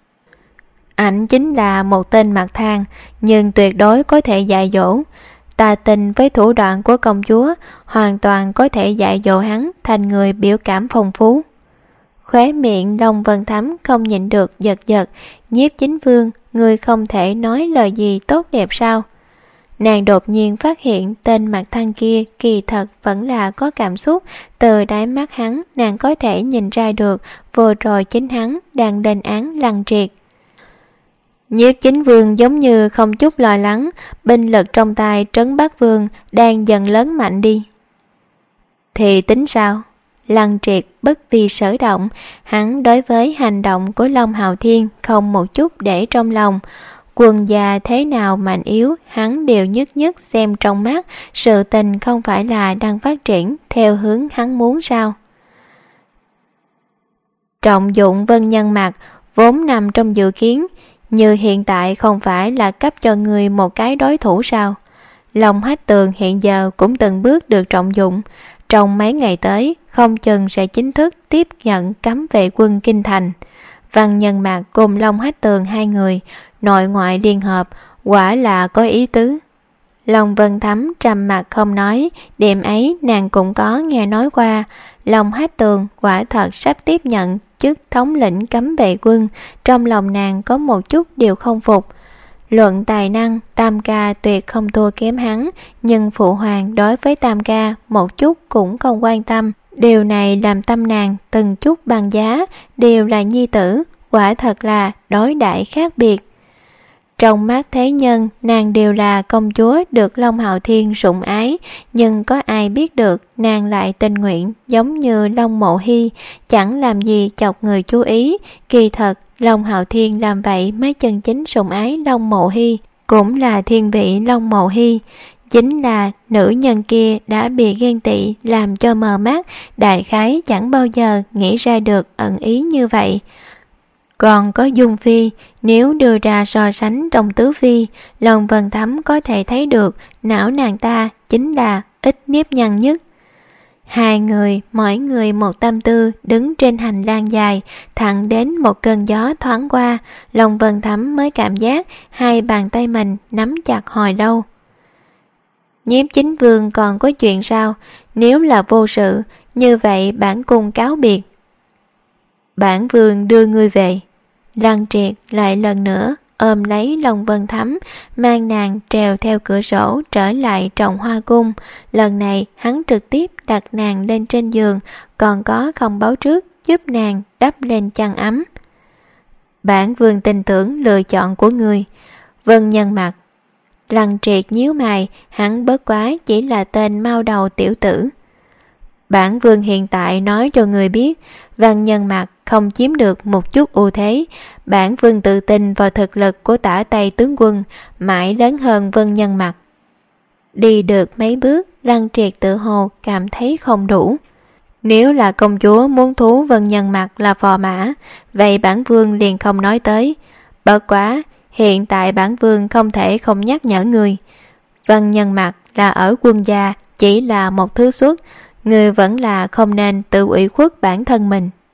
ảnh chính là một tên mặt than, nhưng tuyệt đối có thể dạy dỗ. Ta tin với thủ đoạn của công chúa, hoàn toàn có thể dạy dỗ hắn thành người biểu cảm phong phú. Khóe miệng Long Vân Thắm không nhịn được giật giật. Nhiếp Chính Vương, ngươi không thể nói lời gì tốt đẹp sao? Nàng đột nhiên phát hiện tên mặt than kia kỳ thật vẫn là có cảm xúc. Từ đáy mắt hắn, nàng có thể nhìn ra được vừa rồi chính hắn đang lên án Lăng Triệt. Nhiếp Chính Vương giống như không chút lo lắng, binh lực trong tay Trấn Bắc Vương đang dần lớn mạnh đi. Thì tính sao? Lăng Triệt bất vi sở động, hắn đối với hành động của Long Hạo Thiên không một chút để trong lòng. Quân gia thế nào mạnh yếu, hắn đều nhất nhất xem trong mắt. Sự tình không phải là đang phát triển theo hướng hắn muốn sao? Trọng dụng Vân Nhân Mạc vốn nằm trong dự kiến, như hiện tại không phải là cấp cho người một cái đối thủ sao? Long Hách Tường hiện giờ cũng từng bước được trọng dụng. Trong mấy ngày tới, không chừng sẽ chính thức tiếp nhận cấm vệ quân Kinh Thành. Văn Nhân Mạc cùng Long Hách Tường hai người, nội ngoại liên hợp, quả là có ý tứ. Long Vân Thắm trầm mặt không nói, đêm ấy nàng cũng có nghe nói qua. Long Hách Tường quả thật sắp tiếp nhận chức thống lĩnh cấm vệ quân, trong lòng nàng có một chút điều không phục. Luận tài năng, Tam Ca tuyệt không thua kém hắn, nhưng Phụ Hoàng đối với Tam Ca một chút cũng không quan tâm. Điều này làm tâm nàng từng chút bằng giá, đều là nhi tử, quả thật là đối đãi khác biệt. Trong mắt thế nhân, nàng đều là công chúa được Long Hạo Thiên sủng ái, nhưng có ai biết được nàng lại tình nguyện giống như Long Mộ Hy, chẳng làm gì chọc người chú ý. Kỳ thật, Long Hạo Thiên làm vậy mới chân chính sủng ái Long Mộ Hy, cũng là thiên vị Long Mộ Hy. Chính là nữ nhân kia đã bị ghen tị làm cho mờ mắt, đại khái chẳng bao giờ nghĩ ra được ẩn ý như vậy. Còn có Dung Phi, nếu đưa ra so sánh trong tứ phi, Long Vân Thắm có thể thấy được não nàng ta chính là ít nếp nhăn nhất. Hai người, mỗi người một tâm tư, đứng trên hành lang dài, thẳng đến một cơn gió thoáng qua, Long Vân Thắm mới cảm giác hai bàn tay mình nắm chặt hồi lâu. Nhiếp Chính Vương còn có chuyện sao? Nếu là vô sự, như vậy bản cung cáo biệt. Bản vương đưa ngươi về. Lăng Triệt lại lần nữa ôm lấy Long Vân Thắm, mang nàng trèo theo cửa sổ trở lại Trọng Hoa Cung. Lần này hắn trực tiếp đặt nàng lên trên giường, còn có không báo trước giúp nàng đắp lên chăn ấm. Bản vương tin tưởng lựa chọn của người. Vân Nhân Mạc. Lăng Triệt nhíu mày, hắn bất quá chỉ là tên mau đầu tiểu tử. Bản vương hiện tại nói cho người biết, Văn Nhân Mạc không chiếm được một chút ưu thế. Bản vương tự tin vào thực lực của Tả Tây tướng quân, mãi lớn hơn Vân Nhân Mạc. Đi được mấy bước, Lăng Triệt tự hồ cảm thấy không đủ. Nếu là công chúa muốn thú Vân Nhân Mạc là phò mã, vậy bản vương liền không nói tới. Bất quá, hiện tại bản vương không thể không nhắc nhở người. Vân Nhân Mạc là ở quân gia, chỉ là một thứ xuất, người vẫn là không nên tự ủy khuất bản thân mình.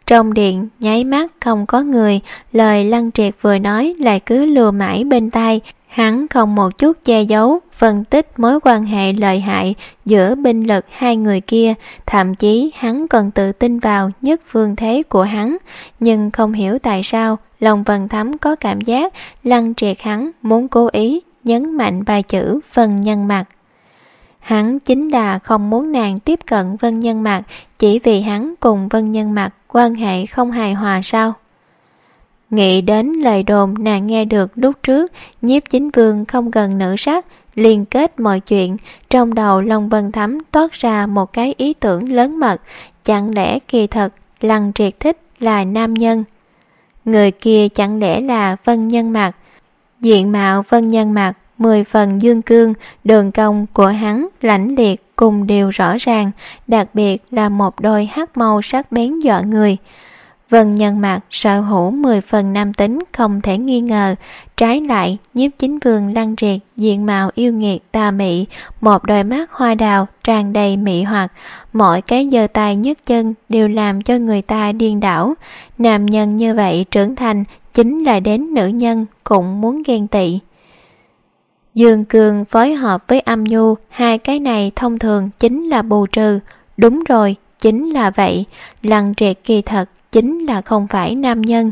Trong điện nháy mắt không có người, lời Lăng Triệt vừa nói lại cứ lừa mãi bên tai. Hắn không một chút che giấu, phân tích mối quan hệ lợi hại giữa binh lực hai người kia, thậm chí hắn còn tự tin vào nhất phương thế của hắn. Nhưng không hiểu tại sao Long Vân Thấm có cảm giác Lăng Triệt hắn muốn cố ý nhấn mạnh vài chữ Vân Nhân Mặc. Hắn chính là không muốn nàng tiếp cận Vân Nhân Mặc, chỉ vì hắn cùng Vân Nhân Mặc quan hệ không hài hòa sao? Nghĩ đến lời đồn nàng nghe được lúc trước, Nhiếp Chính Vương không gần nữ sắc, liên kết mọi chuyện, trong đầu Long Vân Thấm toát ra một cái ý tưởng lớn mật, chẳng lẽ kỳ thật Lăng Triệt thích là nam nhân? Người kia chẳng lẽ là Vân Nhân Mặc? Diện mạo Vân Nhân Mặc 10 phần dương cương, đường cong của hắn lãnh liệt cùng đều rõ ràng, đặc biệt là một đôi hắc mâu sắc bén dọa người. Vân Nhân Mặc sở hữu 10 phần nam tính không thể nghi ngờ, trái lại Nhiếp Chính Vương Lăng Triệt diện mạo yêu nghiệt tà mị, một đôi mắt hoa đào tràn đầy mị hoặc, mọi cái giơ tay nhấc chân đều làm cho người ta điên đảo. Nam nhân như vậy trưởng thành chính là đến nữ nhân cũng muốn ghen tị. Dương cường phối hợp với âm nhu, hai cái này thông thường chính là bù trừ. Đúng rồi, chính là vậy, Lăng Triệt kỳ thật chính là không phải nam nhân.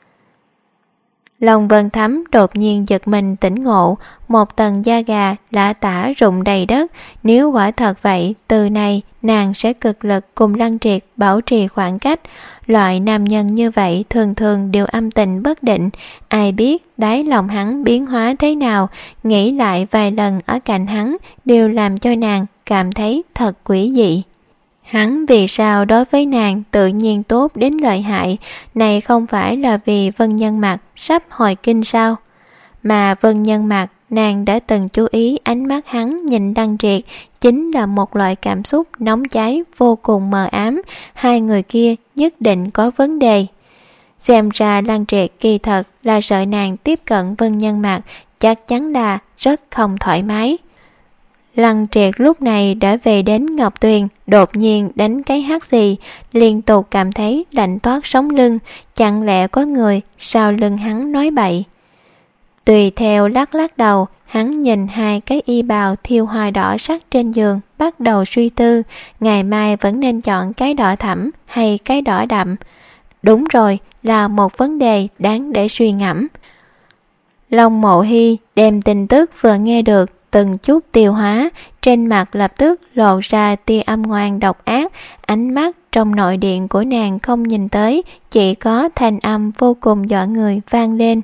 Long Vân Thấm đột nhiên giật mình tỉnh ngộ, một tầng da gà lã tả rụng đầy đất. Nếu quả thật vậy, từ này nàng sẽ cực lực cùng Lăng Triệt bảo trì khoảng cách. Loại nam nhân như vậy thường thường đều âm tình bất định, ai biết đáy lòng hắn biến hóa thế nào. Nghĩ lại vài lần ở cạnh hắn đều làm cho nàng cảm thấy thật quỷ dị. Hắn vì sao đối với nàng tự nhiên tốt đến lợi hại, này không phải là vì Vân Nhân Mặc sắp hồi kinh sao? Mà Vân Nhân Mặc, nàng đã từng chú ý ánh mắt hắn nhìn Lăng Triệt, chính là một loại cảm xúc nóng cháy vô cùng mờ ám, hai người kia nhất định có vấn đề. Xem ra Lăng Triệt kỳ thật là sợ nàng tiếp cận Vân Nhân Mặc, chắc chắn là rất không thoải mái. Lăng Triệt lúc này đã về đến Ngọc Tuyền, đột nhiên đánh cái hắt xì, liên tục cảm thấy lạnh toát sống lưng, chẳng lẽ có người sau lưng hắn nói bậy. Tùy theo lắc lắc đầu, hắn nhìn hai cái y bào thiêu hoa đỏ sắc trên giường, bắt đầu suy tư, ngày mai vẫn nên chọn cái đỏ thẫm hay cái đỏ đậm. Đúng rồi, là một vấn đề đáng để suy ngẫm. Long Mộ Hy đem tin tức vừa nghe được từng chút tiêu hóa, trên mặt lập tức lộ ra tia âm ngoan độc ác, ánh mắt trong nội điện của nàng không nhìn tới, chỉ có thanh âm vô cùng dọa người vang lên.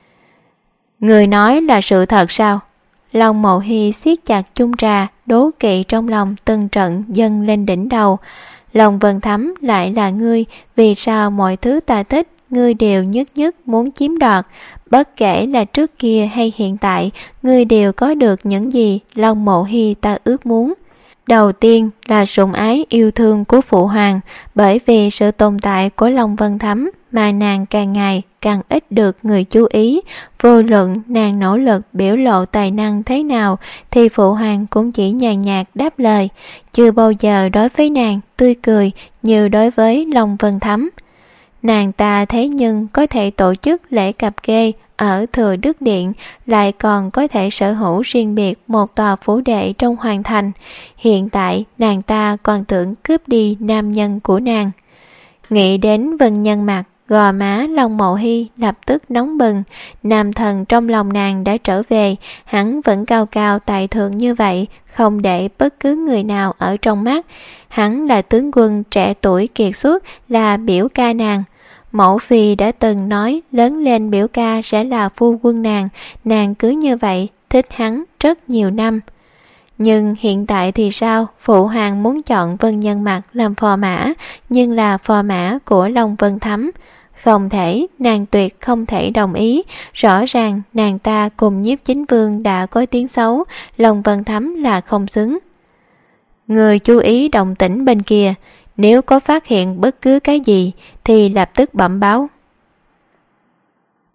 Người nói là sự thật sao? Long Mộ Hy siết chặt chung trà, đố kỵ trong lòng từng trận dâng lên đỉnh đầu. Long Vân Thấm lại là ngươi, vì sao mọi thứ ta thích ngươi đều nhất nhất muốn chiếm đoạt? Bất kể là trước kia hay hiện tại, ngươi đều có được những gì Long Mộ Hy ta ước muốn. Đầu tiên là sủng ái yêu thương của phụ hoàng, bởi vì sự tồn tại của Long Vân Thấm mà nàng càng ngày càng ít được người chú ý. Vô luận nàng nỗ lực biểu lộ tài năng thế nào thì phụ hoàng cũng chỉ nhàn nhạt đáp lời, chưa bao giờ đối với nàng tươi cười như đối với Long Vân Thấm. Nàng ta thế nhưng có thể tổ chức lễ cặp kê ở Thừa Đức Điện, lại còn có thể sở hữu riêng biệt một tòa phủ đệ trong hoàng thành. Hiện tại nàng ta còn tưởng cướp đi nam nhân của nàng. Nghĩ đến Vân Nhân Mặc, gò má Long Mộ Hy lập tức nóng bừng. Nam thần trong lòng nàng đã trở về, hắn vẫn cao cao tại thượng như vậy, không để bất cứ người nào ở trong mắt. Hắn là tướng quân trẻ tuổi kiệt xuất, là biểu ca nàng. Mẫu phi đã từng nói lớn lên biểu ca sẽ là phu quân nàng, nàng cứ như vậy thích hắn rất nhiều năm. Nhưng hiện tại thì sao? Phụ hoàng muốn chọn Vân Nhân Mặc làm phò mã, nhưng là phò mã của Long Vân Thấm. Không thể, nàng tuyệt không thể đồng ý. Rõ ràng nàng ta cùng Nhiếp Chính Vương đã có tiếng xấu, Long Vân Thấm là không xứng. Người chú ý động tĩnh bên kia, nếu có phát hiện bất cứ cái gì thì lập tức bẩm báo.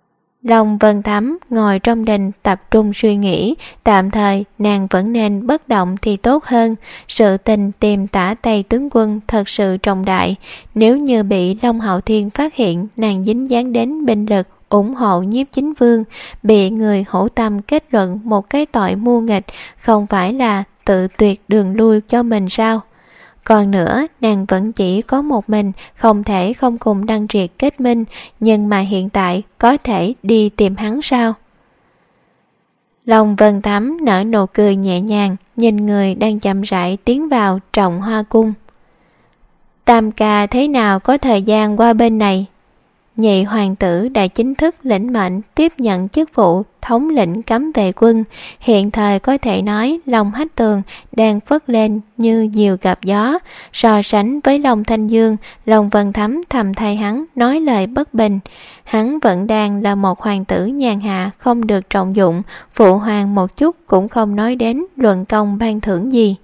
Long Vân Thắm ngồi trong đình tập trung suy nghĩ, tạm thời nàng vẫn nên bất động thì tốt hơn. Sự tình tìm tả Tây tướng quân thật sự trọng đại, nếu như bị Long Hậu Thiên phát hiện nàng dính dáng đến binh lực ủng hộ Nhiếp Chính Vương, bị người hữu tâm kết luận một cái tội mưu nghịch, không phải là tự tuyệt đường lui cho mình sao? Còn nữa, nàng vẫn chỉ có một mình, không thể không cùng Đăng Triệt kết minh, nhưng mà hiện tại có thể đi tìm hắn sao? Long Vân Thắm nở nụ cười nhẹ nhàng, nhìn người đang chậm rãi tiến vào Trọng Hoa Cung. Tam ca thế nào có thời gian qua bên này? Nhị hoàng tử đã chính thức lĩnh mệnh tiếp nhận chức vụ thống lĩnh cấm vệ quân, hiện thời có thể nói Long Hách Tường đang phất lên như diều gặp gió. So sánh với Long Thanh Dương, Long Vân Thắm thầm thay hắn nói lời bất bình. Hắn vẫn đang là một hoàng tử nhàn hạ không được trọng dụng, phụ hoàng một chút cũng không nói đến luận công ban thưởng gì.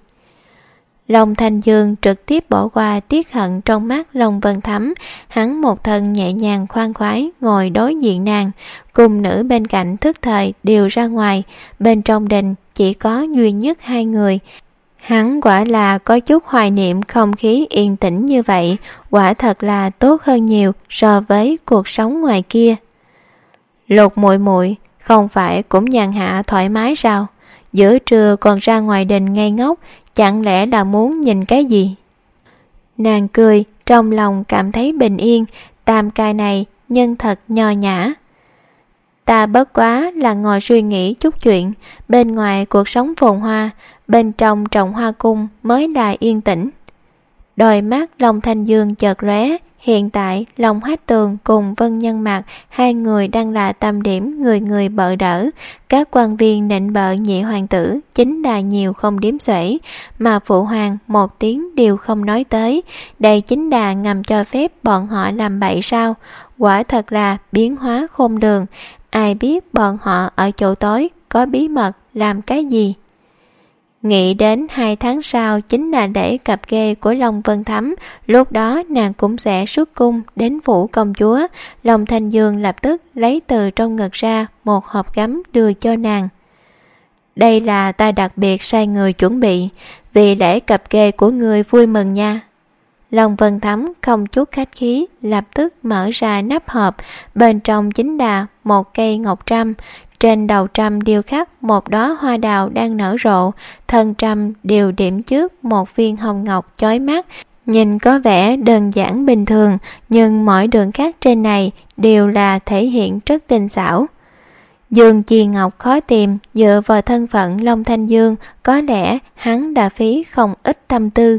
Long Thanh Dương trực tiếp bỏ qua tiếc hận trong mắt Long Vân Thắm, hắn một thân nhẹ nhàng khoan khoái ngồi đối diện nàng, cung nữ bên cạnh thức thời đều ra ngoài, bên trong đình chỉ có duy nhất hai người. Hắn quả là có chút hoài niệm không khí yên tĩnh như vậy, quả thật là tốt hơn nhiều so với cuộc sống ngoài kia. Lục muội muội không phải cũng nhàn hạ thoải mái sao? Giữa trưa còn ra ngoài đình ngây ngốc, chẳng lẽ là muốn nhìn cái gì? Nàng cười, trong lòng cảm thấy bình yên, tam ca này nhân thật nho nhã. Ta bất quá là ngồi suy nghĩ chút chuyện, bên ngoài cuộc sống phồn hoa, bên trong Trọng Hoa Cung mới là yên tĩnh. Đôi mắt Long Thanh Dương chợt lóe, hiện tại Long Hách Tường cùng Vân Nhân Mạc hai người đang là tâm điểm người người bợ đỡ. Các quan viên nịnh bợ nhị hoàng tử chính là nhiều không đếm xuể, mà phụ hoàng một tiếng đều không nói tới. Đây chính là ngầm cho phép bọn họ làm bậy sao? Quả thật là biến hóa khôn lường. Ai biết bọn họ ở chỗ tối có bí mật làm cái gì? Nghĩ đến 2 tháng sau chính là lễ cập kê của Long Vân Thắm, lúc đó nàng cũng sẽ xuất cung đến phủ công chúa. Long Thanh Dương lập tức lấy từ trong ngực ra một hộp gấm đưa cho nàng. Đây là ta đặc biệt sai người chuẩn bị, vì lễ cập kê của người vui mừng nha. Long Vân Thắm không chút khách khí lập tức mở ra nắp hộp, bên trong chính là một cây ngọc trâm. Trên đầu trâm điêu khắc một đóa hoa đào đang nở rộ, thân trâm đều điểm trước một viên hồng ngọc chói mắt, nhìn có vẻ đơn giản bình thường, nhưng mỗi đường khắc trên này đều là thể hiện rất tinh xảo. Dương Chi Ngọc khó tìm, dựa vào thân phận Long Thanh Dương, có lẽ hắn đã phí không ít tâm tư.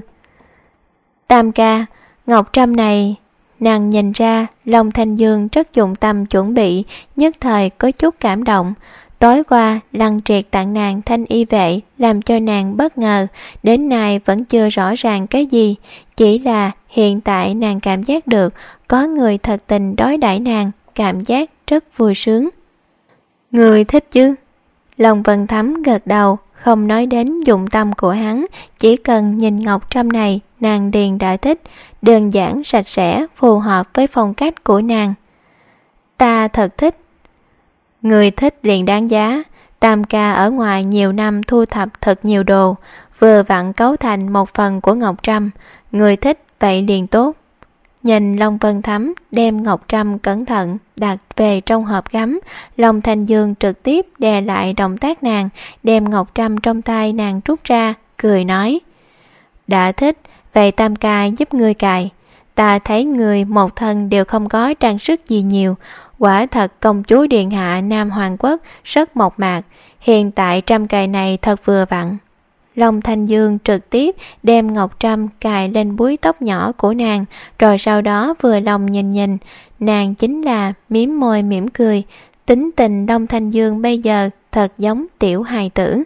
Tam ca, ngọc trâm này... Nàng nhìn ra Long Thanh Dương rất dụng tâm chuẩn bị, nhất thời có chút cảm động. Tối qua Lăng Triệt tặng nàng thanh y vệ làm cho nàng bất ngờ, đến nay vẫn chưa rõ ràng cái gì, chỉ là hiện tại nàng cảm giác được có người thật tình đối đãi nàng, cảm giác rất vui sướng. Người thích chứ? Long Vân Thắm gật đầu, không nói đến dụng tâm của hắn, chỉ cần nhìn ngọc trâm này nàng liền đã thích, đơn giản sạch sẽ, phù hợp với phong cách của nàng. Ta thật thích. Người thích liền đáng giá. Tam ca ở ngoài nhiều năm thu thập thật nhiều đồ, vừa vặn cấu thành một phần của ngọc trâm. Người thích vậy liền tốt. Nhìn Long Vân Thắm đem ngọc trâm cẩn thận đặt về trong hộp gấm, Long Thanh Dương trực tiếp đè lại động tác nàng, đem ngọc trâm trong tay nàng rút ra, cười nói: đã thích, vậy tam ca giúp ngươi cài. Ta thấy người một thân đều không có trang sức gì nhiều, quả thật công chúa điện hạ Nam Hoàng Quốc rất mộc mạc, hiện tại trâm cài này thật vừa vặn. Long Thanh Dương trực tiếp đem ngọc trâm cài lên búi tóc nhỏ của nàng, rồi sau đó vừa lòng nhìn nhìn, nàng chính là mím môi mỉm cười. Tính tình Long Thanh Dương bây giờ thật giống tiểu hài tử.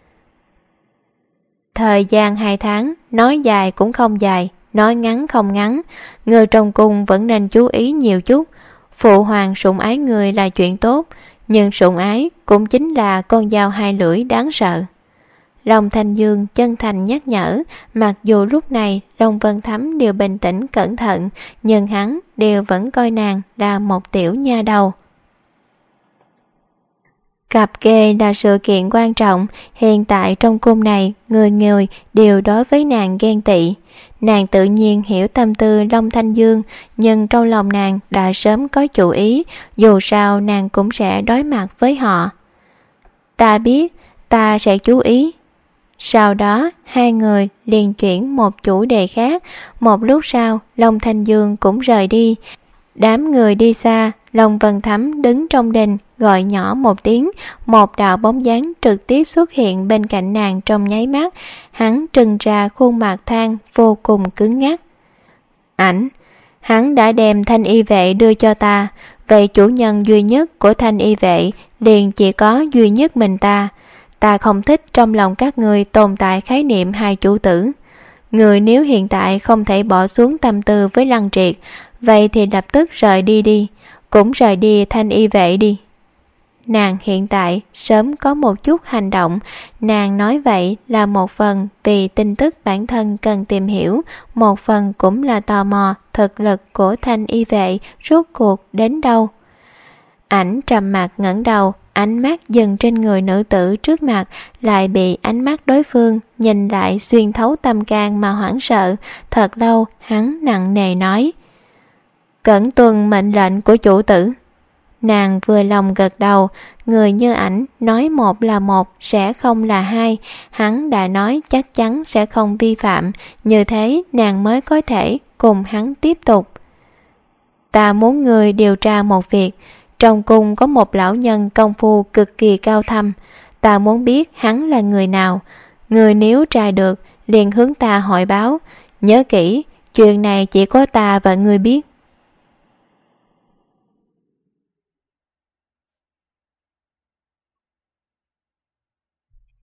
Thời gian 2 tháng, nói dài cũng không dài, nói ngắn không ngắn, người trong cung vẫn nên chú ý nhiều chút. Phụ hoàng sủng ái người là chuyện tốt, nhưng sủng ái cũng chính là con dao hai lưỡi đáng sợ. Long Thanh Dương chân thành nhắc nhở, mặc dù lúc này Long Vân Thắm đều bình tĩnh cẩn thận, nhưng hắn đều vẫn coi nàng là một tiểu nha đầu. Cặp kê là sự kiện quan trọng, hiện tại trong cung này, người người đều đối với nàng ghen tị. Nàng tự nhiên hiểu tâm tư Long Thanh Dương, nhưng trong lòng nàng đã sớm có chủ ý, dù sao nàng cũng sẽ đối mặt với họ. Ta biết, ta sẽ chú ý. Sau đó, hai người liền chuyển một chủ đề khác. Một lúc sau, Long Thanh Dương cũng rời đi. Đám người đi xa, Long Vân Thắm đứng trong đình gọi nhỏ một tiếng, một đạo bóng dáng trực tiếp xuất hiện bên cạnh nàng trong nháy mắt. Hắn trừng ra khuôn mặt than vô cùng cứng ngắc. Ảnh, hắn đã đem Thanh Y Vệ đưa cho ta, vậy chủ nhân duy nhất của Thanh Y Vệ liền chỉ có duy nhất mình ta. Ta không thích trong lòng các người tồn tại khái niệm hai chủ tử. Người nếu hiện tại không thể bỏ xuống tâm tư với Lăng Triệt, vậy thì lập tức rời đi đi, cũng rời đi Thanh Y Vệ đi. Nàng hiện tại sớm có một chút hành động, nàng nói vậy là một phần vì tin tức bản thân cần tìm hiểu, một phần cũng là tò mò thực lực của Thanh Y Vệ rốt cuộc đến đâu. Ảnh trầm mặc ngẩng đầu, ánh mắt dừng trên người nữ tử trước mặt, lại bị ánh mắt đối phương nhìn lại xuyên thấu tâm can mà hoảng sợ. Thật lâu hắn nặng nề nói: Cẩn tuân mệnh lệnh của chủ tử. Nàng vừa lòng gật đầu, người như ảnh nói một là một sẽ không là hai, hắn đã nói chắc chắn sẽ không vi phạm, như thế nàng mới có thể cùng hắn tiếp tục. Ta muốn người điều tra một việc, trong cung có một lão nhân công phu cực kỳ cao thâm, ta muốn biết hắn là người nào, người nếu tra được liền hướng ta hỏi báo, nhớ kỹ, chuyện này chỉ có ta và ngươi biết.